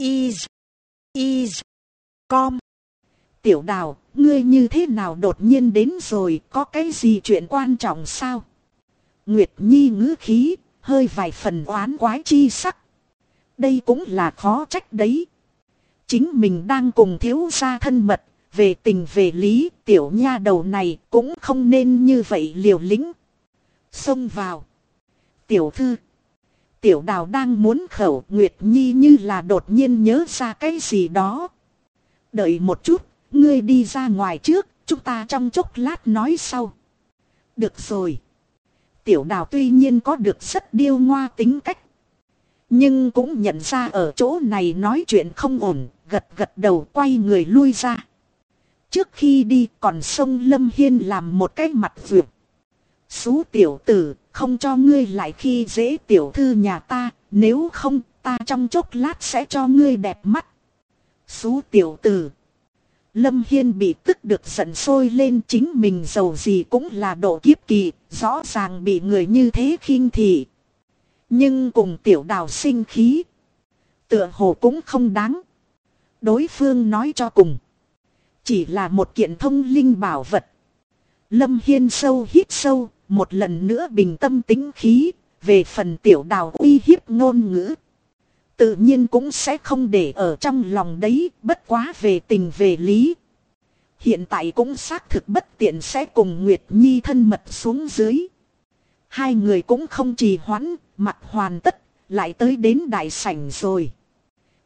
I Com. Tiểu Đào, ngươi như thế nào đột nhiên đến rồi, có cái gì chuyện quan trọng sao? Nguyệt Nhi ngữ khí, hơi vài phần oán quái chi sắc. Đây cũng là khó trách đấy. Chính mình đang cùng thiếu gia thân mật, về tình về lý, tiểu nha đầu này cũng không nên như vậy liều lĩnh. Xông vào. Tiểu thư. Tiểu Đào đang muốn khẩu, Nguyệt Nhi như là đột nhiên nhớ ra cái gì đó. Đợi một chút, ngươi đi ra ngoài trước, chúng ta trong chốc lát nói sau. Được rồi. Tiểu Đào tuy nhiên có được rất điêu ngoa tính cách, nhưng cũng nhận ra ở chỗ này nói chuyện không ổn, gật gật đầu quay người lui ra. Trước khi đi còn xông Lâm Hiên làm một cái mặt vượt. Xú tiểu tử, không cho ngươi lại khi dễ tiểu thư nhà ta, nếu không ta trong chốc lát sẽ cho ngươi đẹp mắt. Xú tiểu tử. Lâm Hiên bị tức được giận sôi lên, chính mình giàu gì cũng là độ kiếp kỳ, rõ ràng bị người như thế khinh thị. Nhưng cùng Tiểu Đào sinh khí, tựa hồ cũng không đáng. Đối phương nói cho cùng, chỉ là một kiện thông linh bảo vật. Lâm Hiên sâu hít sâu, một lần nữa bình tâm tĩnh khí, về phần Tiểu Đào uy hiếp ngôn ngữ, tự nhiên cũng sẽ không để ở trong lòng đấy, bất quá về tình về lý. Hiện tại cũng xác thực bất tiện sẽ cùng Nguyệt Nhi thân mật xuống dưới. Hai người cũng không trì hoãn, mặc hoàn tất, lại tới đến đại sảnh rồi.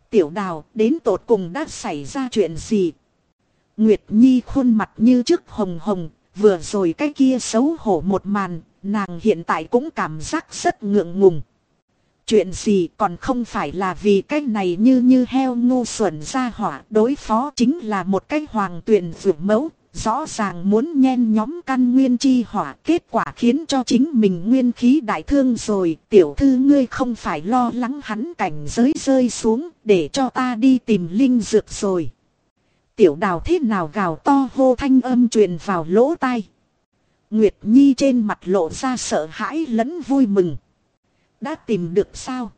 Tiểu Đào, đến tột cùng đã xảy ra chuyện gì? Nguyệt Nhi khuôn mặt như trước hồng hồng, vừa rồi cái kia xấu hổ một màn, nàng hiện tại cũng cảm giác rất ngượng ngùng. Chuyện gì còn không phải là vì cái này như heo ngu xuẩn ra hỏa, đối phó chính là một cái hoàng tuyển vượt mẫu, rõ ràng muốn nhen nhóm căn nguyên chi hỏa, kết quả khiến cho chính mình nguyên khí đại thương rồi. Tiểu thư ngươi không phải lo lắng hắn cảnh giới rơi xuống để cho ta đi tìm linh dược rồi. Tiểu Đào thế nào gào to hô, thanh âm truyền vào lỗ tai. Nguyệt Nhi trên mặt lộ ra sợ hãi lẫn vui mừng. Đã tìm được sao?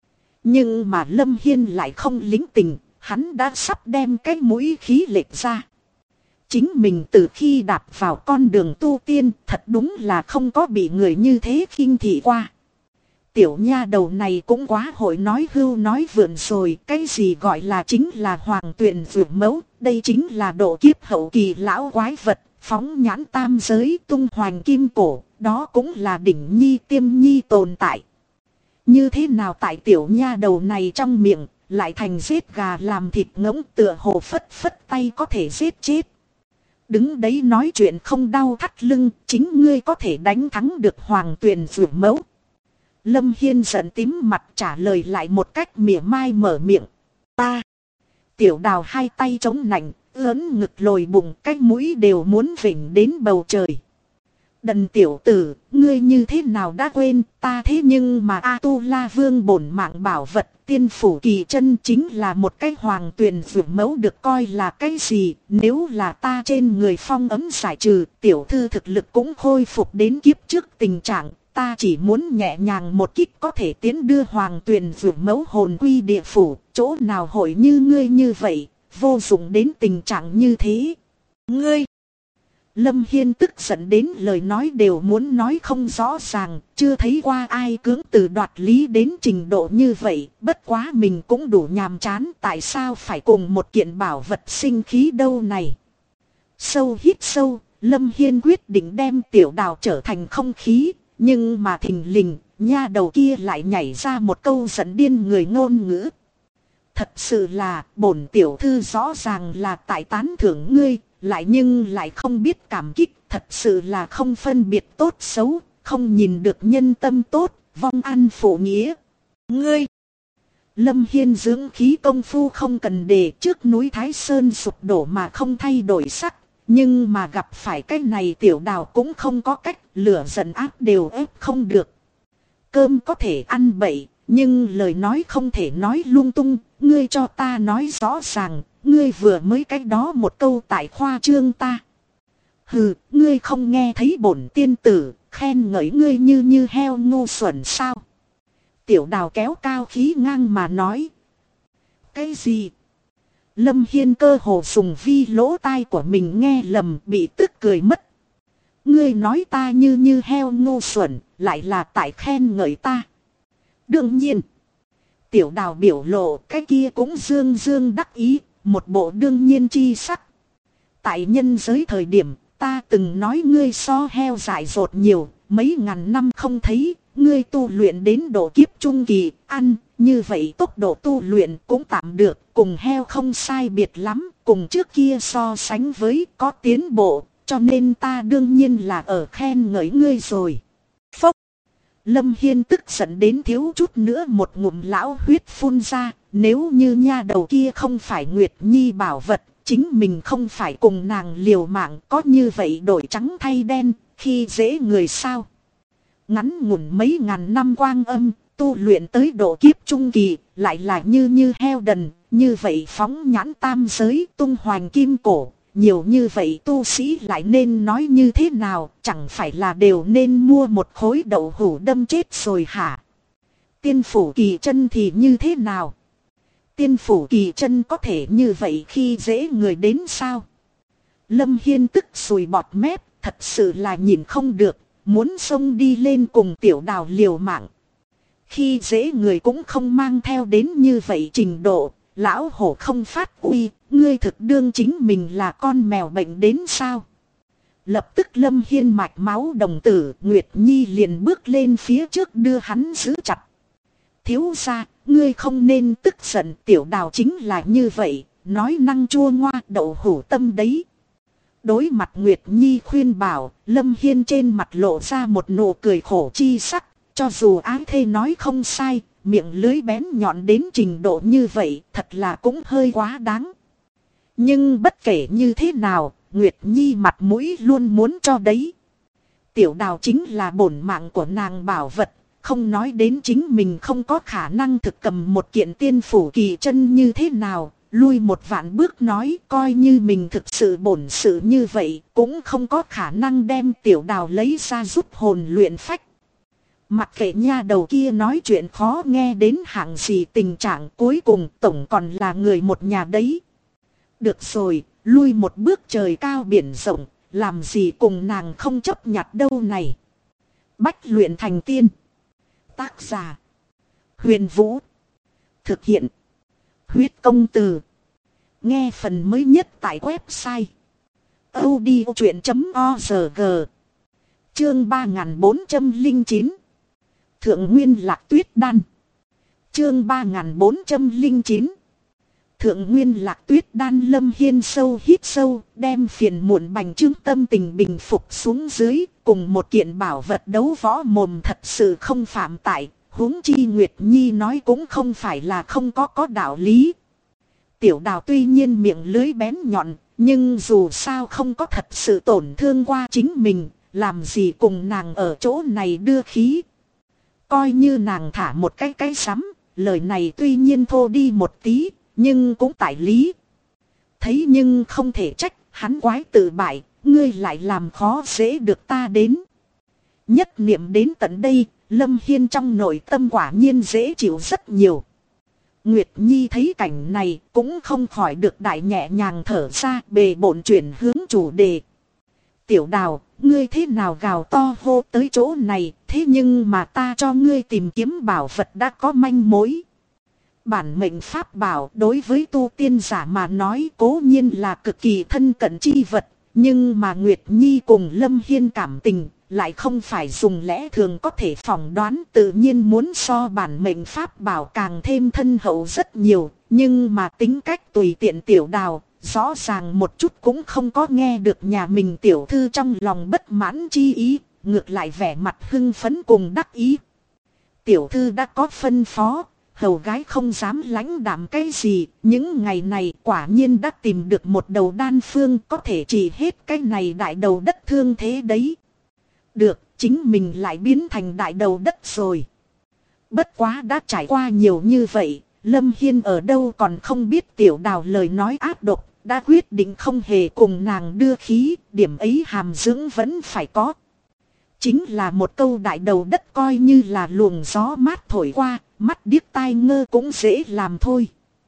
Nhưng mà Lâm Hiên lại không lính tình, hắn đã sắp đem cái mũi khí lệch ra. Chính mình từ khi đạp vào con đường tu tiên, thật đúng là không có bị người như thế khinh thị qua. Tiểu nha đầu này cũng quá hội nói hưu nói vượn rồi, cái gì gọi là chính là hoàng tuyển vượt mẫu, đây chính là độ kiếp hậu kỳ lão quái vật, phóng nhãn tam giới tung hoành kim cổ, đó cũng là đỉnh nhi tiêm nhi tồn tại. Như thế nào tại tiểu nha đầu này trong miệng, lại thành giết gà làm thịt ngỗng, tựa hồ phất phất tay có thể giết chết. Đứng đấy nói chuyện không đau thắt lưng, chính ngươi có thể đánh thắng được hoàng tuyển vượt mẫu. Lâm Hiên giận tím mặt trả lời lại một cách mỉa mai mở miệng. Ta. Tiểu Đào hai tay chống nạnh, ớn ngực lồi bụng, cái mũi đều muốn vểnh đến bầu trời. Đần tiểu tử, ngươi như thế nào đã quên ta, thế nhưng mà A-tu-la vương bổn mạng bảo vật tiên phủ kỳ chân chính là một cái hoàng tuyền vượt mẫu, được coi là cái gì? Nếu là ta trên người phong ấm giải trừ, tiểu thư thực lực cũng khôi phục đến kiếp trước tình trạng. Ta chỉ muốn nhẹ nhàng một kích có thể tiến đưa hoàng tuyền vượt mẫu hồn quy địa phủ, chỗ nào hội như ngươi như vậy, vô dụng đến tình trạng như thế. Ngươi! Lâm Hiên tức giận đến lời nói đều muốn nói không rõ ràng, chưa thấy qua ai cưỡng từ đoạt lý đến trình độ như vậy, bất quá mình cũng đủ nhàm chán, tại sao phải cùng một kiện bảo vật sinh khí đâu này. Sâu hít sâu, Lâm Hiên quyết định đem Tiểu Đào trở thành không khí, nhưng mà thình lình, nha đầu kia lại nhảy ra một câu giận điên người ngôn ngữ. Thật sự là, bổn tiểu thư rõ ràng là tại tán thưởng ngươi, lại không biết cảm kích, thật sự là không phân biệt tốt xấu, không nhìn được nhân tâm tốt, vong ăn phụ nghĩa. Ngươi! Lâm Hiên dưỡng khí công phu không cần đề, trước núi Thái Sơn sụp đổ mà không thay đổi sắc, nhưng mà gặp phải cái này Tiểu Đào cũng không có cách, lửa giận áp đều ép không được. Cơm có thể ăn bậy, nhưng lời nói không thể nói lung tung, ngươi cho ta nói rõ ràng, ngươi vừa mới cái đó một câu tại khoa trương ta. Hừ, ngươi không nghe thấy bổn tiên tử khen ngợi ngươi như heo ngu xuẩn sao? Tiểu Đào kéo cao khí ngang mà nói. Cái gì? Lâm Hiên cơ hồ dùng vi lỗ tai của mình nghe lầm, bị tức cười mất. Ngươi nói ta như heo ngu xuẩn, lại là tại khen ngợi ta. Đương nhiên. Tiểu Đào biểu lộ cái kia cũng dương đắc ý, một bộ đương nhiên chi sắc. Tại nhân giới thời điểm, ta từng nói ngươi so heo dại dột nhiều, mấy ngàn năm không thấy, ngươi tu luyện đến độ kiếp trung kỳ, ăn, như vậy tốc độ tu luyện cũng tạm được, cùng heo không sai biệt lắm, cùng trước kia so sánh với có tiến bộ, cho nên ta đương nhiên là ở khen ngợi ngươi rồi. Phốc! Lâm Hiên tức giận đến thiếu chút nữa một ngụm lão huyết phun ra, nếu như nha đầu kia không phải Nguyệt Nhi bảo vật, chính mình không phải cùng nàng liều mạng, có như vậy đổi trắng thay đen, khi dễ người sao. Ngắn ngủn mấy ngàn năm quang âm, tu luyện tới độ kiếp trung kỳ, lại là như heo đần, như vậy phóng nhãn tam giới tung hoành kim cổ. Nhiều như vậy tu sĩ lại nên nói như thế nào, chẳng phải là đều nên mua một khối đậu hũ đâm chết rồi hả? Tiên phủ kỳ chân thì như thế nào? Tiên phủ kỳ chân có thể như vậy khi dễ người đến sao? Lâm Hiên tức sùi bọt mép, thật sự là nhìn không được, muốn xông đi lên cùng Tiểu Đào liều mạng. Khi dễ người cũng không mang theo đến như vậy trình độ, lão hổ không phát uy, ngươi thực đương chính mình là con mèo bệnh đến sao? Lập tức Lâm Hiên mạch máu đồng tử, Nguyệt Nhi liền bước lên phía trước đưa hắn giữ chặt. Thiếu gia, ngươi không nên tức giận, tiểu đào chính là như vậy, nói năng chua ngoa đậu hủ tâm đấy. Đối mặt Nguyệt Nhi khuyên bảo, Lâm Hiên trên mặt lộ ra một nụ cười khổ chi sắc, cho dù ái thê nói không sai, miệng lưới bén nhọn đến trình độ như vậy, thật là cũng hơi quá đáng. Nhưng bất kể như thế nào, Nguyệt Nhi mặt mũi luôn muốn cho đấy. Tiểu đào chính là bổn mạng của nàng bảo vật, không nói đến chính mình không có khả năng thực cầm một kiện tiên phủ kỳ chân như thế nào. Lui một vạn bước nói, coi như mình thực sự bổn sự như vậy, cũng không có khả năng đem tiểu đào lấy ra giúp hồn luyện phách. Mặc kệ nha đầu kia nói chuyện khó nghe đến hạng gì, tình trạng cuối cùng tổng còn là người một nhà đấy. Được rồi, lui một bước trời cao biển rộng, làm gì cùng nàng không chấp nhặt đâu này. Bách luyện thành tiên. Tác giả: Huyền Vũ. Thực hiện: Huyết Công Từ. Nghe phần mới nhất tại website audiochuyện.org. Chương 3409. Thượng Nguyên Lạc Tuyết Đan. Chương 3409. Thượng Nguyên Lạc Tuyết Đan. Lâm Hiên sâu hít sâu, đem phiền muộn bành trướng tâm tình bình phục xuống dưới, cùng một kiện bảo vật đấu võ mồm thật sự không phạm tại, huống chi Nguyệt Nhi nói cũng không phải là không có đạo lý. Tiểu đào tuy nhiên miệng lưới bén nhọn, nhưng dù sao không có thật sự tổn thương qua chính mình, làm gì cùng nàng ở chỗ này đưa khí. Coi như nàng thả một cái sắm, lời này tuy nhiên thô đi một tí, nhưng cũng tại lý. Thấy nhưng không thể trách, hắn quái tự bại, ngươi lại làm khó dễ được ta đến. Nhất niệm đến tận đây, Lâm Hiên trong nội tâm quả nhiên dễ chịu rất nhiều. Nguyệt Nhi thấy cảnh này cũng không khỏi được đại nhẹ nhàng thở ra, bề bộn chuyển hướng chủ đề. Tiểu đào, ngươi thế nào gào to hô tới chỗ này, thế nhưng mà ta cho ngươi tìm kiếm bảo vật đã có manh mối. Bản mệnh pháp bảo đối với tu tiên giả mà nói cố nhiên là cực kỳ thân cận chi vật, nhưng mà Nguyệt Nhi cùng Lâm Hiên cảm tình lại không phải dùng lẽ thường có thể phỏng đoán, tự nhiên muốn so bản mệnh pháp bảo càng thêm thân hậu rất nhiều, nhưng mà tính cách tùy tiện tiểu đào, rõ ràng một chút cũng không có nghe được nhà mình tiểu thư trong lòng bất mãn chi ý, ngược lại vẻ mặt hưng phấn cùng đắc ý. Tiểu thư đã có phân phó, hầu gái không dám lãnh đạm cái gì, những ngày này quả nhiên đã tìm được một đầu đan phương có thể trị hết cái này đại đầu đất thương thế đấy. Được, chính mình lại biến thành đại đầu đất rồi. Bất quá đã trải qua nhiều như vậy, Lâm Hiên ở đâu còn không biết tiểu đào lời nói ác độc, đã quyết định không hề cùng nàng đưa khí, điểm ấy hàm dưỡng vẫn phải có. Chính là một câu đại đầu đất coi như là luồng gió mát thổi qua, mắt điếc tai ngơ cũng dễ làm thôi.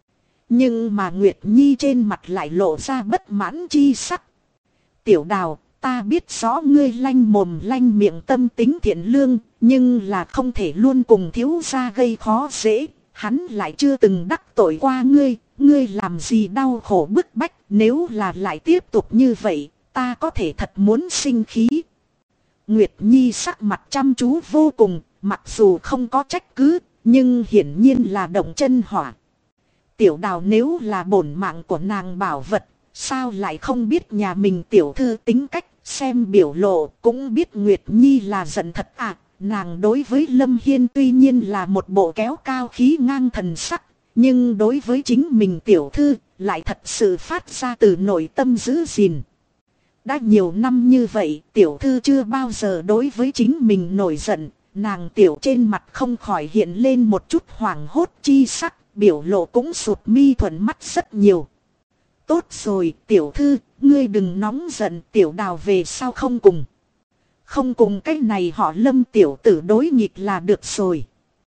Nhưng mà Nguyệt Nhi trên mặt lại lộ ra bất mãn chi sắc. Tiểu đào, ta biết rõ ngươi lanh mồm lanh miệng tâm tính thiện lương, nhưng là không thể luôn cùng thiếu gia gây khó dễ. Hắn lại chưa từng đắc tội qua ngươi, ngươi làm gì đau khổ bức bách, nếu là lại tiếp tục như vậy, ta có thể thật muốn sinh khí. Nguyệt Nhi sắc mặt chăm chú vô cùng, mặc dù không có trách cứ, nhưng hiển nhiên là động chân hỏa. Tiểu đào nếu là bổn mạng của nàng bảo vật, sao lại không biết nhà mình tiểu thư tính cách, xem biểu lộ cũng biết Nguyệt Nhi là giận thật à. Nàng đối với Lâm Hiên tuy nhiên là một bộ kéo cao khí ngang thần sắc, nhưng đối với chính mình tiểu thư lại thật sự phát ra từ nội tâm giữ gìn. Đã nhiều năm như vậy, tiểu thư chưa bao giờ đối với chính mình nổi giận, nàng tiểu trên mặt không khỏi hiện lên một chút hoảng hốt chi sắc, biểu lộ cũng sụt mi thuận mắt rất nhiều. Tốt rồi, tiểu thư, ngươi đừng nóng giận, tiểu đào về sau không cùng. Không cùng cái này họ Lâm tiểu tử đối nghịch là được rồi.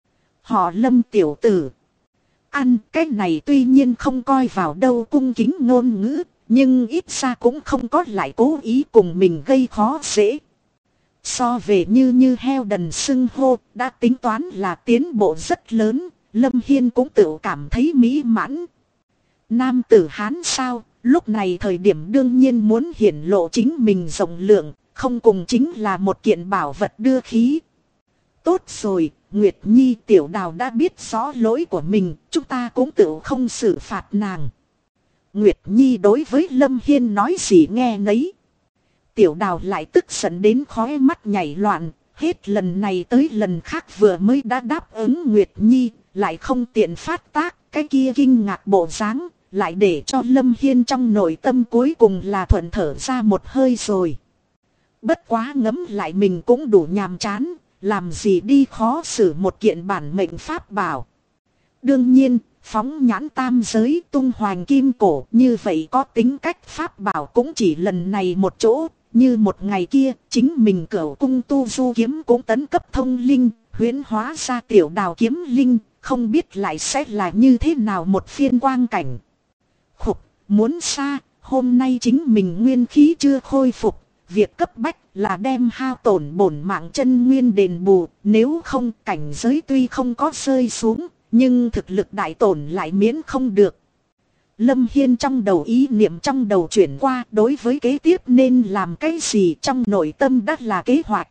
Họ Lâm tiểu tử. Ăn cái này tuy nhiên không coi vào đâu cung kính ngôn ngữ, nhưng ít ra cũng không có lại cố ý cùng mình gây khó dễ. So về như heo đần xưng hô, đã tính toán là tiến bộ rất lớn, Lâm Hiên cũng tự cảm thấy mỹ mãn. Nam tử Hán sao, lúc này thời điểm đương nhiên muốn hiển lộ chính mình rộng lượng, không cùng chính là một kiện bảo vật đưa khí. Tốt rồi, Nguyệt Nhi, Tiểu Đào đã biết rõ lỗi của mình, chúng ta cũng tự không xử phạt nàng. Nguyệt Nhi đối với Lâm Hiên nói gì nghe nấy. Tiểu Đào lại tức giận đến khóe mắt nhảy loạn, hết lần này tới lần khác vừa mới đã đáp ứng Nguyệt Nhi, lại không tiện phát tác, cái kia kinh ngạc bộ dáng, lại để cho Lâm Hiên trong nội tâm cuối cùng là thuận thở ra một hơi rồi. Bất quá ngẫm lại mình cũng đủ nhàm chán, làm gì đi khó xử một kiện bản mệnh pháp bảo. Đương nhiên, phóng nhãn tam giới tung hoành kim cổ như vậy có tính cách pháp bảo cũng chỉ lần này một chỗ. Như một ngày kia, chính mình Cửu Cung tu du kiếm cũng tấn cấp thông linh, huyễn hóa ra Tiểu Đào kiếm linh, không biết lại sẽ là như thế nào một phiên quang cảnh. Khục, muốn xa, hôm nay chính mình nguyên khí chưa khôi phục, việc cấp bách là đem hao tổn bổn mạng chân nguyên đền bù, nếu không cảnh giới tuy không có rơi xuống, nhưng thực lực đại tổn lại miễn không được. Lâm Hiên trong đầu ý niệm trong đầu chuyển qua, đối với kế tiếp nên làm cái gì trong nội tâm đã là kế hoạch.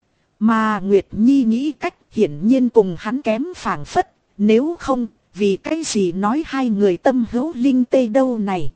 Mà Nguyệt Nhi nghĩ cách hiển nhiên cùng hắn kém phảng phất, nếu không, vì cái gì nói hai người tâm hữu linh tê đâu này.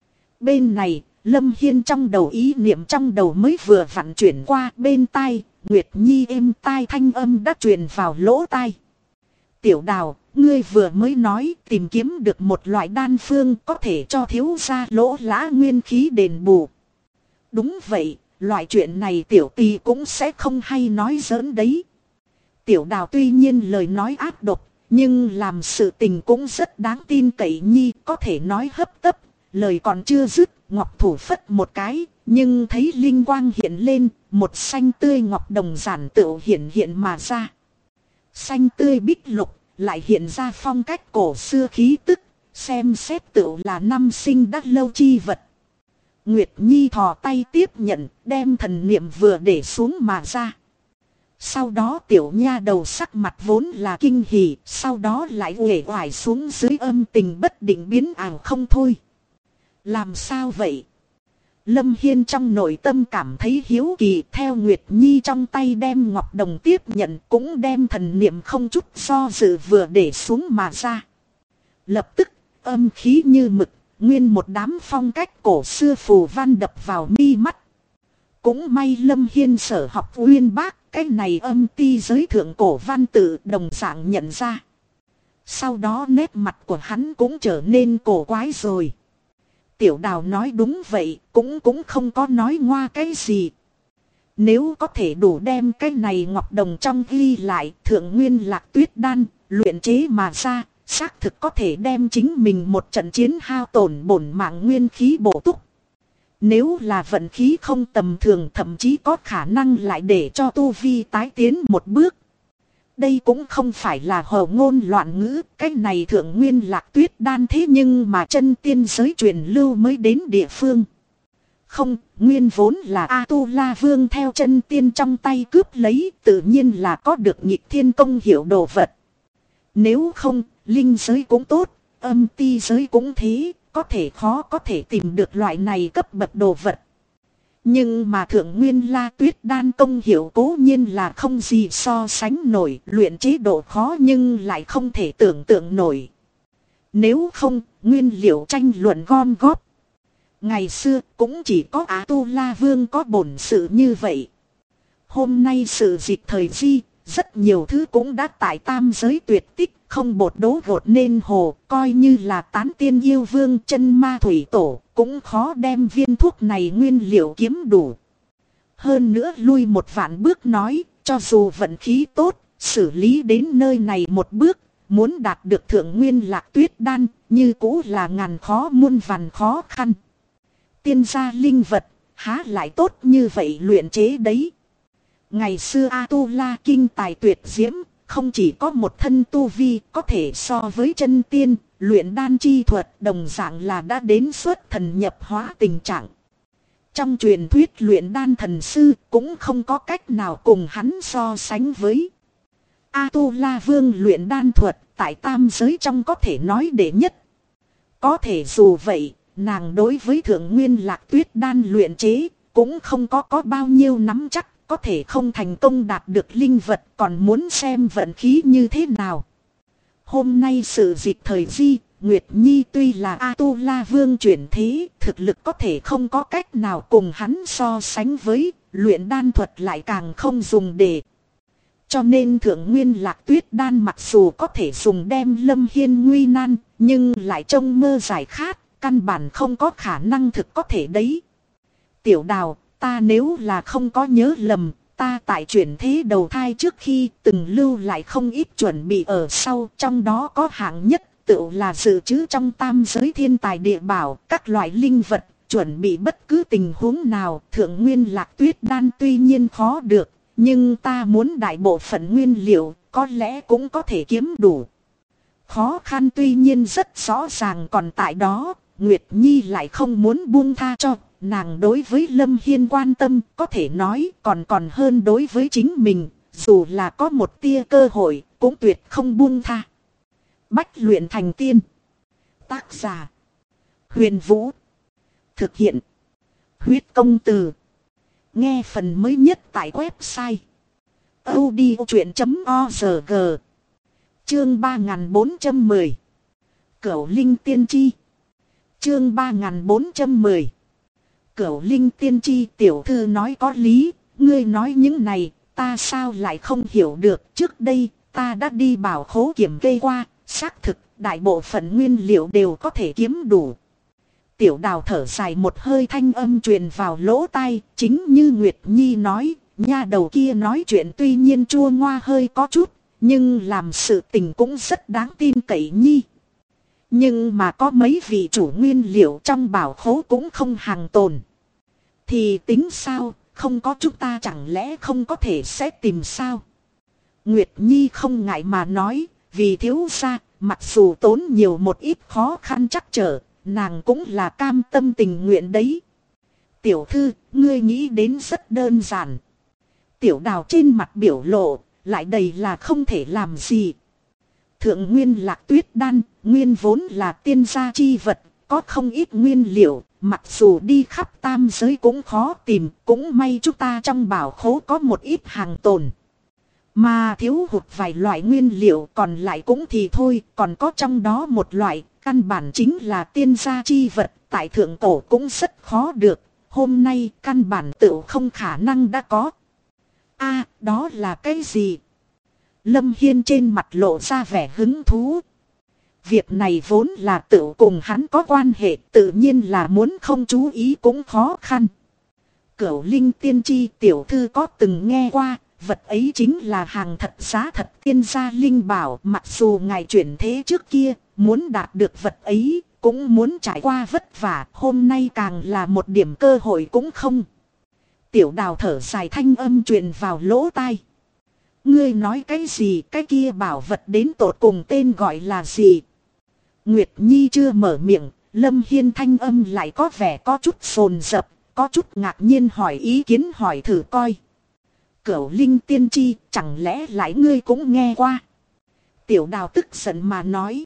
Bên này, Lâm Hiên trong đầu ý niệm trong đầu mới vừa vặn chuyển qua bên tai, Nguyệt Nhi êm tai thanh âm đã truyền vào lỗ tai. Tiểu Đào, ngươi vừa mới nói tìm kiếm được một loại đan phương có thể cho thiếu gia lỗ lã nguyên khí đền bù. Đúng vậy, loại chuyện này tiểu tỳ cũng sẽ không hay nói giỡn đấy. Tiểu Đào tuy nhiên lời nói ác độc, nhưng làm sự tình cũng rất đáng tin cậy nhi, có thể nói hấp tấp, lời còn chưa dứt, ngọc thủ phất một cái, nhưng thấy linh quang hiện lên, một xanh tươi ngọc đồng giản tựu hiện mà ra. Xanh tươi bích lục, lại hiện ra phong cách cổ xưa khí tức, xem xét tựu là năm sinh đắt lâu chi vật. Nguyệt Nhi thò tay tiếp nhận, đem thần niệm vừa để xuống mà ra. Sau đó tiểu nha đầu sắc mặt vốn là kinh hỉ, sau đó lại uể oải xuống dưới âm tình bất định biến ảo không thôi. Làm sao vậy? Lâm Hiên trong nội tâm cảm thấy hiếu kỳ, theo Nguyệt Nhi trong tay đem ngọc đồng tiếp nhận, cũng đem thần niệm không chút do dự vừa để xuống mà ra. Lập tức, âm khí như mực, nguyên một đám phong cách cổ xưa phù văn đập vào mi mắt. Cũng may Lâm Hiên sở học uyên bác, cái này âm ti giới thượng cổ văn tự đồng dạng nhận ra. Sau đó nét mặt của hắn cũng trở nên cổ quái rồi. Tiểu Đào nói đúng vậy, cũng không có nói ngoa cái gì. Nếu có thể đủ đem cái này ngọc đồng trong ghi lại thượng nguyên lạc tuyết đan, luyện chế mà ra, xác thực có thể đem chính mình một trận chiến hao tổn bổn mạng nguyên khí bổ túc. Nếu là vận khí không tầm thường, thậm chí có khả năng lại để cho tu vi tái tiến một bước. Đây cũng không phải là hồ ngôn loạn ngữ, cái này thượng nguyên lạc tuyết đan thế nhưng mà chân tiên giới truyền lưu mới đến địa phương. Không, nguyên vốn là A-tu-la vương theo chân tiên trong tay cướp lấy, tự nhiên là có được nghịch thiên công hiệu đồ vật. Nếu không, linh giới cũng tốt, âm ti giới cũng thế, có thể khó có thể tìm được loại này cấp bậc đồ vật. Nhưng mà thượng nguyên la tuyết đan công hiệu cố nhiên là không gì so sánh nổi, luyện chế độ khó nhưng lại không thể tưởng tượng nổi. Nếu không, nguyên liệu tranh luận gom góp. Ngày xưa cũng chỉ có A-tu-la vương có bổn sự như vậy. Hôm nay sự dịch thời di, rất nhiều thứ cũng đã tại tam giới tuyệt tích, không bột đố gột nên hồ, coi như là tán tiên yêu vương chân ma thủy tổ, cũng khó đem viên thuốc này nguyên liệu kiếm đủ. Hơn nữa lui một vạn bước nói, cho dù vận khí tốt, xử lý đến nơi này một bước, muốn đạt được thượng nguyên lạc tuyết đan, như cũ là ngàn khó muôn vàn khó khăn. Tiên gia linh vật, há lại tốt như vậy luyện chế đấy. Ngày xưa A-tu-la kinh tài tuyệt diễm, không chỉ có một thân tu vi có thể so với chân tiên, luyện đan chi thuật đồng dạng là đã đến xuất thần nhập hóa tình trạng. Trong truyền thuyết luyện đan thần sư cũng không có cách nào cùng hắn so sánh với. A-tu-la vương luyện đan thuật tại tam giới trong có thể nói đệ nhất. Có thể dù vậy, nàng đối với thượng nguyên lạc tuyết đan luyện chế cũng không có bao nhiêu nắm chắc. có thể không thành công đạt được linh vật, còn muốn xem vận khí như thế nào. Hôm nay sự dịch thời di, Nguyệt Nhi tuy là A-tu-la vương chuyển thế, thực lực có thể không có cách nào cùng hắn so sánh với, luyện đan thuật lại càng không dùng để. Cho nên Thượng Nguyên Lạc Tuyết đan mặc dù có thể dùng đem Lâm Hiên nguy nan, nhưng lại trông mơ giải khát, căn bản không có khả năng thực có thể đấy. Tiểu Đào, ta nếu là không có nhớ lầm, ta tại chuyển thế đầu thai trước khi từng lưu lại không ít chuẩn bị ở sau, trong đó có hạng nhất tự là dự trữ trong tam giới thiên tài địa bảo, các loại linh vật, chuẩn bị bất cứ tình huống nào. Thượng Nguyên Lạc Tuyết đan tuy nhiên khó được, nhưng ta muốn đại bộ phận nguyên liệu, có lẽ cũng có thể kiếm đủ. Khó khăn tuy nhiên rất rõ ràng còn tại đó, Nguyệt Nhi lại không muốn buông tha cho. Nàng đối với Lâm Hiên quan tâm có thể nói còn hơn đối với chính mình, dù là có một tia cơ hội cũng tuyệt không buông tha. Bách luyện thành tiên. Tác giả Huyền Vũ. Thực hiện Huyết Công Từ. Nghe phần mới nhất tại website audiochuyện.org. Chương 3410 Cửu Linh Tiên Chi. Chương 3410 Cửu Linh Tiên Chi. Tiểu thư nói có lý, ngươi nói những này, ta sao lại không hiểu được. Trước đây, ta đã đi bảo khố kiểm kê qua, xác thực, đại bộ phận nguyên liệu đều có thể kiếm đủ. Tiểu Đào thở dài một hơi, thanh âm truyền vào lỗ tai, chính như Nguyệt Nhi nói, nha đầu kia nói chuyện tuy nhiên chua ngoa hơi có chút, nhưng làm sự tình cũng rất đáng tin cậy nhi. Nhưng mà có mấy vị chủ nguyên liệu trong bảo khố cũng không hàng tồn. Thì tính sao, không có chúng ta chẳng lẽ không có thể sẽ tìm sao? Nguyệt Nhi không ngại mà nói, vì thiếu gia, mặc dù tốn nhiều một ít khó khăn trắc trở, nàng cũng là cam tâm tình nguyện đấy. Tiểu thư, ngươi nghĩ đến rất đơn giản. Tiểu Đào trên mặt biểu lộ, lại đầy là không thể làm gì. Thượng Nguyên Lạc Tuyết đan, nguyên vốn là tiên gia chi vật, có không ít nguyên liệu, mặc dù đi khắp tam giới cũng khó tìm, cũng may chúng ta trong bảo khố có một ít hàng tồn. Mà thiếu hụt vài loại nguyên liệu còn lại cũng thì thôi, còn có trong đó một loại, căn bản chính là tiên gia chi vật, tại thượng cổ cũng rất khó được, hôm nay căn bản tự không khả năng đã có. A, đó là cái gì? Lâm Hiên trên mặt lộ ra vẻ hứng thú. Việc này vốn là tự cùng hắn có quan hệ, tự nhiên là muốn không chú ý cũng khó khăn. Cửu Linh Tiên Chi, tiểu thư có từng nghe qua, vật ấy chính là hàng thật giá thật tiên gia linh bảo. Mặc dù ngài chuyển thế trước kia, muốn đạt được vật ấy, cũng muốn trải qua vất vả, hôm nay càng là một điểm cơ hội cũng không. Tiểu Đào thở dài, thanh âm truyền vào lỗ tai. Ngươi nói cái gì, cái kia bảo vật đến tột cùng tên gọi là gì? Nguyệt Nhi chưa mở miệng, Lâm Hiên thanh âm lại có vẻ có chút sồn sập, có chút ngạc nhiên hỏi ý kiến, hỏi thử coi. Cửu Linh Tiên Chi, chẳng lẽ lại ngươi cũng nghe qua? Tiểu Đào tức giận mà nói.